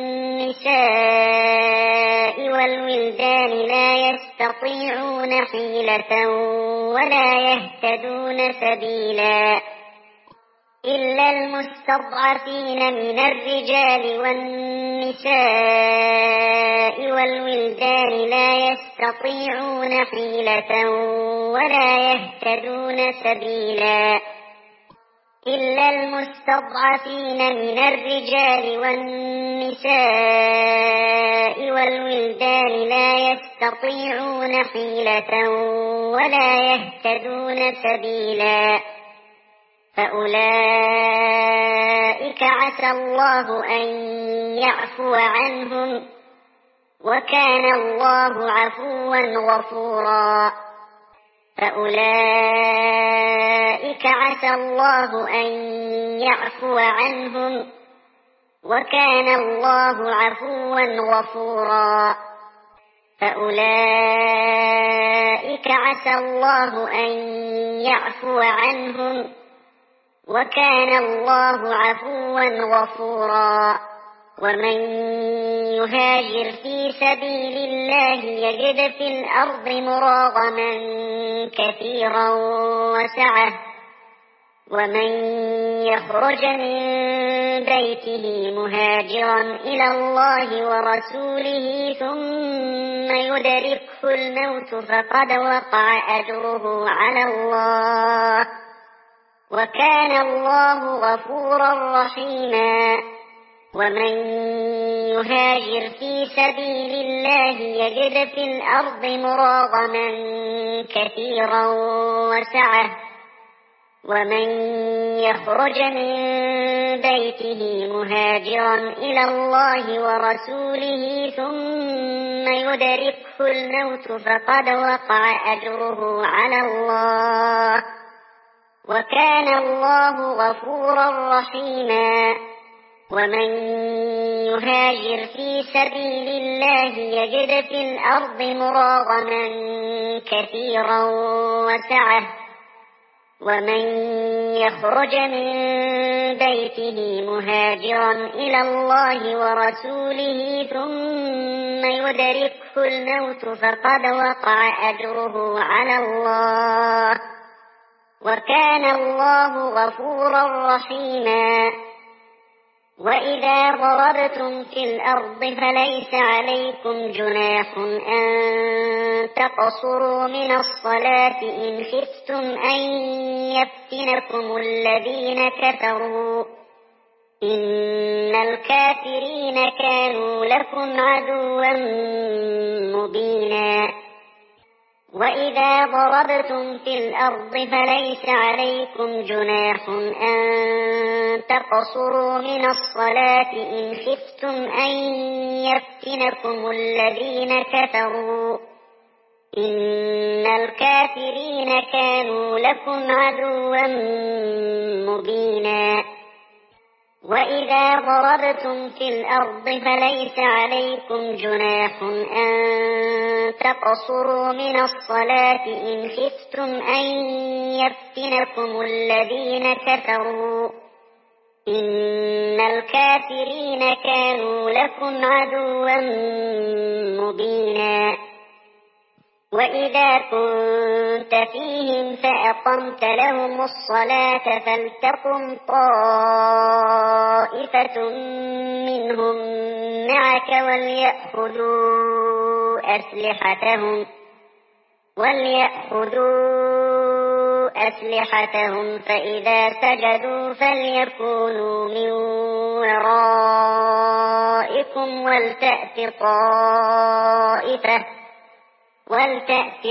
والنساء والولدان لا يستطيعون حيلة ولا يهتدون سبيلا إلا المستضعفين من الرجال والنساء والولدان لا يستطيعون حيلة ولا يهتدون سبيلا إلا المستضعفين من الرجال والنساء والولدان لا يستطيعون حيلة ولا يهتدون سبيلا فأولئك عسى الله أن يعفو عنهم وكان الله عفوا غفورا فأولئك عسى الله أن يعفو عنهم، وكان الله عفوا غفورا. فأولئك عسى الله أن يعفو عنهم، وكان الله عفوا غفورا. ومن يهاجر في سبيل الله يجد في الأرض مراغما كثيرا وسعة، ومن يخرج من بيته مهاجرا إلى الله ورسوله ثم يدركه الموت فقد وقع أجره على الله، وكان الله غفورا رحيما. ومن يهاجر في سبيل الله يجد في الأرض مراغما كثيرا وسعة، ومن يخرج من بيته مهاجرا إلى الله ورسوله ثم يدركه الموت فقد وقع أجره على الله، وكان الله غفورا رحيما. ومن يهاجر في سبيل الله يجد في الأرض مراغما كثيرا وسعة، ومن يخرج من بيته مهاجرا إلى الله ورسوله ثم يدركه الموت فقد وقع أجره على الله، وكان الله غفورا رحيما. وإذا ضربتم في الأرض فليس عليكم جناح أن تقصروا من الصلاة إن خفتم أن يفتنكم الذين كفروا، إن الكافرين كانوا لكم عدوا مبينا. وإذا ضربتم في الأرض فليس عليكم جناح أن تقصروا من الصلاة إن خفتم أن يفتنكم الذين كفروا، إن الكافرين كانوا لكم عدوا مبينا. وإذا ضربتم في الأرض فليس عليكم جناح أن تقصروا من الصلاة إن خفتم أن يفتنكم الذين كفروا، إن الكافرين كانوا لكم عدوا مبينا. وإذا كنت فيهم فأقمت لهم الصلاة فلتقم طائفة منهم معك وليأخذوا أسلحتهم فإذا سجدوا فليكونوا من ورائكم ولتأت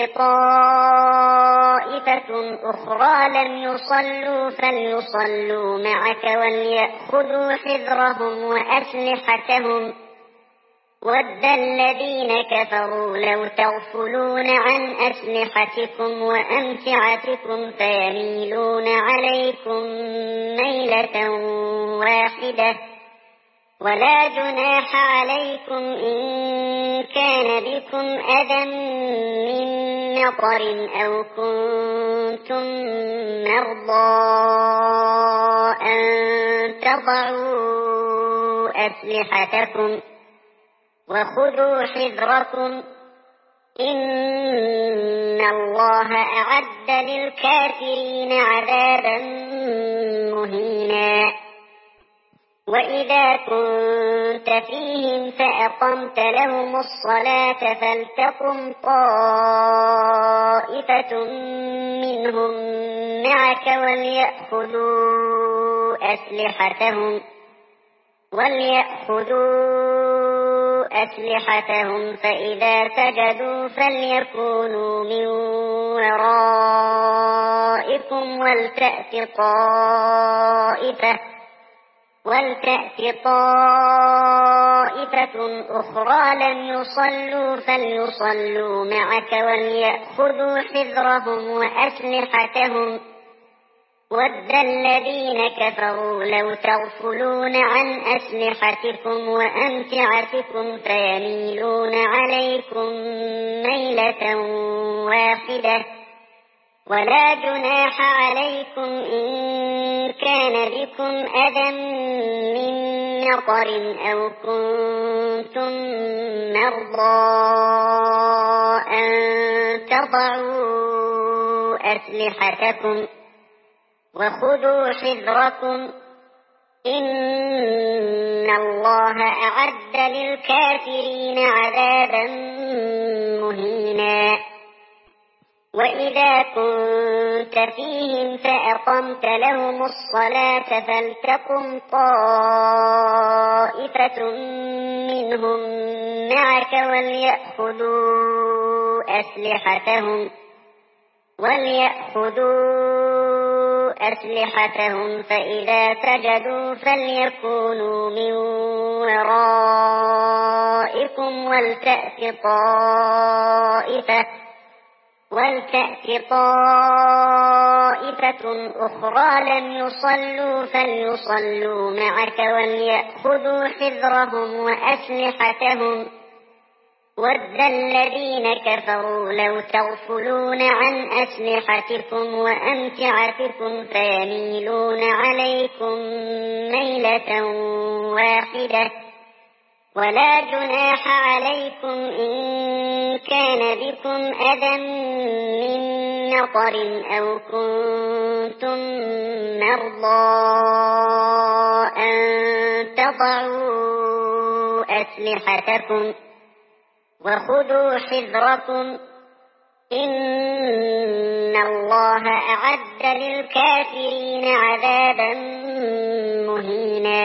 طائفة أخرى لم يصلوا فليصلوا معك وليأخذوا حذرهم وأسلحتهم. ود الذين كفروا لو تغفلون عن أسلحتكم وأمتعتكم فيميلون عليكم ميلة واحدة، ولا جناح عليكم إن كان بكم أذى من مطر أو كنتم مرضى أن تضعوا أسلحتكم وخذوا حذركم، إن الله أعد للكافرين عذابا مهينا. وإذا كنت فيهم فأقمت لهم الصلاة فلتقم طائفة منهم معك وليأخذوا أسلحتهم فإذا سجدوا فليكونوا من ورائكم ولتأت ولتأت طائفة أخرى لم يصلوا فليصلوا معك وليأخذوا حذرهم وأسلحتهم ود الذين كفروا لو تغفلون عن أسلحتكم وأمتعتكم فيميلون عليكم ميلة واحدة ولا جناح عليكم إن كان بكم أذى من مطر أو كنتم مرضى أن تضعوا أسلحتكم وخذوا حذركم إن الله أعد للكافرين عذابا مهينا وإذا كنت فيهم فأقمت لهم الصلاة فلتقم طائفة منهم معك وليأخذوا أسلحتهم فإذا سجدوا فليكونوا من ورائكم ولتأت طائفة أخرى لم يصلوا فليصلوا معك وليأخذوا حذرهم وأسلحتهم ود الذين كفروا لو تغفلون عن أسلحتكم وأمتعتكم فيميلون عليكم ميلة واحدة ولا جناح عليكم إن كان بكم أذى من مطر أو كنتم مرضى أن تضعوا أسلحتكم وخذوا حذركم إن الله أعد للكافرين عذابا مهينا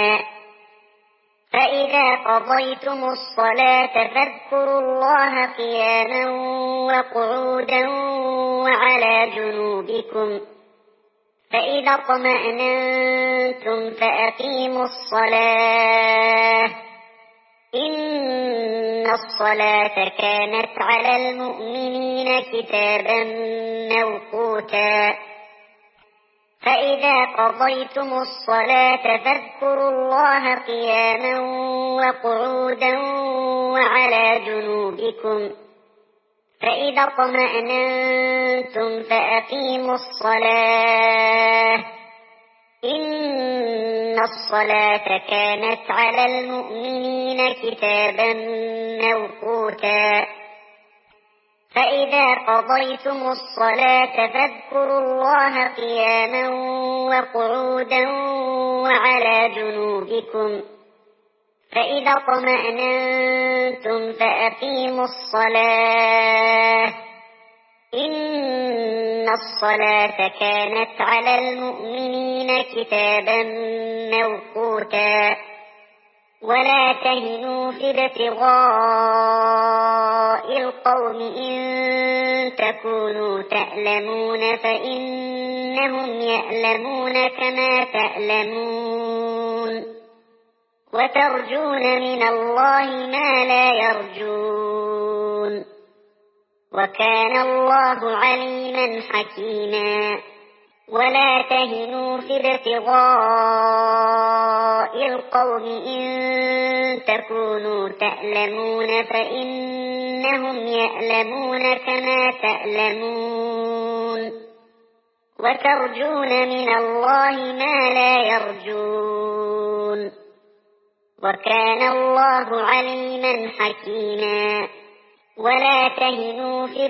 فإذا قضيتم الصلاة فاذكروا الله قياما وقعودا وعلى جنوبكم فإذا اطمأننتم فأقيموا الصلاة إن الصلاة كانت على المؤمنين كتابا موقوتا فإذا قضيتم الصلاة فاذكروا الله قياما وقعودا وعلى جنوبكم فإذا اطمأننتم فأقيموا الصلاة إن الصلاة كانت على المؤمنين كتابا موقوتا فإذا قضيتم الصلاة فاذكروا الله قياما وقعودا وعلى جنوبكم فإذا اطمأننتم فأقيموا الصلاة إن الصلاة كانت على المؤمنين كتابا موقوتا ولا تهنوا في ابتغاء القوم إن تكونوا تألمون فإنهم يألمون كما تألمون وترجون من الله ما لا يرجون وكان الله عليما حكيما ولا تهنوا في ابتغاء القوم إن تكونوا تألمون فإنهم يألمون كما تألمون وترجون من الله ما لا يرجون وكان الله عليما حكيما ولا تهنوا في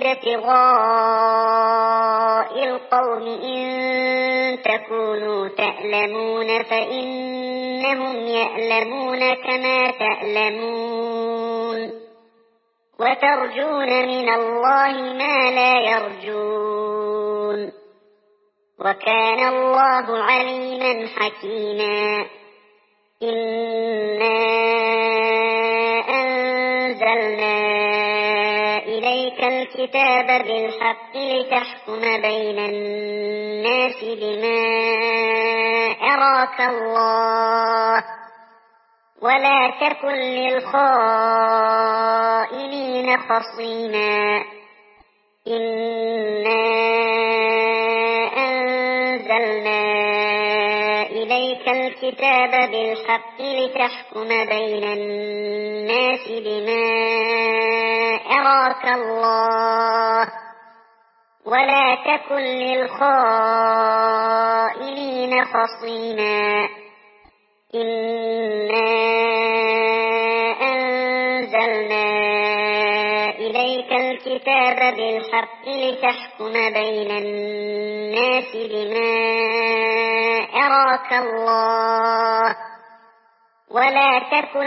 ابتغاء القوم إن تكونوا تألمون فإنهم يألمون كما تألمون وترجون من الله ما لا يرجون وكان الله عليما حكيما إنا أنزلنا إليك الكتاب بالحق لتحكم بين الناس بما أراك الله ولا تكن للخائنين خصيما إنا أنزلنا إليك الكتاب بالحق لتحكم بين الناس بما أراك الله ولا تكن للخائنين خصيما إنا أنزلنا إليك الكتاب بالحق لتحكم بين الناس بما أراك الله ولا تكن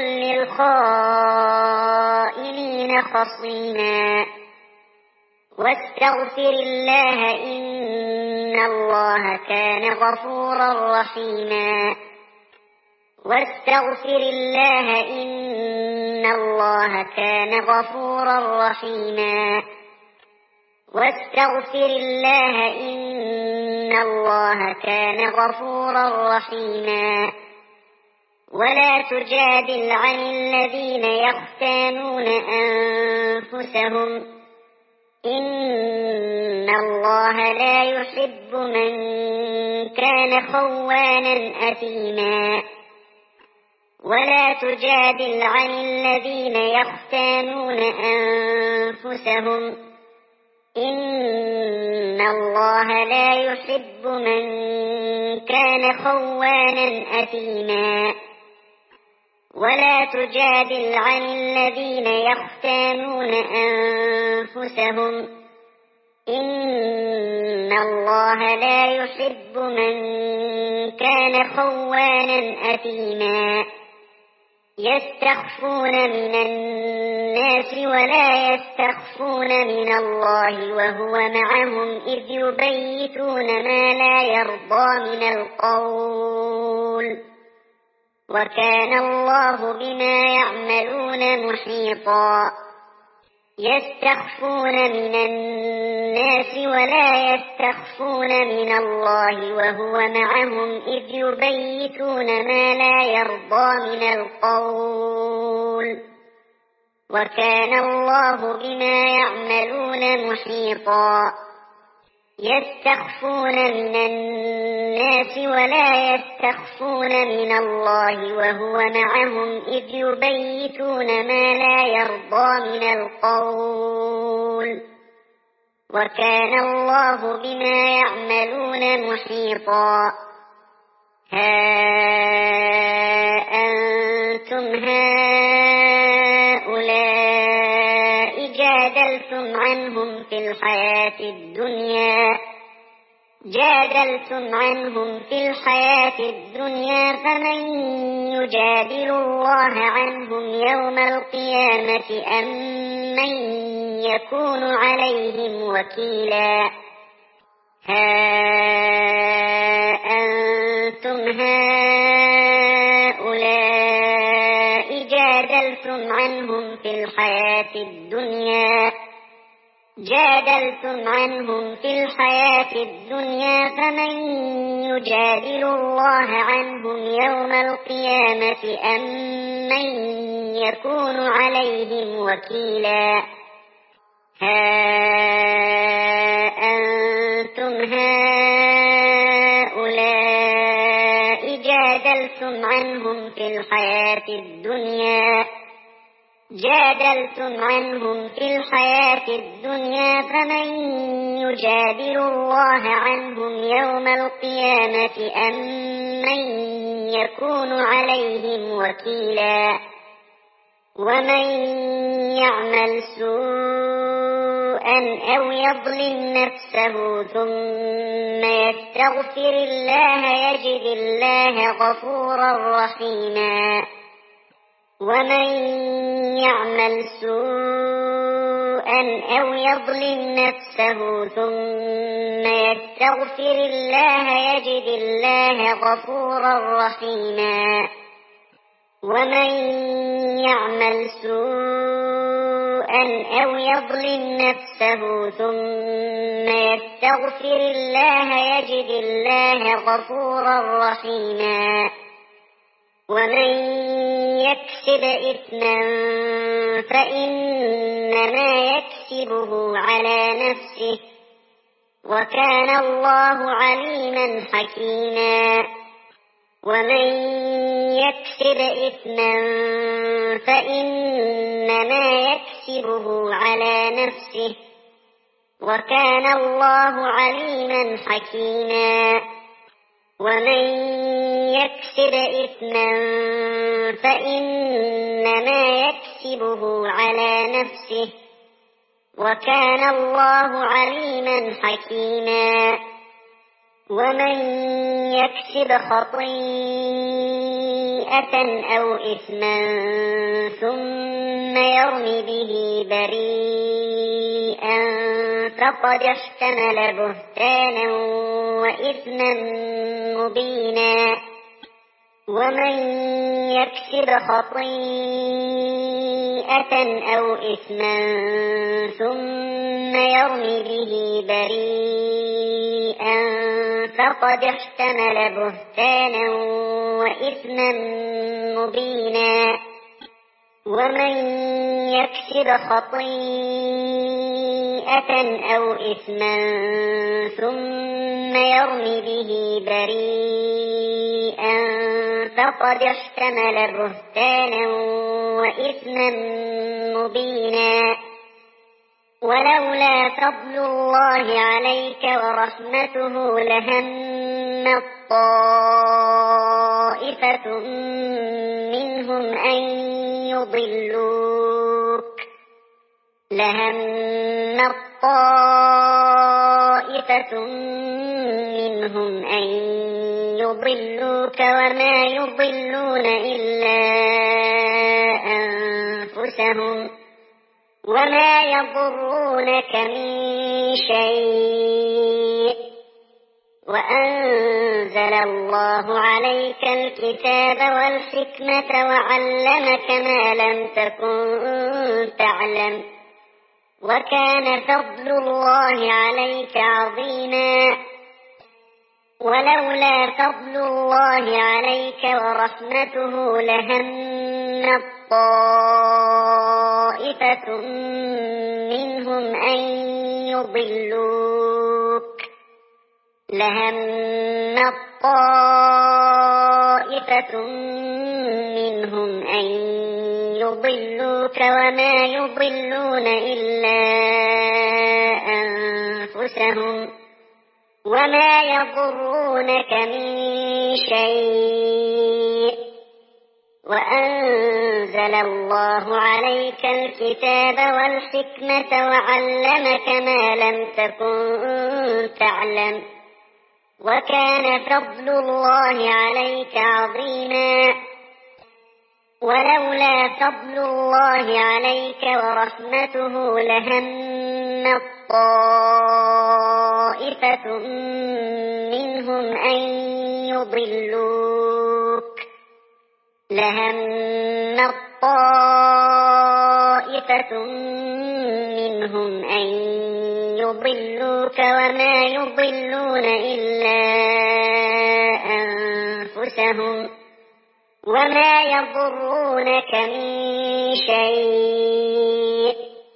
للخائنين خصيما واستغفر الله إن الله كان غفورا رحيما واستغفر الله إن الله كان غفورا رحيما واستغفر الله إن الله كان غفورا رحيما ولا تجادل عن الذين يختانون أنفسهم إن الله لا يحب من كان خوانا أثيما ولا تجادل عن الذين يختانون أنفسهم إن الله لا يحب من كان خوانا أثيما ولا تجادل عن الذين يختانون أنفسهم إن الله لا يحب من كان خوانا أثيما يستخفون من الناس ولا يستخفون من الله وهو معهم إذ يبيتون ما لا يرضى من القول وكان الله بما يعملون محيطا يستخفون من الناس ولا يستخفون من الله وهو معهم إذ يبيتون ما لا يرضى من القول وكان الله بما يعملون محيطا يستخفون من الناس ولا يستخفون من الله وهو معهم إذ يبيتون ما لا يرضى من القول وكان الله بما يعملون محيطا ها أنتم هؤلاء جادلتم عنهم في الحياة الدنيا فمن يجادل الله عنهم يوم القيامة أم من يكون عليهم وكيلا ها أنتم هؤلاء جادلتم عنهم في الحياة الدنيا فمن يجادل الله عنهم يوم القيامة أم من يكون عليهم وكيلا ها أنتم هؤلاء جادلتم عنهم في الحياة الدنيا فمن يجادل الله عنهم يوم القيامة أم من يكون عليهم وكيلا ومن يعمل سوءا أو يظلم نفسه ثم يستغفر الله يجد الله غفورا رحيما ومن يعمل سوءا أو يظلم نفسه ثم يستغفر الله يجد الله غفورا رحيما ومن يعمل سوءا سوءا أو يظلم نفسه ثم يستغفر الله يجد الله غفورا رحيما. ومن يكسب إثما فإنما يكسبه على نفسه وكان الله عليما حكيما. ومن يكسب إثما فإنما يكسبه على نفسه وكان الله عليما حكيما. ومن يكسب إثما فإنما يكسبه على نفسه وكان الله عليما حكيما. ومن يكسب خطيئة أو إثما ثم يرم به بريئا فقد احتمل بهتانا وإثما مبينا. ومن يكسب خطيئة أو إثما ثم يرم به بريئا فقد احتمل بهتانا وإثما مبينا. ومن يكسب خطيئة أو إثما ثم يرم به بريئا فقد احتمل بهتانا وإثما مبينا. ولولا فضل الله عليك ورحمته لهم طائفة منهم أن يضلوك وما يضلون إلا أنفسهم وما يضرونك من شيء. وأنزل الله عليك الكتاب والحكمة وعلمك ما لم تكن تعلم وكان فضل الله عليك عظيما. ولولا فضل الله عليك ورحمته لهم طائفة منهم أن يضلوك وما يضلون إلا أنفسهم وما يضرونك من شيء. وأنزل الله عليك الكتاب والحكمة وعلمك ما لم تكن تعلم وكان فضل الله عليك عظيما. ولولا فضل الله عليك ورحمته لهم طائفة منهم أن يضلوك وما يضلون إلا أنفسهم وما يضرونك من شيء.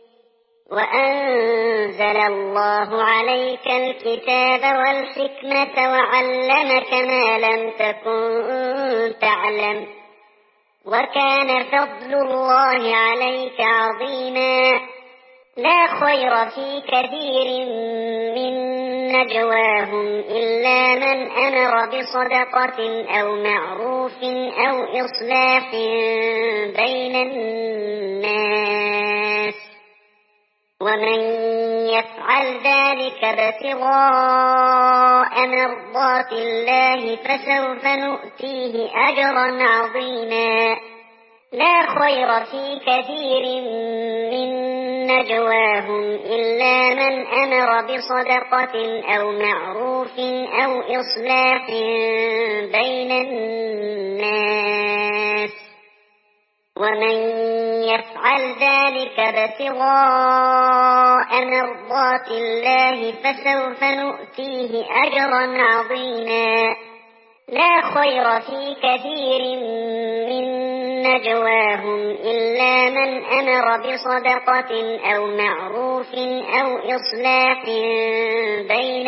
وأنزل الله عليك الكتاب والحكمة وعلمك ما لم تكن تعلم وكان فضل الله عليك عظيما. لا خير في كثير من نجواهم إلا من أمر بصدقة أو معروف أو إصلاح بين الناس ومن يفعل ذلك ابتغاء مرضات الله فسوف نؤتيه أجرا عظيما. لا خير في كثير من نجواهم إلا من أمر بصدقة أو معروف أو إصلاح بين الناس ومن يفعل ذلك ابتغاء مرضات الله فسوف نؤتيه أجرا عظيما. لا خير في كثير من نجواهم إلا من أمر بصدقة أو معروف أو إصلاح بين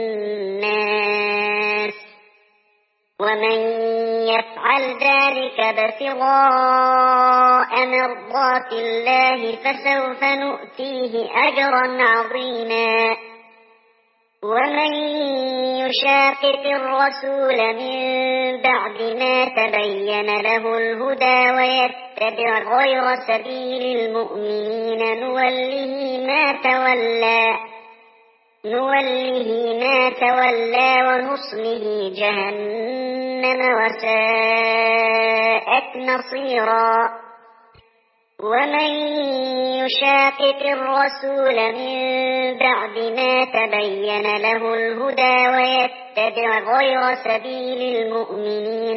الناس. ومن يفعل ذلك ابتغاء مرضات الله فسوف نؤتيه أجرا عظيما. ومن يشاقق الرسول من بعد ما تبين له الهدى ويتبع غير سبيل المؤمنين نوله ما تولى ونصله جهنم وساءت مصيرا. ومن يشاقق الرسول من بعد ما تبين له الهدى ويتبع غير سبيل المؤمنين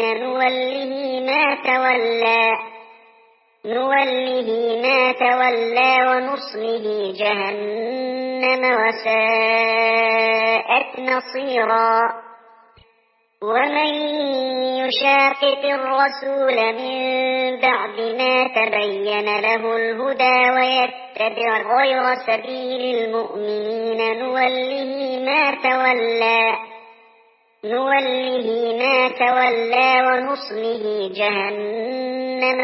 نوله ما تولى ونصله جهنم وساءت مصيرا. ومن يشاقق الرسول من بعد ما تبين له الهدى ويتبع غير سبيل المؤمنين نوله ما تولى ونصله جهنم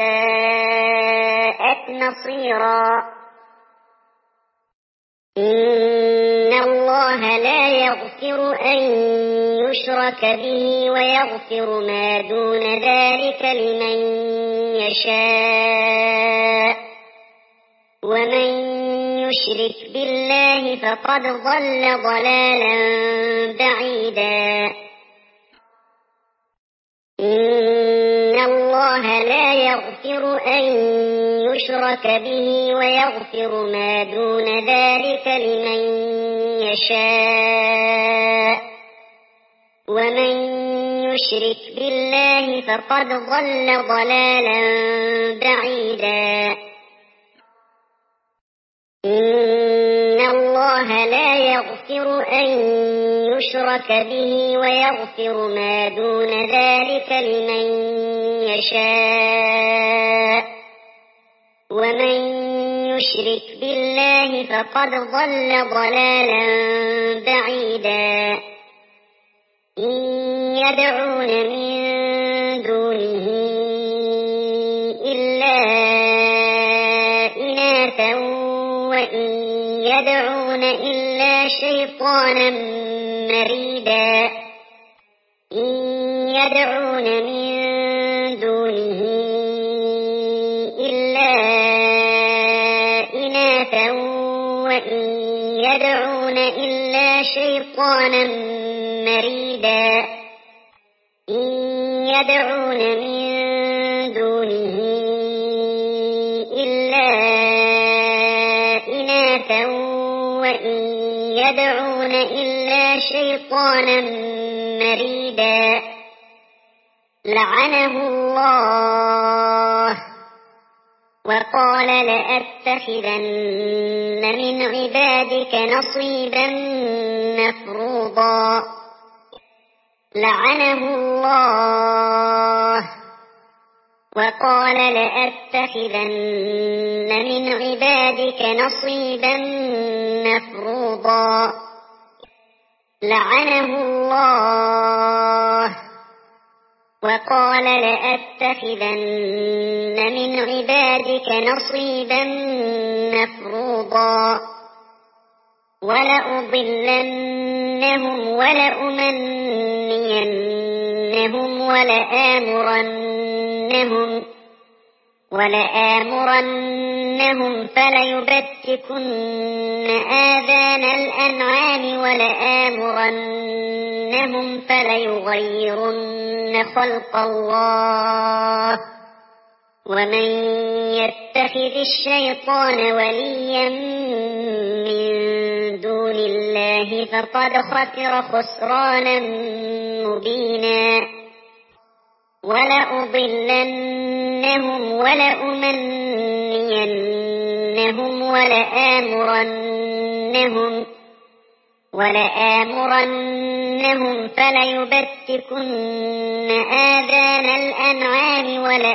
وساءت مصيرا. إن الله لا يغفر أن يشرك به ويغفر ما دون ذلك لمن يشاء. ومن يشرك بالله فقد ضل ضلالا بعيدا. إن الله لا يغفر أن يشرك به ويغفر ما دون ذلك لمن يشاء. ومن يشرك بالله فقد ضل ضلالا بعيدا. إن الله لا يغفر أن يشرك به ويغفر ما دون ذلك لمن يشاء. ومن يشرك بالله فقد ضل ضلالا بعيدا. إن يدعون من دونه إلا إناثا وإن يدعون إلا شيطانا مريدا. إن يدعون من دونه إلا إناثا وإن يدعون إلا شيطانا مريدا. إن يدعون من دونه إلا إناثا وإن يدعون إلا شيطانا مريدا. لعنه الله وقال لأتخذن من عبادك نصيبا مفروضا. لعنه الله وقال لأتخذن من عبادك نصيبا مفروضا. لعنه الله وقال لأتخذن من عبادك نصيبا مفروضا. ولأضلنهم ولأمنينهم ولآمرنهم فليبتكن آذان الأنعام ولآمرنهم فليغيرن خلق الله. ومن يتخذ الشيطان وليا من دون الله فقد خسر خسرانا مبينا. ولأضلنهم ولأمنينهم ولآمرنهم فليبتكن آذان الأنعام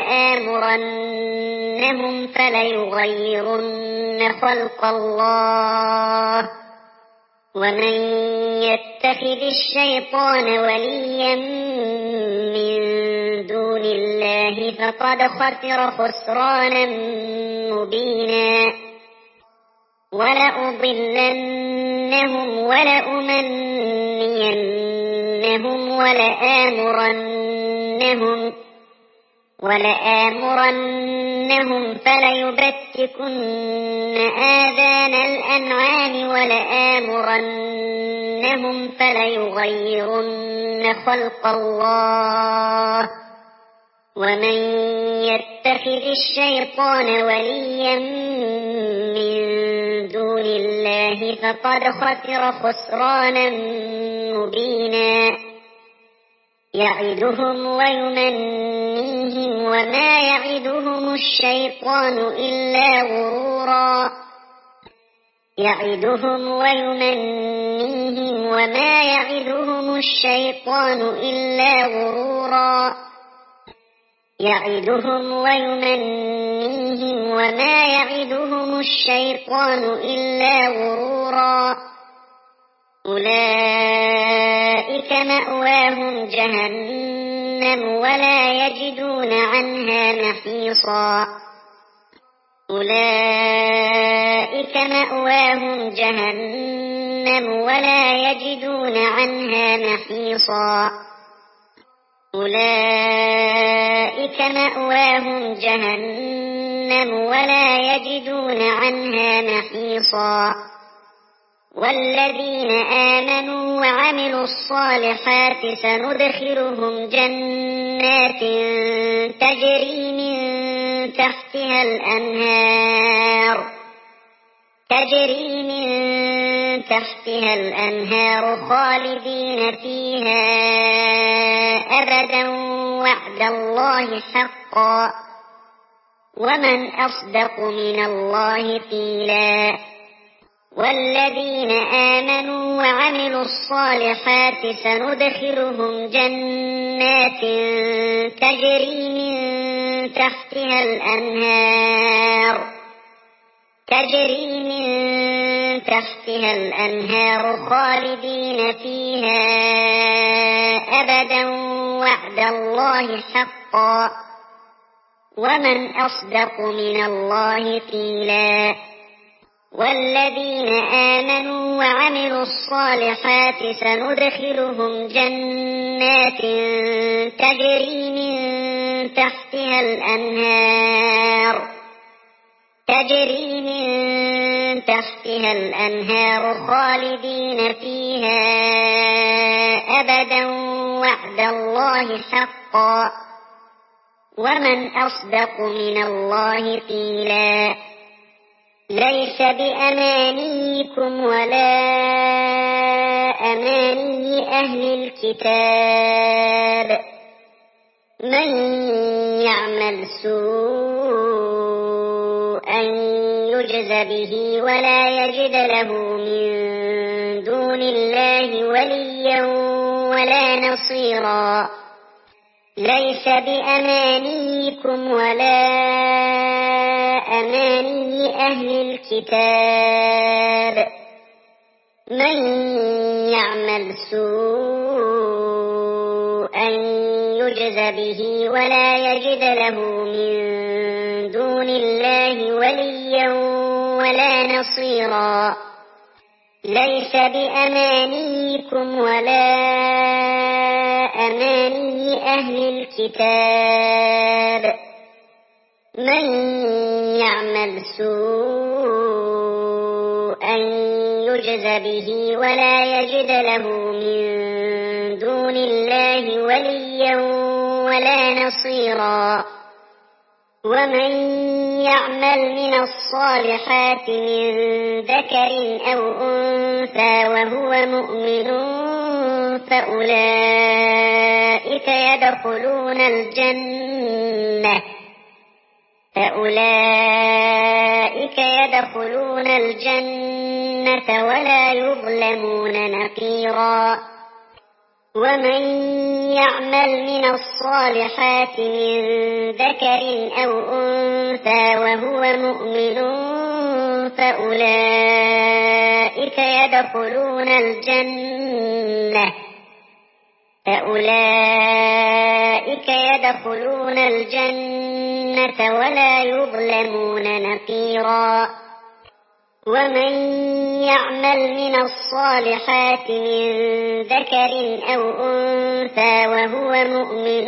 ولآمرنهم فليغيرن خلق الله ومن يتخذ الشيطان وليا من دون الله فقد خسر خسرانا مبينا ولأضلنهم ولأمنينهم ولآمرنهم فليبتكن آذان الأنعام ولآمرنهم فليغيرن خلق الله ومن يتخذ الشيطان وليا من دون الله فقد خسر خسرانا مبينا يعدهم ويمنيهم وما يعدهم الشيطان إلا غرورا يعدهم ويمنيهم وما يعدهم الشيطان إلا غرورا يعدهم ويمنيهم وما يعدهم الشيطان إلا غرورا أولئك مأواهم جهنم ولا يجدون عنها محيصا أولئك مأواهم جهنم ولا يجدون عنها محيصا أولئك مأواهم جهنم ولا يجدون عنها محيصا والذين آمنوا وعملوا الصالحات سندخلهم جنات تجري من تحتها الأنهار خالدين فيها أبدا وعد الله حقا ومن أصدق من الله قيلا والذين آمنوا وعملوا الصالحات سندخلهم جنات تجري من تحتها الأنهار خالدين فيها أبدا وعد الله حقا ومن أصدق من الله قيلا والذين آمنوا وعملوا الصالحات سندخلهم جنات تجري من تحتها الأنهار خالدين فيها أبدا وعد الله حقا ومن أصدق من الله قيلا ليس بأمانيكم ولا أماني أهل الكتاب من يعمل سوءا يجز به ولا يجد له من دون الله وليا ولا نصيرا ليس بأمانيكم ولا أماني أهل الكتاب من يعمل سوءا يجز به ولا يجد له من دون الله وليا ولا نصيرا ليس بأمانيكم ولا أماني أهل الكتاب من يعمل سوءا يجز به ولا يجد له من دون الله وليا ولا نصيرا ومن يعمل من الصالحات من ذكر أو أنثى وهو مؤمن فأولئك يدخلون الجنة ولا يظلمون نقيرا ومن يعمل من الصالحات من ذكر أو أنثى وهو مؤمن فأولئك يدخلون الجنة ولا يظلمون نقيرا ومن يعمل من الصالحات من ذكر أو أنثى وهو مؤمن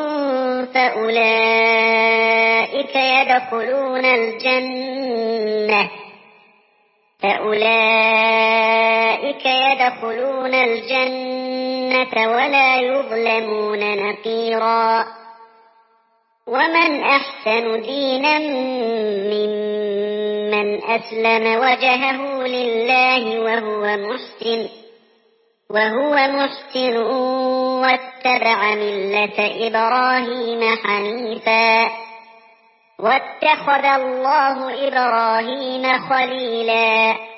فأولئك يدخلون الجنة ولا يظلمون نقيرا ومن أحسن دينا ممن أسلم وجهه لله وهو محسن واتبع ملة إبراهيم حنيفا واتخذ الله إبراهيم خليلا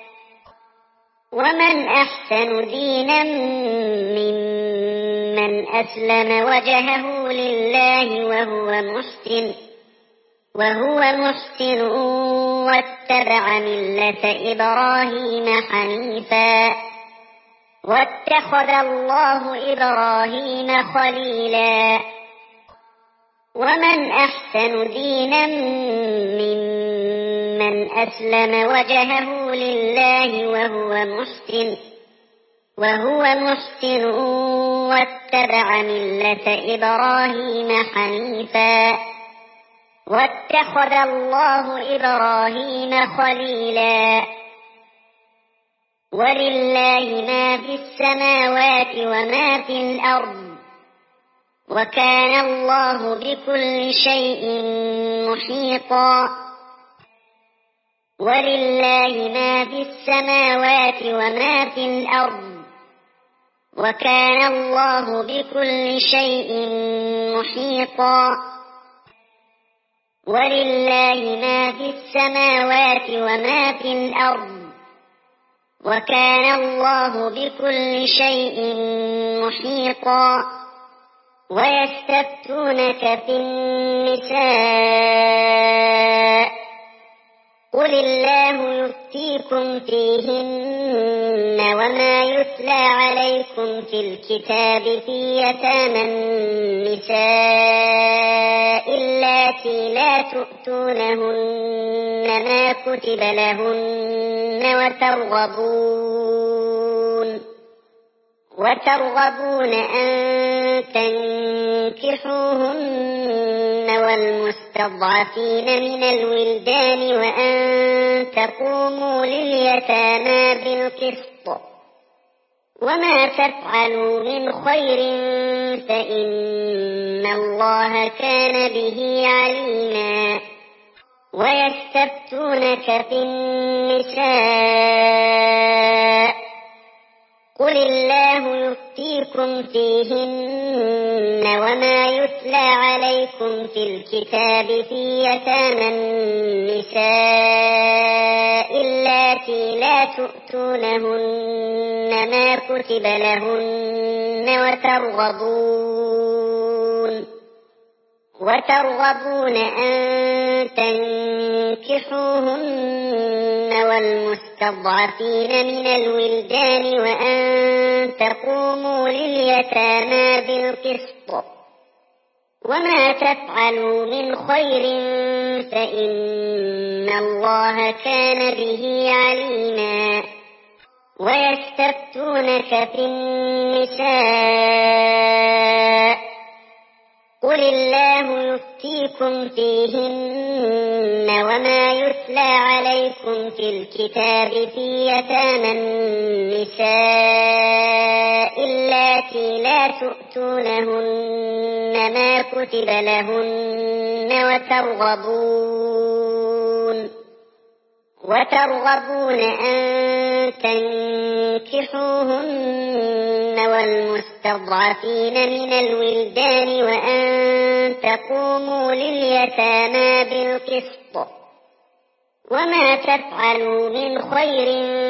ومن أحسن دينا ممن أسلم وجهه لله وهو محسن واتبع ملة إبراهيم حنيفا واتخذ الله إبراهيم خليلا ومن أحسن دينا ممن أسلم وجهه لله وهو محسن واتبع ملة إبراهيم حنيفا واتخذ الله إبراهيم خليلا ولله ما في السماوات وما في الأرض وكان الله بكل شيء محيطا ولله ما في السماوات وما في الأرض وكان الله بكل شيء محيطا ولله ما في السماوات وما في الأرض وكان الله بكل شيء محيطا ويستفتونك في النساء قل الله يفتيكم فيهن وما يتلى عليكم في الكتاب في يتامى النساء اللاتي لا تؤتونهن ما كتب لهن وترغبون أن تنكحوهن والمستضعفين من الولدان وأن تقوموا لليتامى بالقسط وما تفعلوا من خير فإن الله كان به عليما ويستفتونك في النساء قل الله يفتيكم فيهن وما يتلى عليكم في الكتاب في يتامى النساء اللاتي لا تؤتونهن ما كتب لهن وترغبون أن تنكحوهن والمستضعفين من الولدان وأن تقوموا لليتامى بالقسط وما تفعلوا من خير فإن الله كان به عليما ويستفتونك في النساء قل الله يفتيكم فيهن وما يتلى عليكم في الكتاب في يتامى النساء اللاتي لا تؤتونهن ما كتب لهن وترغبون أن تنكحوهن المستضعفين من الولدان وأن تقوموا لليتامى بالقسط وما تفعلوا من خير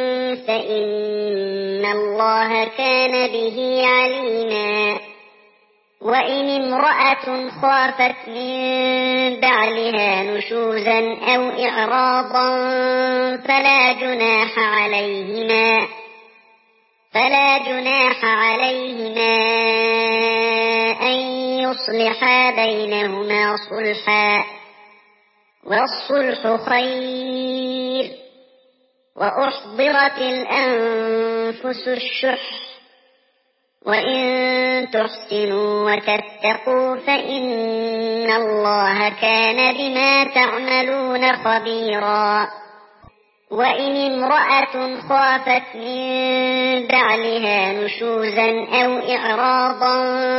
فإن الله كان به عليما وإن امرأة خافت من بعلها نشوزا أو إعراضا فلا جناح عليهما أن يصلحا بينهما صلحا والصلح خير وأحضرت الأنفس الشح وإن تحسنوا وتتقوا فإن الله كان بما تعملون خبيرا وإن امرأة خافت من بعلها نشوزا أو إعراضا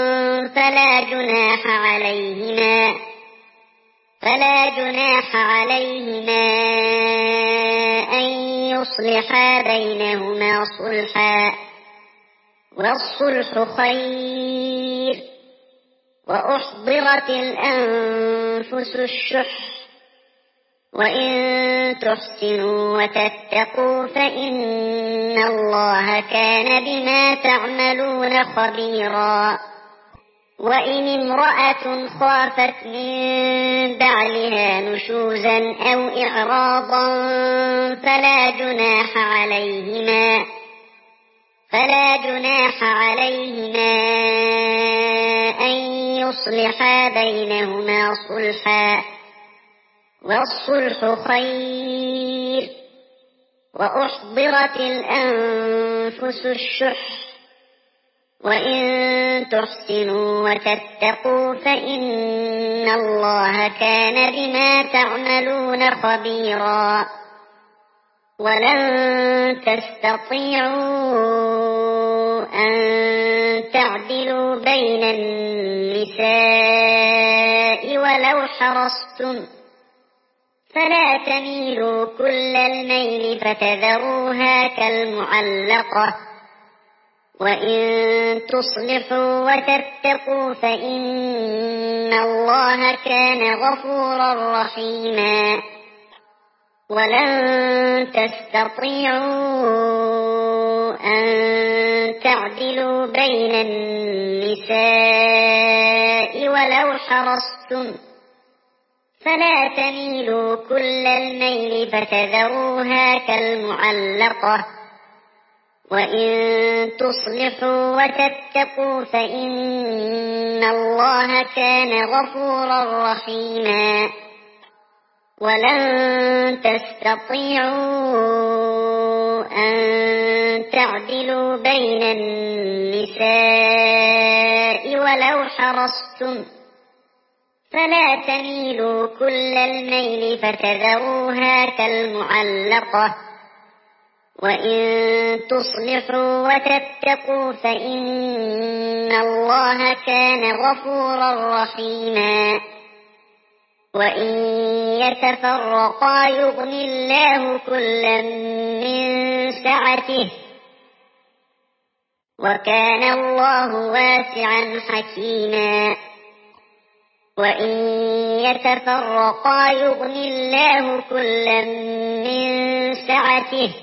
فلا جناح عليهما أن يصلحا بينهما صلحا والصلح خير وأحضرت الأنفس الشح وإن تحسنوا وتتقوا فإن الله كان بما تعملون خبيرا وإن امرأة خافت من بعلها نشوزا أو إعراضا فلا جناح عليهما أن يصلحا بينهما صلحا والصلح خير وأحضرت الأنفس الشح وإن تحسنوا وتتقوا فإن الله كان بما تعملون خبيرا ولن تستطيعوا أن تعدلوا بين النساء ولو حرصتم فلا تميلوا كل الميل فتذروها كالمعلقة وإن تصلحوا وتتقوا فإن الله كان غفورا رحيما ولن تستطيعوا أن تعدلوا بين النساء ولو حرصتم فلا تميلوا كل الميل فتذروها كالمعلقة وإن تصلحوا وتتقوا فإن الله كان غفورا رحيما ولن تستطيعوا أن تعدلوا بين النساء ولو حرصتم فلا تميلوا كل الميل فتذروها كالمعلقة وإن تصلحوا وتتقوا فإن الله كان غفورا رحيما وإن يتفرقا يغن الله كلا من سعته وكان الله واسعا حكيما وإن يتفرقا يغن الله كلا من سعته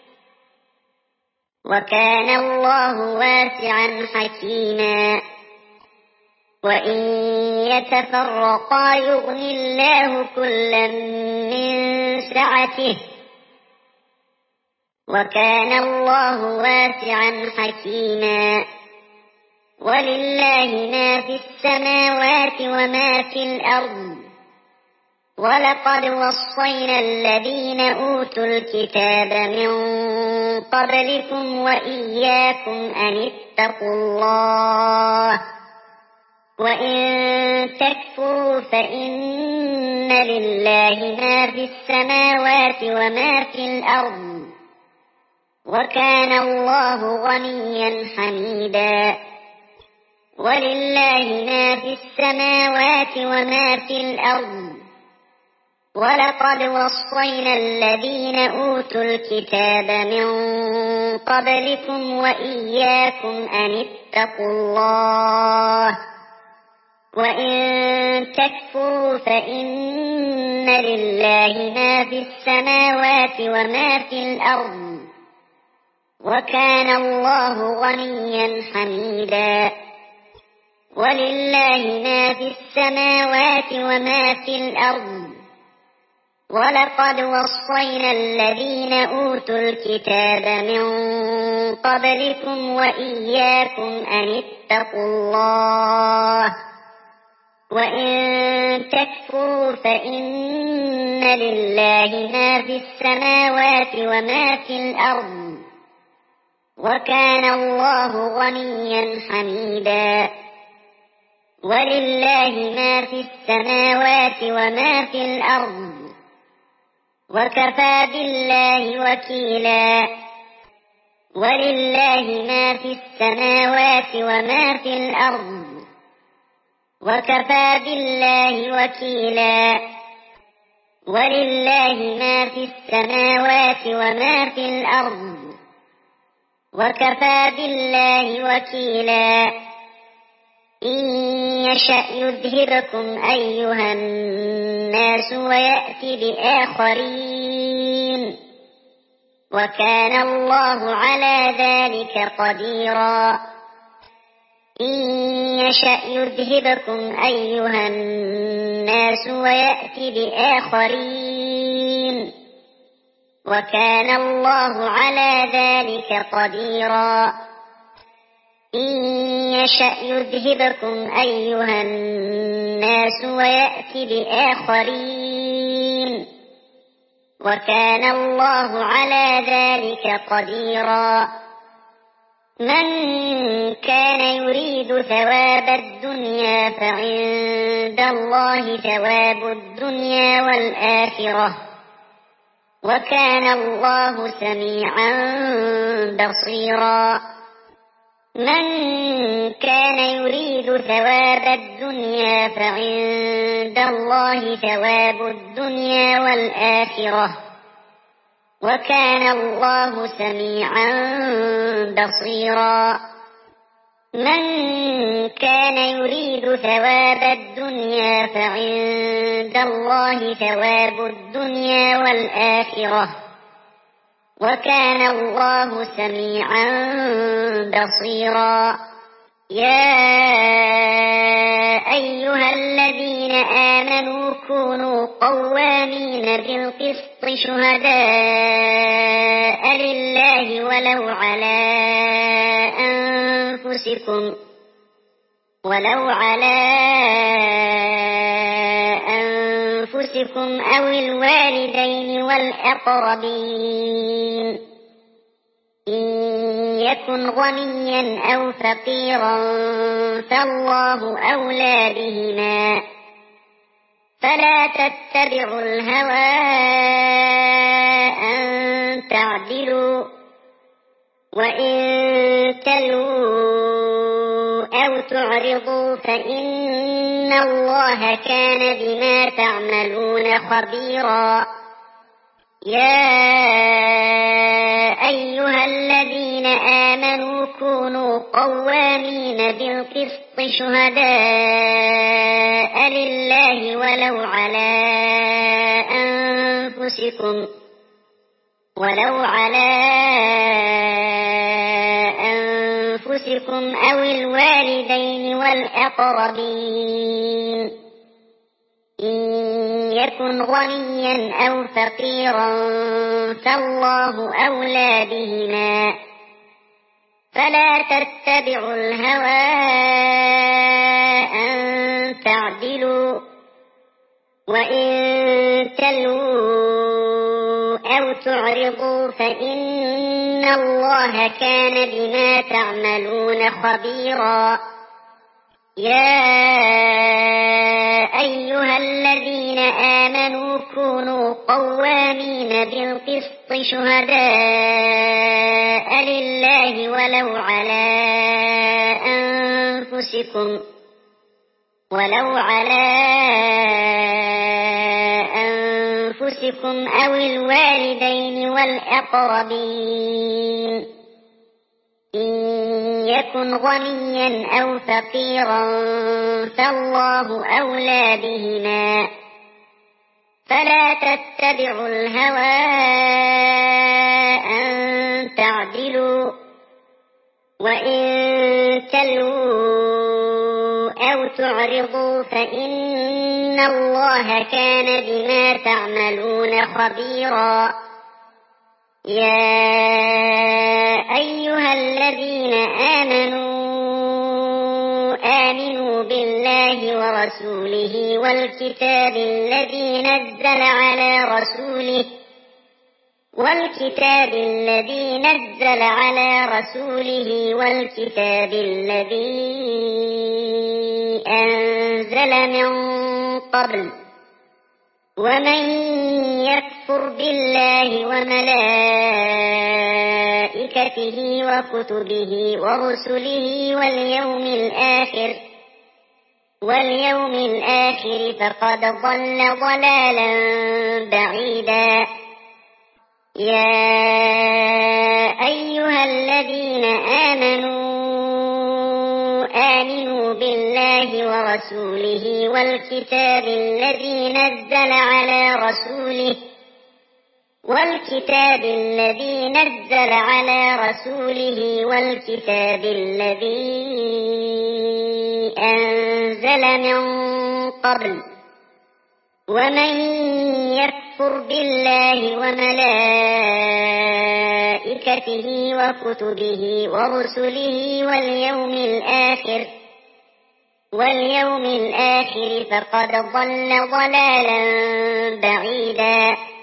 وكان الله واسعا حكيما وإن يتفرقا يغن الله كلا من سعته وكان الله واسعا حكيما ولله ما في السماوات وما في الأرض ولقد وصينا الذين أوتوا الكتاب من قبلكم وإياكم أن اتقوا الله وإن تكفروا فإن لله ما في السماوات وما في الأرض وكان الله غنيا حميدا ولله ما في السماوات وما في الأرض ولقد وصينا الذين أوتوا الكتاب من قبلكم وإياكم أن اتقوا الله وإن تكفروا فإن لله ما في السماوات وما في الأرض وكان الله غنيا حميدا ولله ما في السماوات وما في الأرض ولقد وصينا الذين أوتوا الكتاب من قبلكم وإياكم أن اتقوا الله وإن تكفروا فإن لله ما في السماوات وما في الأرض وكان الله غنيا حميدا ولله ما في السماوات وما في الأرض وكفى بالله وكيلا ولله ما في السماوات وما في الأرض وكفى بالله وكيلا ولله ما في السماوات وما في الأرض وكفى بالله وكيلا إن يشأ يذهبكم أيها الناس ويأتي بآخرين وكان الله على ذلك قديرا إن يشأ يذهبكم أيها الناس ويأتي بآخرين وكان الله على ذلك قديرا إن يشأ يذهبكم أيها الناس ويأتي بآخرين وكان الله على ذلك قديرا من كان يريد ثواب الدنيا فعند الله ثواب الدنيا والآخرة وكان الله سميعا بصيرا من كان يريد ثواب الدنيا فعند الله ثواب الدنيا والآخرة وكان الله سميعا بصيرا من كان يريد ثواب الدنيا فعند الله ثواب الدنيا والآخرة وكان الله سميعا بصيرا يا أيها الذين آمنوا كونوا قوامين بالقسط شهداء لله ولو على أنفسكم أو الوالدين والأقربين إن يكن غنيا أو فقيرا فالله أولى بهما فلا تتبعوا الهوى أن تعدلوا وإن تلووا أو تعرضوا فإن الله كان بما تعملون خبيرا يا أيها الذين آمنوا كونوا قوامين بالقسط شهداء لله ولو على أنفسكم أو الوالدين والأقربين إن يكن غنيا أو فقيرا فالله أولى بهما فلا تتبعوا الهوى أن تعدلوا وإن تلووا أو تعرضوا فإن الله كان بما تعملون خبيرا يا أيها الذين آمنوا كونوا قوامين بالقسط شهداء لله ولو على أنفسكم أنفسكم أو الوالدين والأقربين إن يكن غنيا أو فقيرا فالله أولى بهما فلا تتبعوا الهوى أن تعدلوا وإن تلووا أو تعرضوا فإن الله كان بما تعملون خبيرا يا أيها الذين آمنوا بالله ورسوله والكتاب الذي نزل على رسوله والكتاب الذي أنزل من قبل ومن يكفر بالله وملائكته وكتبه ورسله واليوم الآخر فقد ضل ضلالا بعيدا يا أيها الذين آمنوا بالله ورسوله والكتاب الذي نزل على رسوله والكتاب الذي أنزل من قبل ومن يكفر بالله وملائكته وكتبه ورسله واليوم الآخر فقد ضل ضلالا بعيدا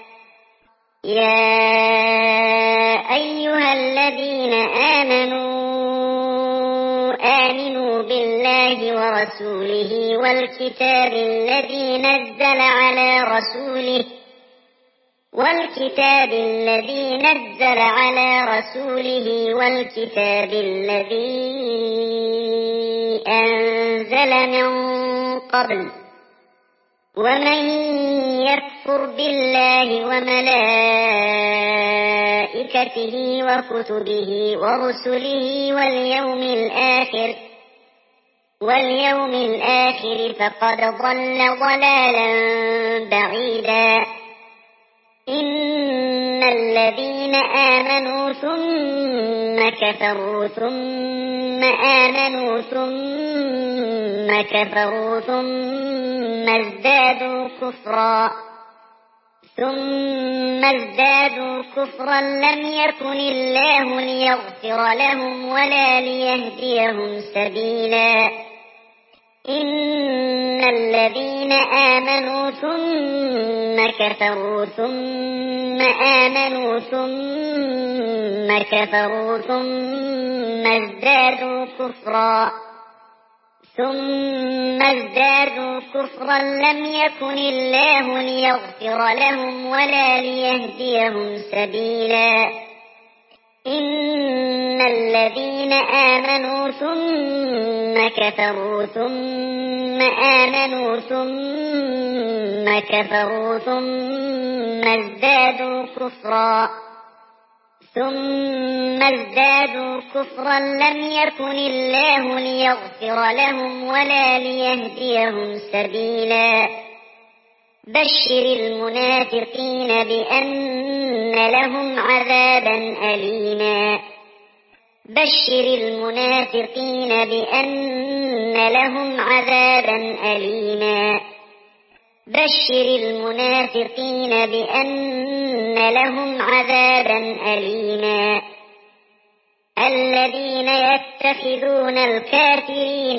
يا أيها الذين آمنوا بالله ورسوله والكتاب الذي نزل على رسوله والكتاب الذي أنزل من قبل ومن يكفر بالله وملائكته وكتبه ورسله واليوم الآخر فقد ضل ضلالا بعيدا إن الذين آمنوا ثم كفروا ثم آمنوا ثم كفروا ثم ازدادوا كفرا لم يكن الله ليغفر لهم ولا ليهديهم سبيلا إن الذين آمنوا ثم كفروا ثم آمنوا ثم كفروا ثم ازدادوا كفرا لم يكن الله ليغفر لهم ولا ليهديهم سبيلا إن الذين آمنوا ثم كفروا ثم آمنوا ثم كفروا ثم ازدادوا كفرا لم يكن الله ليغفر لهم ولا ليهديهم سبيلا بشر المنافقين بأن لهم عذابا أليما الذين يتخذون الكافرين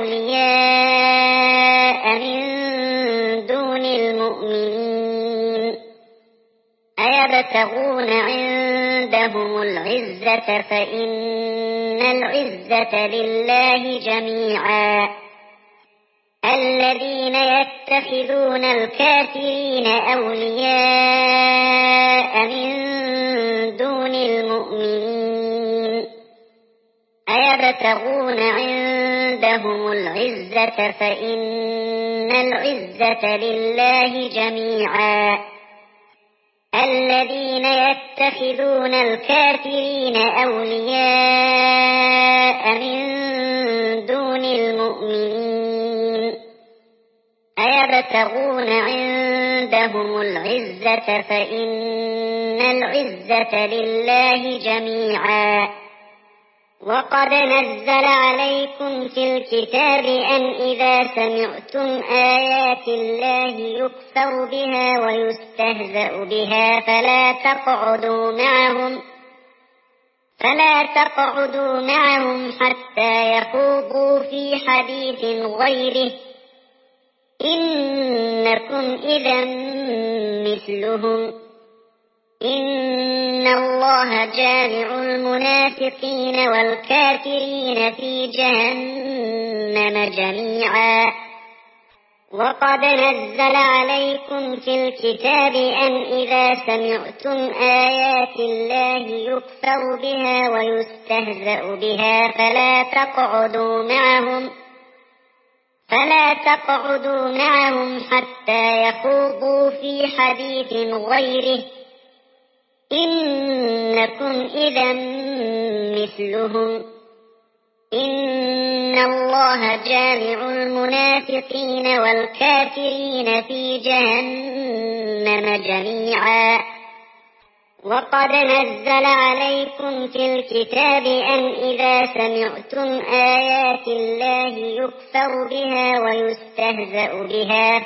أولياء من دون المؤمنين أيبتغون عندهم العزة فإن العزة لله جميعا الذين يتخذون الكافرين أولياء من دون المؤمنين أيبتغون عندهم العزة فإن العزة لله جميعا الذين يتخذون الكافرين أولياء من دون المؤمنين أيبتغون عندهم العزة فإن العزة لله جميعا وقد نزل عليكم في الكتاب أن إذا سمعتم آيات الله يكفر بها ويستهزأ بها فلا تقعدوا معهم حتى يخوضوا في حديث غيره إنكم إذا مثلهم إن الله جامع المنافقين والكافرين في جهنم جميعا وقد نزل عليكم في الكتاب أن إذا سمعتم آيات الله يكفر بها ويستهزأ بها فلا تقعدوا معهم حتى يخوضوا في حديث غيره إنكم إذا مثلهم إن الله جامع المنافقين والكافرين في جهنم جميعا وقد نزل عليكم في الكتاب أن إذا سمعتم آيات الله يكفر بها ويستهزأ بها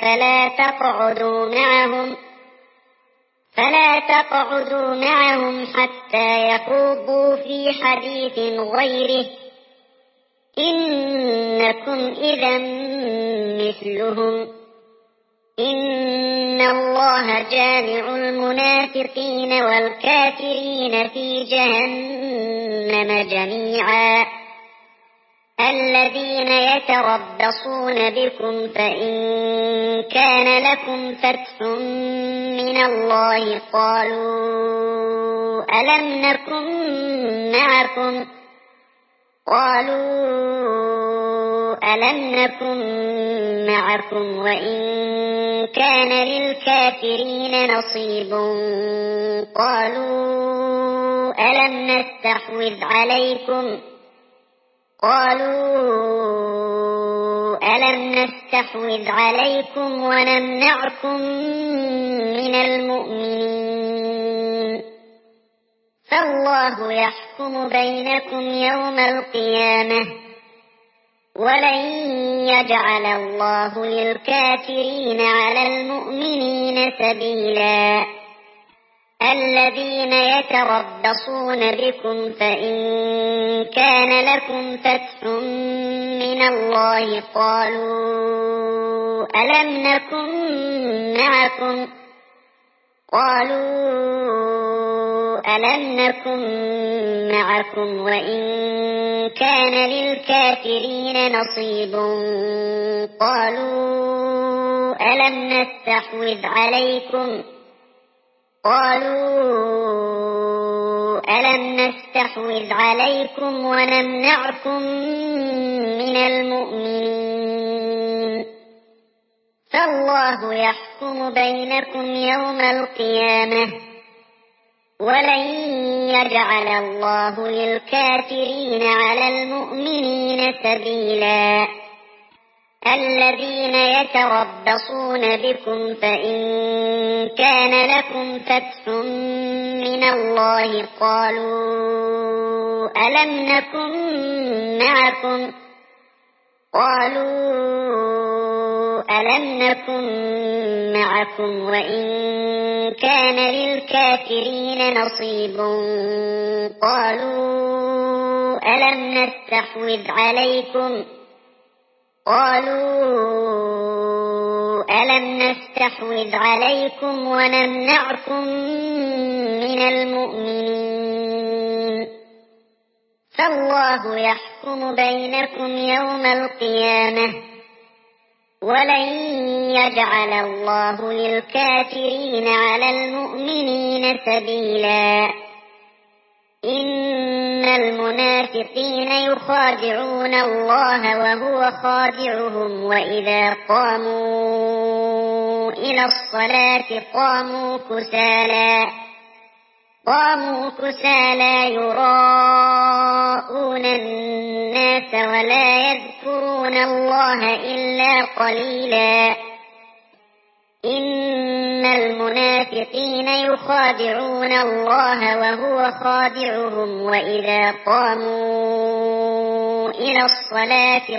فلا تقعدوا معهم حتى يخوضوا في حديث غيره إنكم إذا مثلهم إن الله جامع المنافقين والكافرين في جهنم جميعا الذين يتربصون بكم فإن كان لكم فتح من الله قالوا ألم نكن معكم وإن كان للكافرين نصيب قالوا ألم نستحوذ عليكم ونمنعكم من المؤمنين فالله يحكم بينكم يوم القيامة ولن يجعل الله للكافرين على المؤمنين سبيلا الذين يتربصون بكم فإن كان لكم فتح من الله قالوا ألم نكن معكم وإن كان للكافرين نصيب قالوا ألم نستحوذ عليكم ونمنعكم من المؤمنين فالله يحكم بينكم يوم القيامة ولن يجعل الله للكافرين على المؤمنين سبيلا الذين يتربصون بكم فإن كان لكم فتح من الله قالوا ألم نكن معكم وإن كان للكافرين نصيب قالوا ألم نستحوذ عليكم ونمنعكم من المؤمنين فالله يحكم بينكم يوم القيامة ولن يجعل الله للكافرين على المؤمنين سبيلا إن المنافقين يخادعون الله وهو خادعهم وإذا قاموا إلى الصلاة قاموا كسالى يراءون الناس ولا يذكرون الله إلا قليلا إن المنافقين يخادعون الله وهو خادعهم وإذا قاموا إلى الصلاة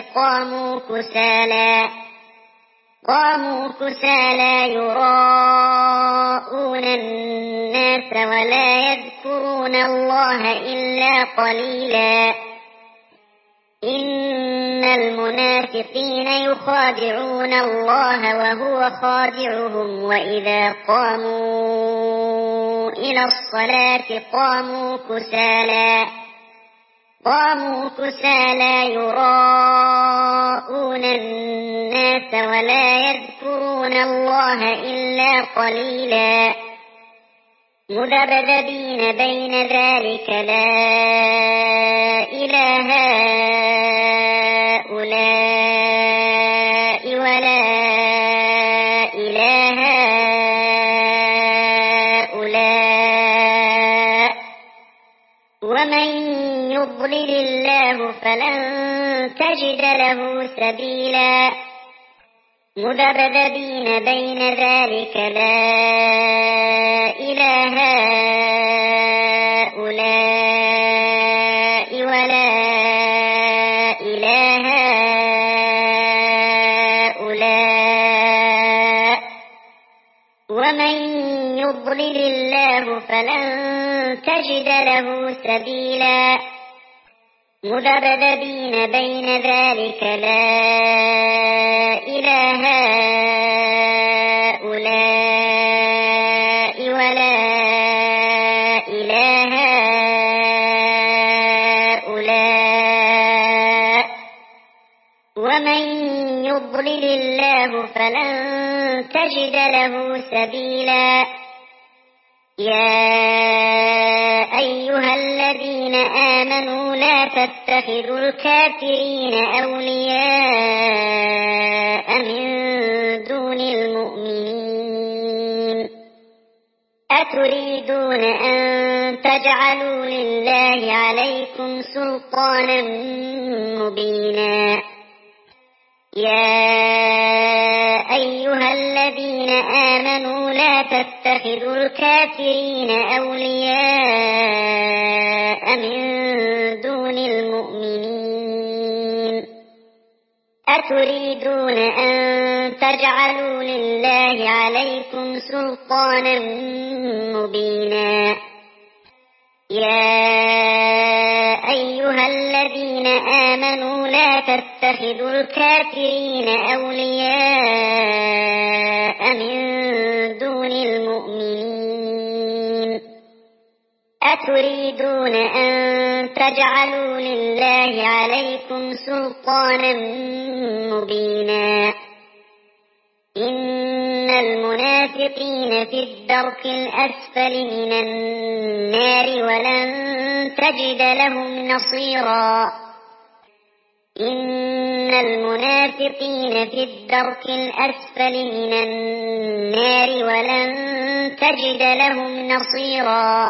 قاموا كسالى يراءون الناس ولا يذكرون الله إلا قليلا إن المنافقين يخادعون الله وهو خادعهم وإذا قاموا إلى الصلاة قاموا كسالى يراءون الناس ولا يذكرون الله إلا قليلا مذبذبين بين ذلك لا إله هؤلاء ولا إله هؤلاء ومن يضلل الله فلن تجد له سبيلا مذبذبين بين ذلك لا إله هؤلاء ولا إله هؤلاء ومن يضلل الله فلن تجد له سبيلا مذبذبين بين ذلك لا إله هؤلاء ولا إله هؤلاء ومن يضلل الله فلن تجد له سبيلا يا أيها الذين آمنوا لا تتخذوا الكافرين أولياء من دون المؤمنين أتريدون أن تجعلوا لله عليكم سلطانا مبينا يا أيها الذين آمنوا لا تتخذوا الكافرين أولياء من دون المؤمنين أتريدون أن تجعلوا لله عليكم سلطانا مبينا يا أيها الذين آمنوا لا تتخذوا الكافرين أولياء من دون المؤمنين أتريدون أن تجعلوا لله عليكم سلطانا مبينا إن المنافقين في الدرك الأسفل من النار ولن تجد لهم نصيرا إن المنافقين في الدرك الأسفل من النار ولن تجد لهم نصيرا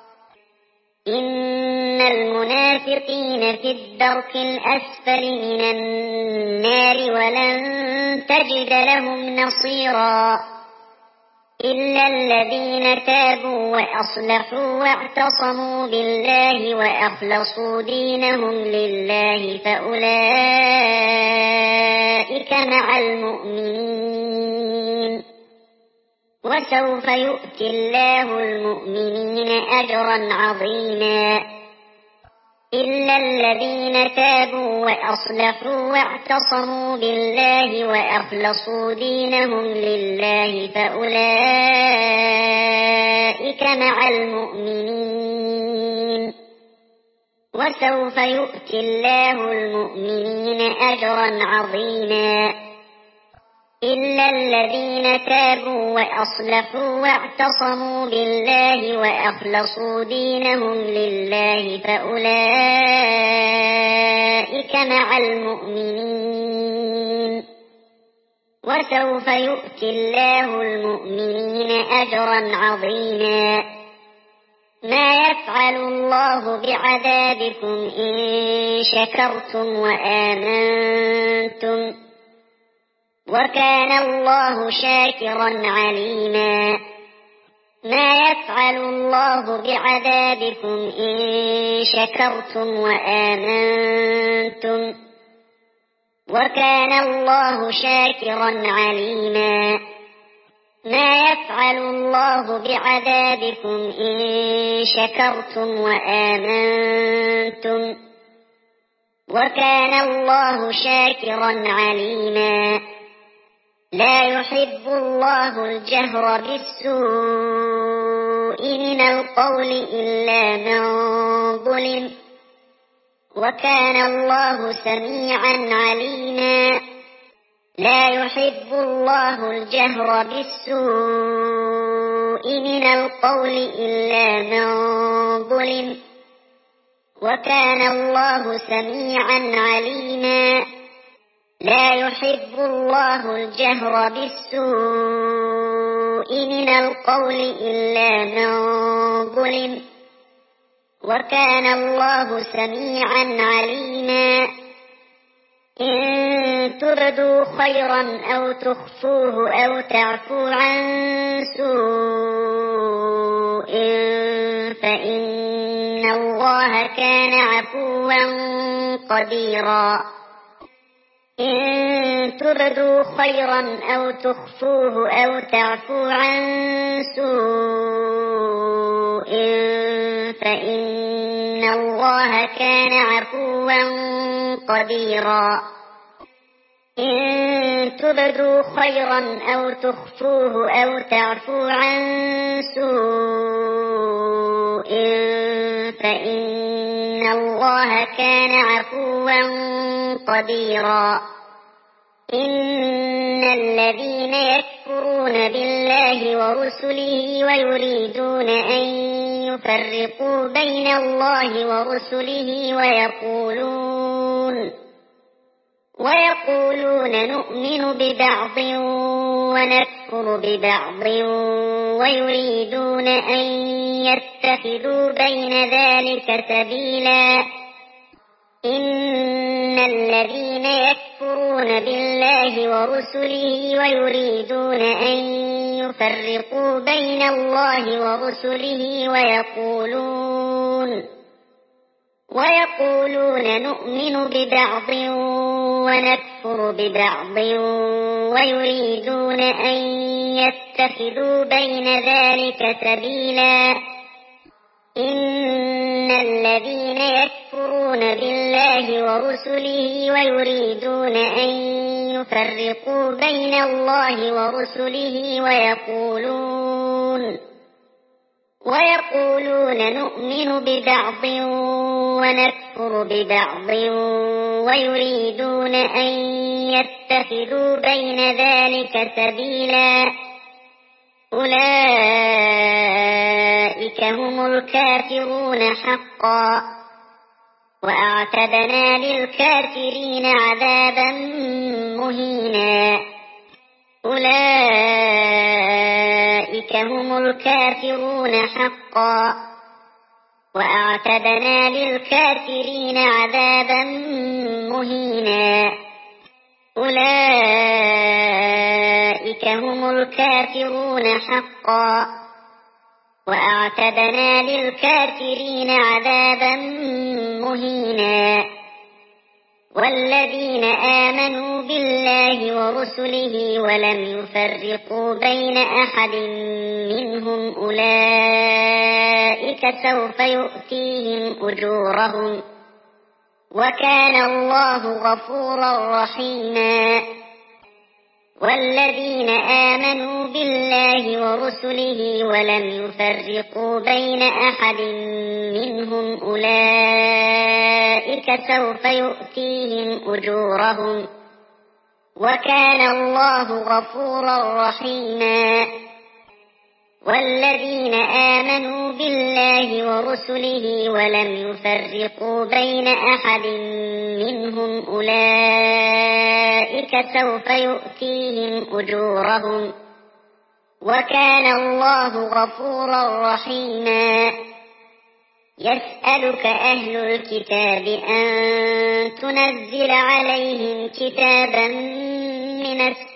إن المنافقين في الدرك الأسفل من النار ولن تجد لهم نصيرا إلا الذين تابوا وأصلحوا واعتصموا بالله وأخلصوا دينهم لله فأولئك مع المؤمنين وسوف يؤتي الله المؤمنين أجرا عظيما إلا الذين تابوا وأصلحوا واعتصموا بالله وأخلصوا دينهم لله فأولئك مع المؤمنين وسوف يؤتي الله المؤمنين أجرا عظيما إلا الذين تابوا وأصلحوا واعتصموا بالله وأخلصوا دينهم لله فأولئك مع المؤمنين وسوف يؤتي الله المؤمنين أجرا عظيما. ما يفعل الله بعذابكم إن شكرتم وآمنتم وكان الله شاكرا عليما. ما يفعل الله بعذابكم إن شكرتم وآمنتم وكان الله شاكرا عليما. ما يفعل الله بعذابكم إن شكرتم وآمنتم وكان الله شاكرا عليما. لا يحب الله الجهر بالسوء من القول إلا من ظلم وكان الله سميعا عليما. لا يحب الله الجهر بالسوء من القول إلا من ظلم وكان الله سميعا عليما. لا يحب الله الجهر بالسوء من القول إلا من ظلم وكان الله سميعا عليما. إن تبدوا خيرا أو تخفوه أو تعفو عن سوء فإن الله كان عفوا قديرا. إن تبدوا خيرا أو تخفوه أو تعفو عن سوء فإن الله كان عفوا قديرا. إن تبدوا خيرا أو تخفوه أو تعفو عن سوء فإن الله كان عفوا قديرا. إن الذين يكفرون بالله ورسله ويريدون أن يفرقوا بين الله ورسله ويقولون نؤمن ببعض ونكفر ببعض ويريدون أن يتخذوا بين ذلك سبيلا. إن الذين يكفرون بالله ورسله ويريدون أن يفرقوا بين الله ورسله ويقولون نؤمن ببعض ونكفر ببعض ويريدون أن يتخذوا بين ذلك سبيلا. إن الذين يكفرون بالله ورسله ويريدون أن يفرقوا بين الله ورسله ويقولون نؤمن ببعض ونكفر ببعض ويريدون أن يتخذوا بين ذلك سبيلا. أولئك هم الكافرون حقا وأعتدنا للكافرين عذابا مهينا. أولئك هم الكافرون حقا وأعتدنا للكافرين عذابا مهينا. أولئك هم الكافرون حقا وأعتدنا للكافرين عذابا مهينا. والذين آمنوا بالله ورسله ولم يفرقوا بين أحد منهم أولئك سوف يؤتيهم أجورهم وكان الله غفورا رحيما. والذين آمنوا بالله ورسله ولم يفرقوا بين أحد منهم أولئك سوف يؤتيهم أجورهم وكان الله غفورا رحيما. والذين آمنوا بالله ورسله ولم يفرقوا بين أحد منهم أولئك أولئك سوف يؤتيهم أجورهم وكان الله غفورا رحيما يسألك أهل الكتاب أن تنزل عليهم كتابا من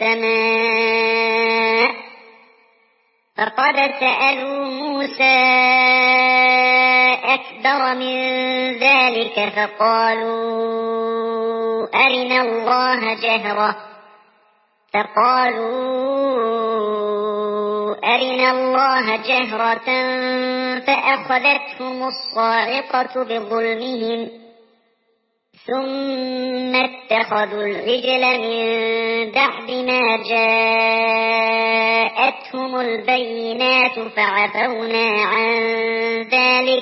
السماء فقد سألوا موسى أكبر من ذلك فقالوا أرنا الله جهرة فأخذتهم الصاعقة بظلمهم ثم اتخذوا العجل من بعد ما جاءتهم البينات فعفونا عن ذلك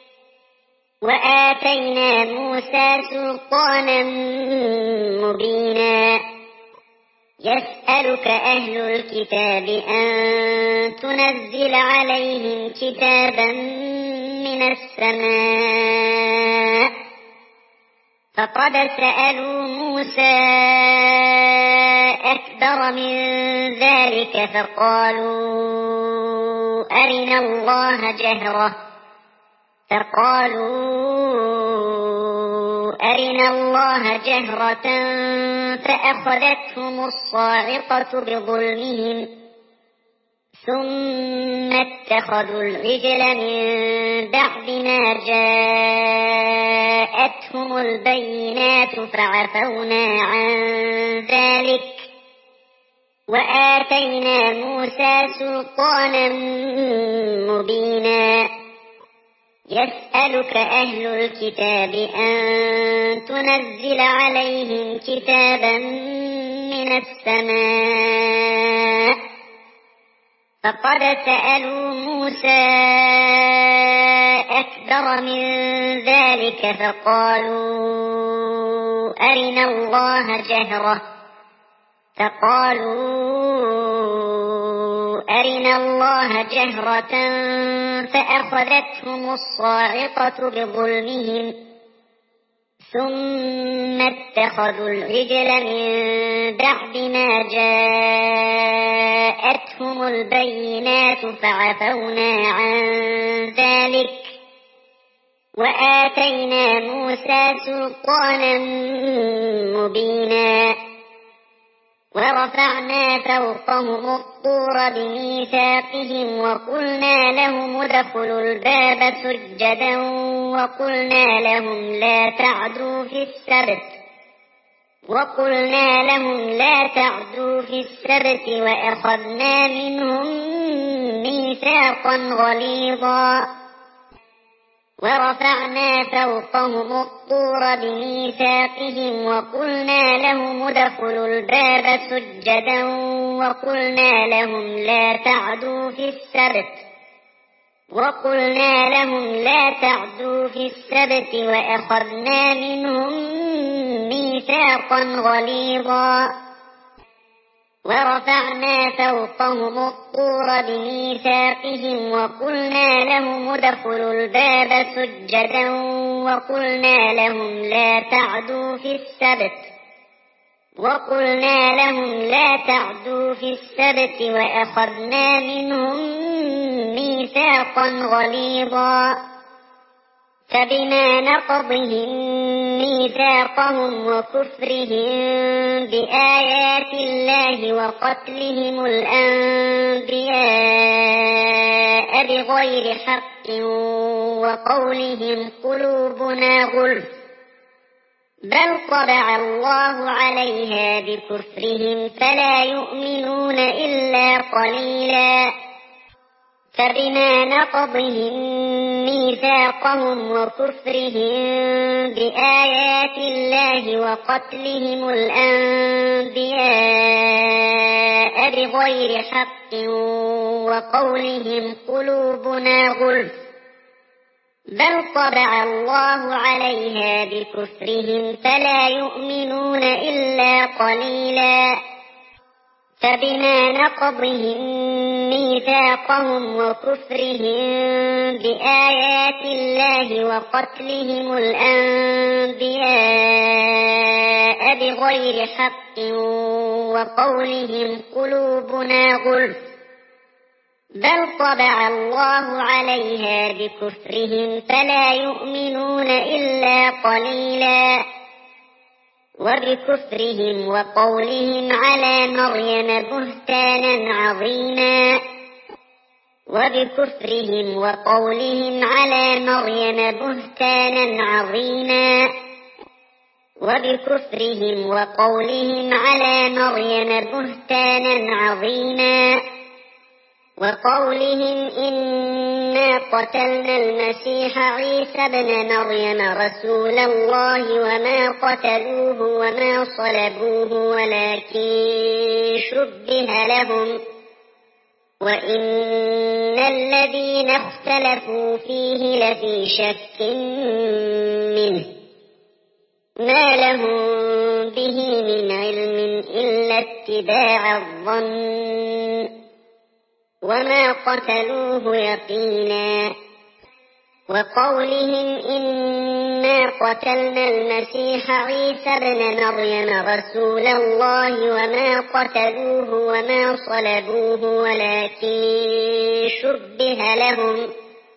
وآتينا موسى سلطانا مبينا يسألك أهل الكتاب أن تنزل عليهم كتابا من السماء فقد سألوا موسى أكبر من ذلك فقالوا أرنا الله جهرة فأخذتهم الصاعقة بظلمهم ثم اتخذوا العجل من بعد ما جاءتهم البينات فعفونا عن ذلك وآتينا موسى سلطانا مبينا يسألك أهل الكتاب أن تنزل عليهم كتابا من السماء فقد سألوا موسى أكبر من ذلك فقالوا أرنا الله جهرة فأخذتهم الصاعقة بظلمهم ثم اتخذوا العجل من بعد ما جاءتهم البينات فعفونا عن ذلك وآتينا موسى سلطانا مبينا ورفعنا فوقهم الطور بميثاقهم وقلنا لهم ادخلوا الباب سجدا وقلنا لهم لا تعدوا في السبت وأخذنا منهم ميثاقا غليظا ورفعنا فوقهم الطور بميثاقهم وقلنا لهم ادخلوا الباب سجدا وقلنا لهم لا تعدوا في السبت وأخذنا منهم ميثاقا غليظا ورفعنا فوقهم الطور بميثاقهم وقلنا لهم ادخلوا الباب سجدا وقلنا لهم لا تعدوا في السبت وأخذنا منهم ميثاقا غليظا فبما نقضهم ميثاقهم وكفرهم بآيات الله وقتلهم الأنبياء بغير حق وقولهم قلوبنا غلف بل طبع الله عليها بكفرهم فلا يؤمنون إلا قليلا فبما نقضهم ميثاقهم وكفرهم بآيات الله وقتلهم الأنبياء بغير حق وقولهم قلوبنا غلف بل طبع الله عليها بكفرهم فلا يؤمنون إلا قليلا فبما نقضهم ميثاقهم وكفرهم بآيات الله وقتلهم الأنبياء بغير حق وقولهم قلوبنا غلف بل طبع الله عليها بكفرهم فلا يؤمنون إلا قليلا وبكفرهم وقولهم على مريم بهتانا عظيما وبكفرهم وقولهم على مريم بهتانا عظيما وبكفرهم وقولهم على مريم بهتانا عظيما وقولهم إنا قتلنا المسيح عيسى ابن مريم رسول الله وما قتلوه وما صلبوه ولكن شبه لهم وإن الذين اختلفوا فيه لفي شك منه ما لهم به من علم إلا اتباع الظن وما قتلوه يقينا وقولهم إنا قتلنا المسيح عيسى ابن مريم رسول الله وما قتلوه وما صلبوه ولكن شبه لهم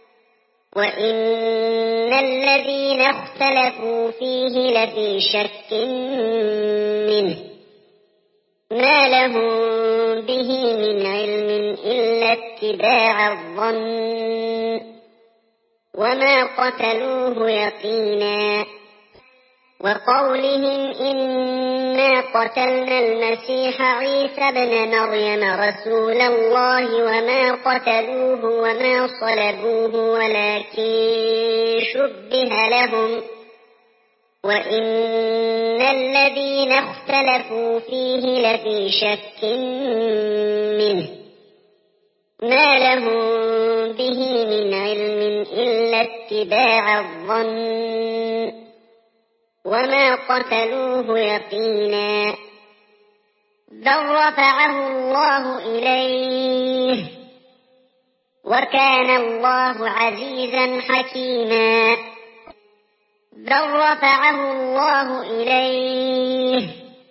وإن الذين اختلفوا فيه لفي شك منه ما لهم به من علم إلا اتباع الظن وما قتلوه يقينا وقولهم إنا قتلنا المسيح عيسى ابن مريم رسول الله وما قتلوه وما صلبوه ولكن شبه لهم وإن الذين اختلفوا فيه لفي شك منه ما لهم به من علم إلا اتباع الظن وما قتلوه يقينا بل رفعه الله إليه وكان الله عزيزا حكيما بل رفعه الله إليه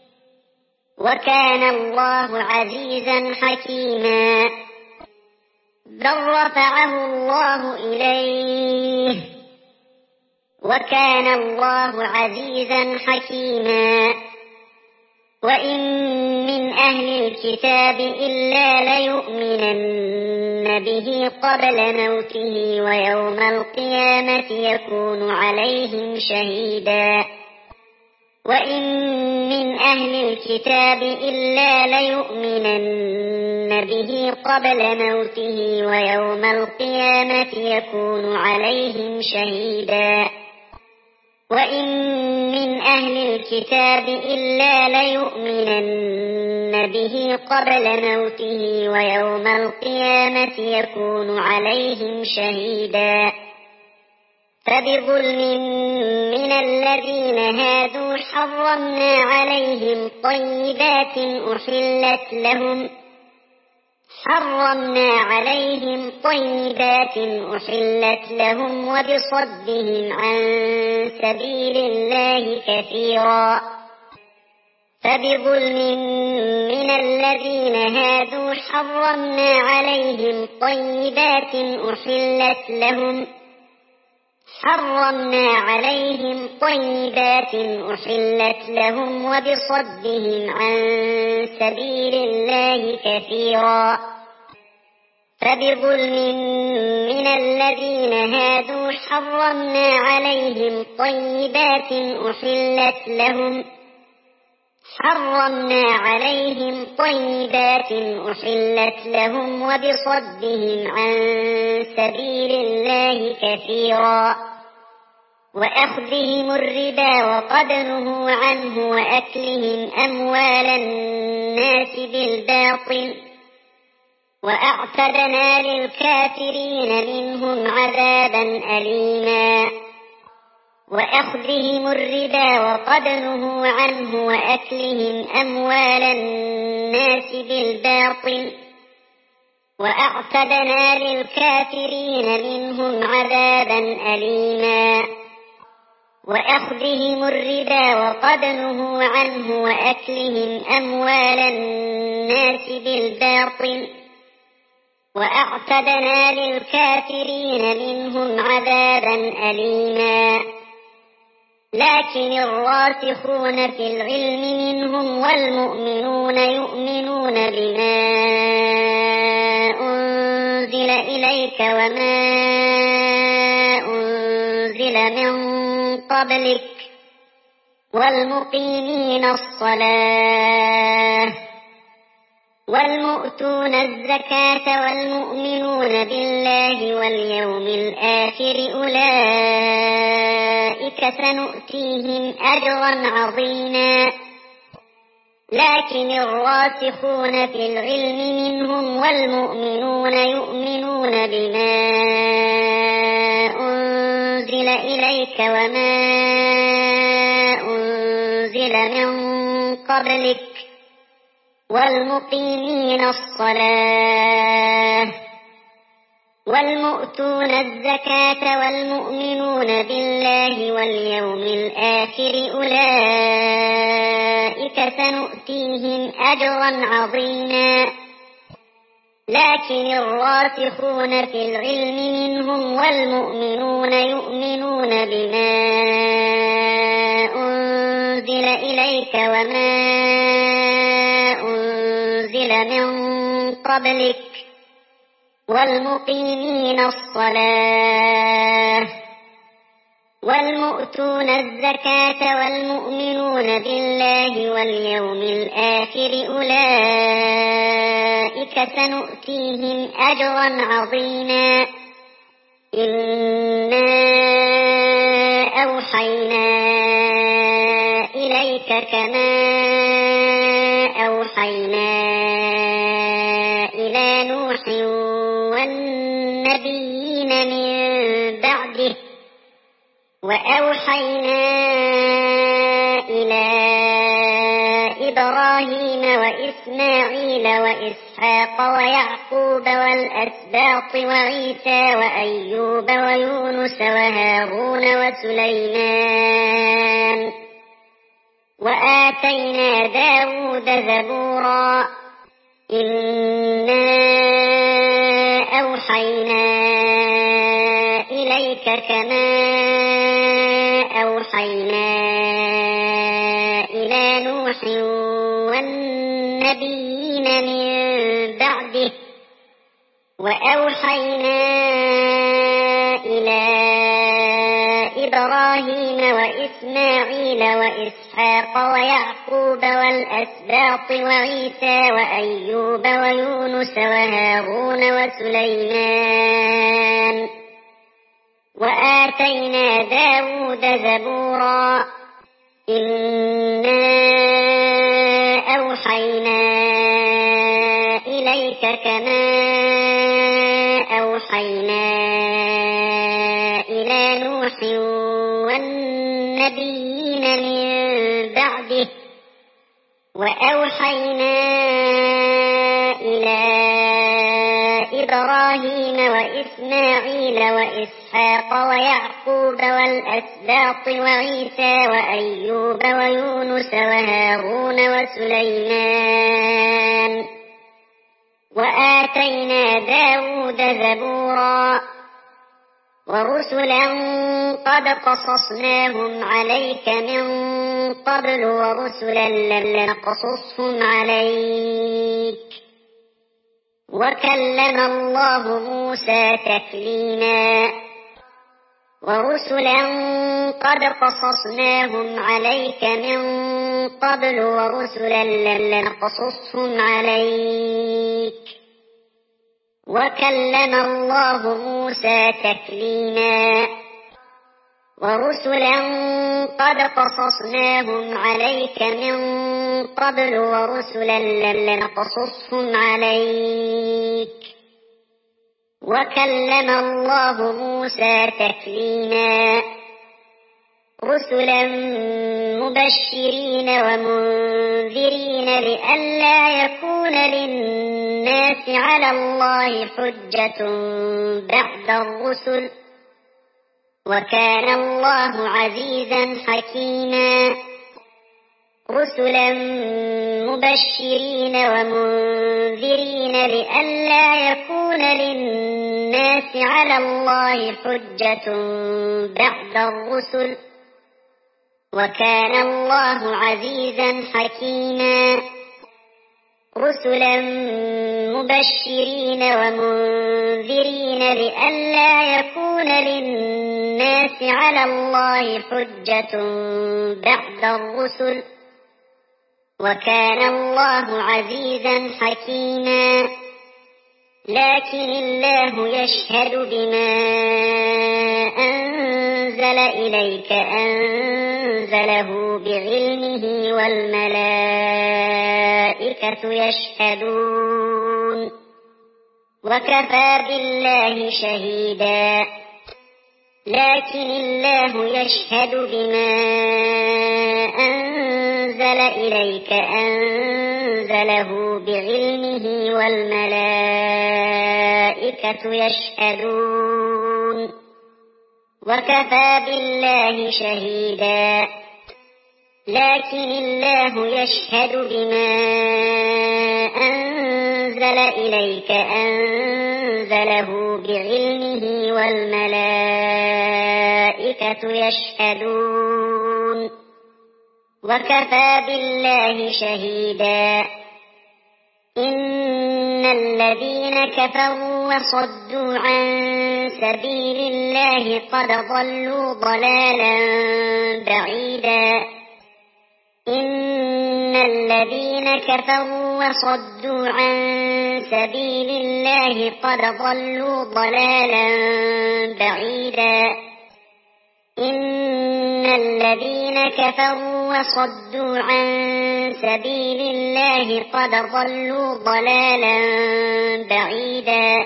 وكان الله عزيزا حكيما بل رفعه الله إليه وكان الله عزيزا حكيما وإن من أهل الكتاب إلا ليؤمنن به قبل موته ويوم القيامة يكون عليهم شهيدا وإن من أهل الكتاب إلا ليؤمنن به قبل موته ويوم القيامة يكون عليهم شهيدا وإن من أهل الكتاب إلا ليؤمنن به قبل موته ويوم القيامة يكون عليهم شهيدا فبظلم من الذين هادوا حرمنا عليهم طيبات أحلت لهم وبصدهم عن سبيل الله كثيرا فبظلم من الذين هادوا حرمنا عليهم طيبات أحلت لهم وبصدهم عن سبيل الله كثيرا فبظلم من الذين هادوا حرمنا عليهم طيبات أحلت لهم وبصدهم عن سبيل الله كثيرا وأخذهم الربا وقد نهوا عنه وأكلهم أموال الناس بالباطل وأعتدنا للكافرين منهم عذابا أليما وأخذهم الربا وقد نهوا عنه وأكلهم أموال الناس بالباطل وأعتدنا للكافرين منهم عذابا أليما وأخذهم الربا وقد نهوا عنه وأكلهم أموال الناس بالباطل وأعتدنا للكافرين منهم عذابا أليما لكن الراسخون في العلم منهم والمؤمنون يؤمنون بما أنزل إليك وما أنزل من قبلك والمقيمين الصلاة والمؤتون الزكاة والمؤمنون بالله واليوم الآخر أولئك سنؤتيهم أجرا عظيما لكن الراسخون في العلم منهم والمؤمنون يؤمنون بما أنزل إليك وما أنزل من قبلك والمقيمين الصلاة والمؤتون الزكاة والمؤمنون بالله واليوم الآخر أولئك سنؤتيهم أجرا عظيما لكن الراسخون في العلم منهم والمؤمنون يؤمنون بما أنزل إليك وما أنزل من قبلك والمقيمين الصلاة والمؤتون الزكاة والمؤمنون بالله واليوم الآخر أولئك سنؤتيهم أجرا عظيما إنا أوحينا إليك كما أوحينا إلى نوح والنبيين من بعده وأوحينا إلى إبراهيم وإسماعيل وإسحاق ويعقوب والأسباط وعيسى وأيوب ويونس وهارون وسليمان وآتينا داود زبورا إنا أوحينا إليك كما أوحينا إلى نوح والنبيين من بعده وأوحينا إلى إبراهيم وإسماعيل وإسحاق ويعقوب والأسباط وعيسى وأيوب ويونس وهارون وسليمان وآتينا داود زبورا إنا أوحينا إليك كما أوحينا إلى نوح والنبيين من بعده وأوحينا إلى إبراهيم وإسماعيل وإسحاق ويعقوب والأسباط وعيسى وأيوب ويونس وهارون وسليمان وآتينا داود زبورا ورسلا قد قصصناهم عليك من قبل ورسلا لم نقصصهم عليك وكلم الله موسى تكليما ورسلا قد قصصناهم عليك من قبل ورسلا لم نقصصهم عليك وكلم الله موسى تكليما ورسلا قد قصصناهم عليك من قبل ورسلا لم نقصصهم عليك وكلم الله موسى تكليما رسلا مبشرين ومنذرين لئلا يكون للناس على الله حجة بعد الرسل وكان الله عزيزا حكيما رسلا مبشرين ومنذرين لئلا يكون للناس على الله حجة بعد الرسل وكان الله عزيزا حكيما رسلا مبشرين ومنذرين لئلا يكون للناس على الله حجة بعد الرسل وكان الله عزيزا حكيما لكن الله يشهد بما أنزل إليك أنزله بعلمه والملائكة يشهدون وكفى بالله شهيدا لكن الله يشهد بما أنزل إليك أنزله بعلمه والملائكة يشهدون وكفى بالله شهيدا لكن الله يشهد بما أنزل إليك أنزله بعلمه والملائكة يشهدون وكفى بالله شهيدا إن الذين كفروا وصدوا عن سبيل الله قد ضلوا ضلالا بعيدا إن الذين كفروا وصدوا عن سبيل الله قد ضلوا ضلالا بعيدا إن الذين كفروا وصدوا عن سبيل الله قد ضلوا ضلالا بعيدا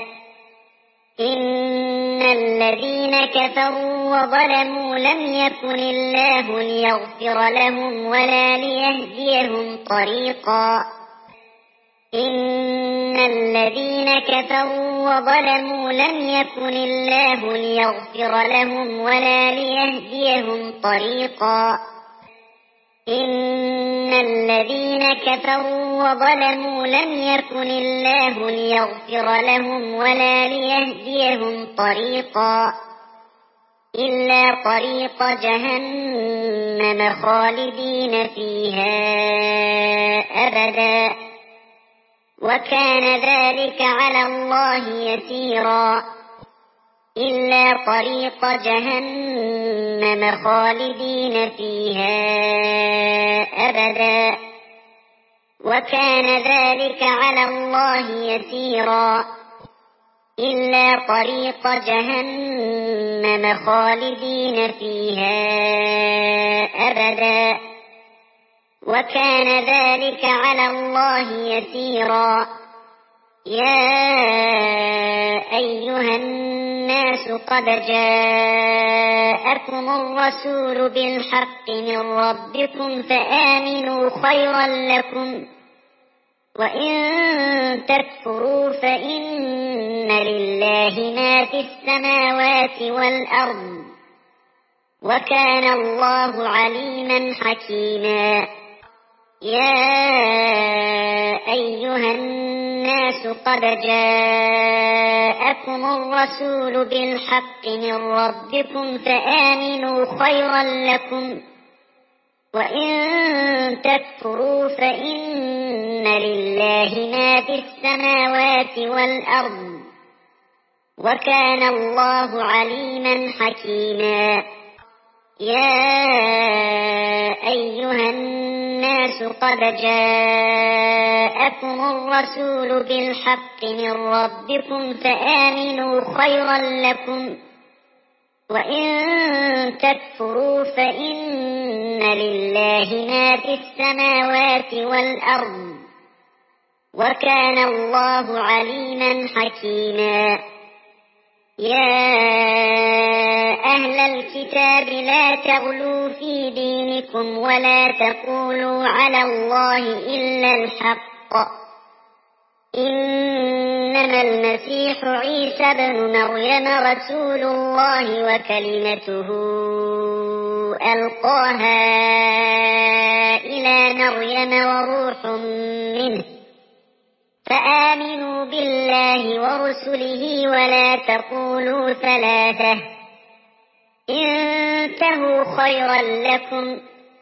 إن الذين كفروا وظلموا لم يكن الله ليغفر لهم ولا ليهديهم طريقا إن الذين كفروا وظلموا لم يكن الله ليغفر لهم ولا ليهديهم طريقا إن الذين كفروا وظلموا لم يكن الله ليغفر لهم ولا ليهديهم طريقا إلا طريق جهنم خالدين فيها أبدا وكان ذلك على الله يسيرا إلا طريق جهنم خالدين فيها أبدا وكان ذلك على الله يسيرا إلا طريق جهنم خالدين فيها أبدا وكان ذلك على الله يسيرا يا أيها الناس قد جاءكم الرسول بالحق من ربكم فآمنوا خيرا لكم وإن تكفروا فإن لله ما في السماوات والأرض وكان الله عليما حكيما يا أيها الناس قد جاءكم الرسول بالحق من ربكم فآمنوا خيرا لكم وإن تكفروا فإن لله ما في السماوات والأرض وكان الله عليما حكيما يا أيها الناس قد جاءكم الرسول بالحق من ربكم فآمنوا خيرا لكم وإن تكفروا فإن لله ما في السماوات والأرض وكان الله عليما حكيما يا أهل الكتاب لا تغلوا في دينكم ولا تقولوا على الله إلا الحق إنما المسيح عيسى بن مريم رسول الله وكلمته ألقاها إلى مريم وروح منه، فآمنوا بالله ورسله ولا تقولوا ثلاثة، انتهوا خيرا لكم،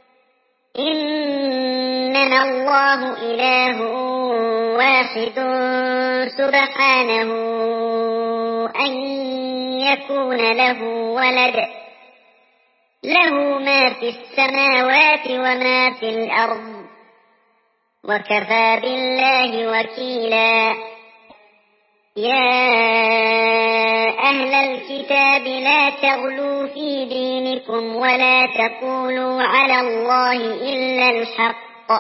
إنما الله إله واحد سبحانه أن يكون له ولد، له ما في السماوات وما في الأرض، وكفى بالله وكيلا. يا أهل الكتاب لا تغلوا في دينكم ولا تقولوا على الله إلا الحق،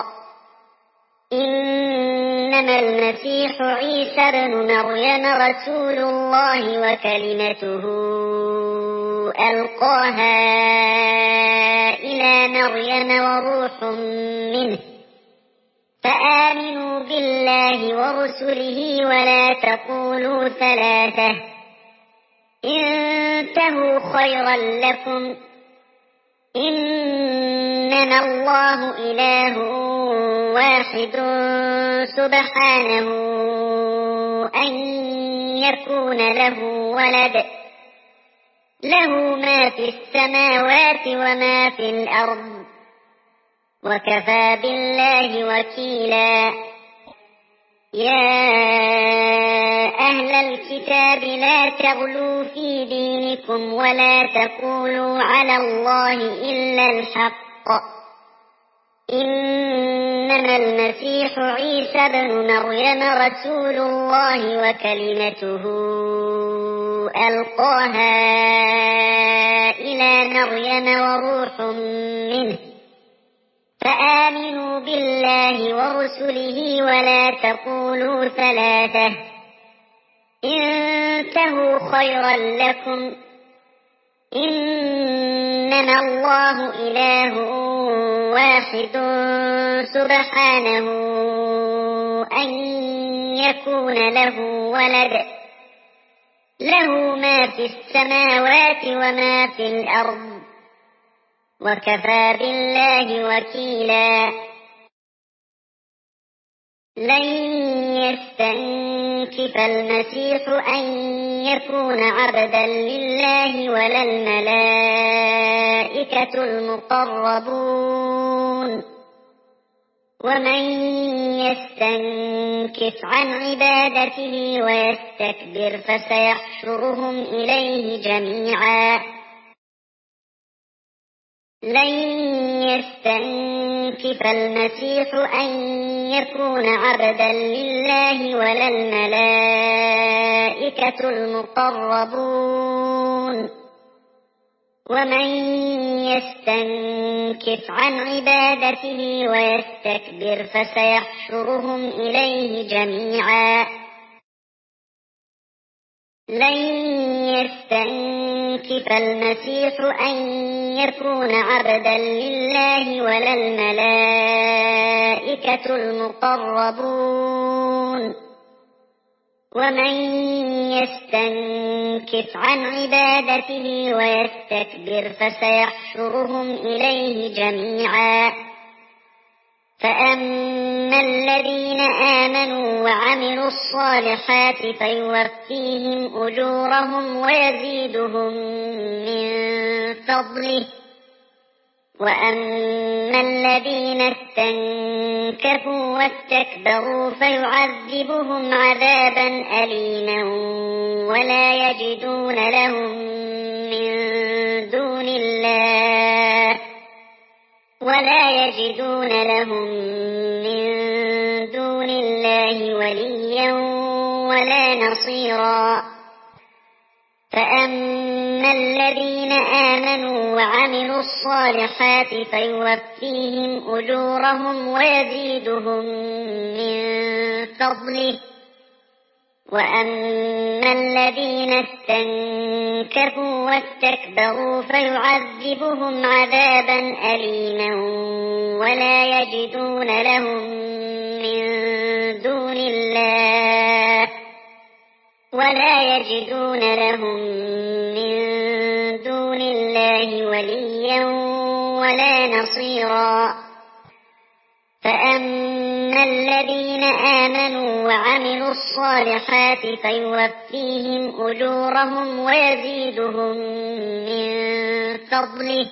إنما المسيح عيسى بن مريم رسول الله وكلمته ألقاها إلى مريم وروح منه، فآمنوا بالله ورسله ولا تقولوا ثلاثة، انتهوا خيرا لكم، إنما الله إله واحد سبحانه أن يكون له ولد، له ما في السماوات وما في الأرض، وكفى بالله وكيلا. يا أهل الكتاب لا تغلوا في دينكم ولا تقولوا على الله إلا الحق، إنما المسيح عيسى بن مريم رسول الله وكلمته ألقاها إلى مريم وروح منه، فآمنوا بالله ورسله ولا تقولوا ثلاثة، انتهوا خيرا لكم، إنما الله إله واحد سبحانه أن يكون له ولد، له ما في السماوات وما في الأرض، وكفى بالله وكيلا. لن يستنكف المسيح أن يكون عبدا لله ولا الملائكة المقربون، ومن يستنكف عن عبادته ويستكبر فسيحشرهم إليه جميعا. لن يستنكف المسيح أن يكون عبدا لله ولا الملائكة المقربون، ومن يستنكف عن عبادته ويستكبر فسيحشرهم إليه جميعا. لن يستنكف المسيح أن يكون عبدا لله ولا الملائكة المقربون، ومن يستنكف عن عبادته ويستكبر فسيحشرهم إليه جميعا. فأما الذين آمنوا وعملوا الصالحات فيوفيهم أجورهم ويزيدهم من فضله، وأما الذين استنكفوا واستكبروا فيعذبهم عذابا أليما ولا يجدون لهم من دون الله وليا ولا نصيرا. فأما الذين آمنوا وعملوا الصالحات فيوفيهم أجورهم ويزيدهم من فضله، وأما الذين استنكفوا واستكبروا فيعذبهم عذابا أليما ولا يجدون لهم من دون الله ولا يجدون لهم من دون الله وليا ولا نصيرا فأما الذين آمنوا وعملوا الصالحات فيوفيهم أجورهم ويزيدهم من فضله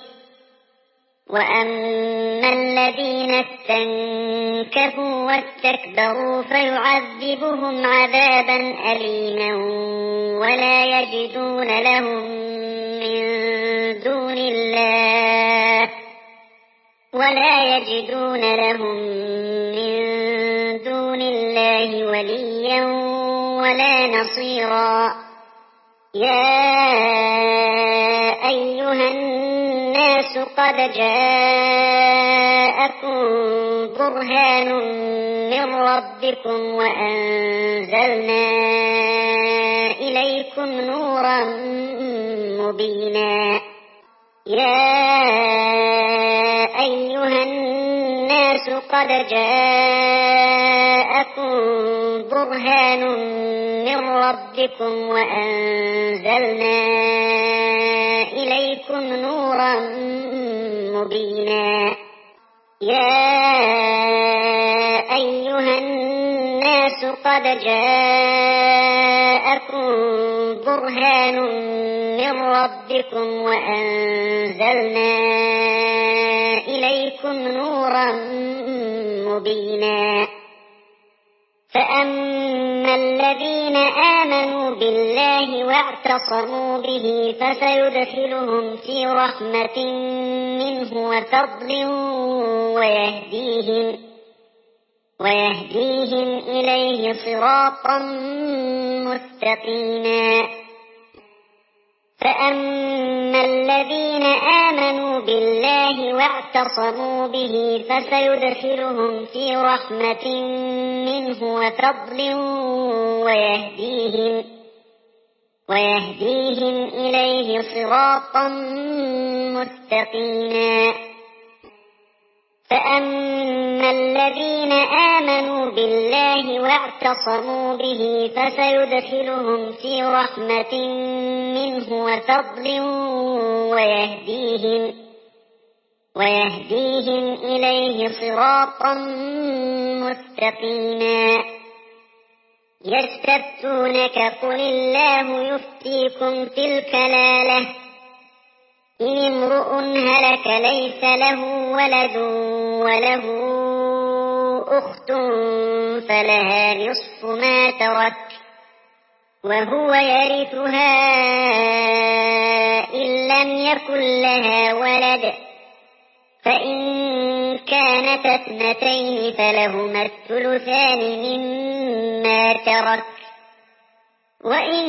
وأما الذين استنكفوا واستكبروا فيعذبهم عذابا أليما ولا يجدون لهم من دون الله وليا ولا نصيرا يا أيها الناس قد جاءكم برهان من ربكم وأنزلنا إليكم نورا مبينا يا أيها الناس قد جاءكم برهان من ربكم وأنزلنا إليكم نورا مبينا يا أيها الناس قد جاءكم برهان من ربكم وأنزلنا إليكم نورا مبينا فأما الذين آمنوا بالله واعتصموا به فسيدخلهم في رحمة منه وفضل ويهديهم إليه صراطا مستقيما فأما الذين آمنوا بالله واعتصموا به فسيدخلهم في رحمة منه وفضل ويهديهم إليه صراطا مستقيما فأما الذين آمنوا بالله واعتصموا به فسيدخلهم في رحمة منه وفضل ويهديهم إليه صراطا مستقيما يستفتونك قل الله يفتيكم في الكلالة إن امرؤ هلك ليس له ولد وله أخت فلها نصف ما ترك وهو يرثها إن لم يكن لها ولد فإن كانت اثنتين فلهما الثلثان مما ترك وإن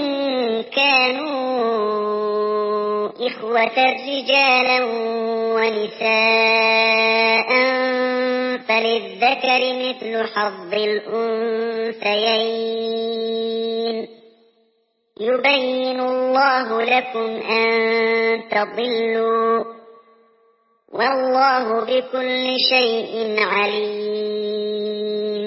كانوا إخوة رجالا ونساء فللذكر مثل حظ الأنثيين يبين الله لكم أن تضلوا والله بكل شيء عليم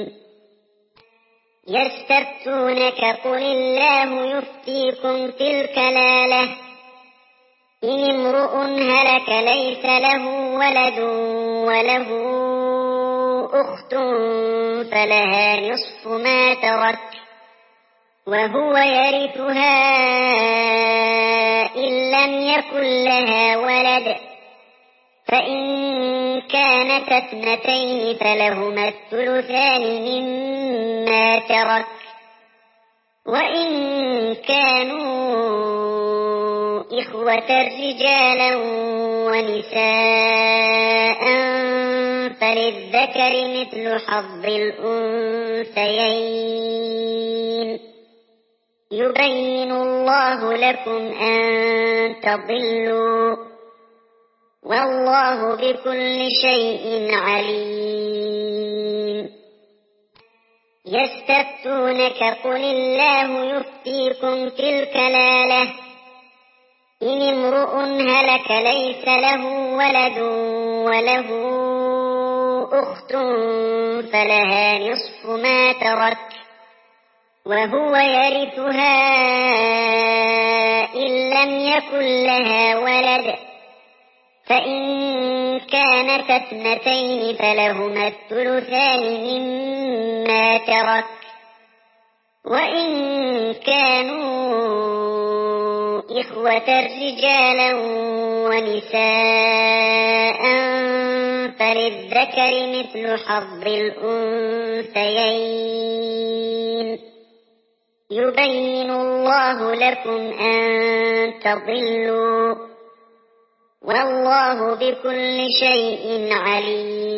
يستفتونك قل الله يفتيكم في الكلالة إن امرؤ هلك ليس له ولد وله أخت فلها نصف ما ترك وهو يرثها إن لم يكن لها ولد فإن كانت اثنتين فلهما الثلثان مما ترك وإن كانوا إخوة رجالا ونساء فللذكر مثل حظ الأنثيين يبين الله لكم أن تضلوا والله بكل شيء عليم يستفتونك قل الله يفتيكم في الكلالة إن امرؤ هلك ليس له ولد وله أخت فلها نصف ما ترك وهو يرثها إن لم يكن لها ولد، فإن كانت اثنتين فلهما الثلثان مما ترك، وإن كانوا إخوة رجالا ونساء فللذكر مثل حظ الأنثيين، يبين الله لكم أن تضلوا، والله بكل شيء عليم.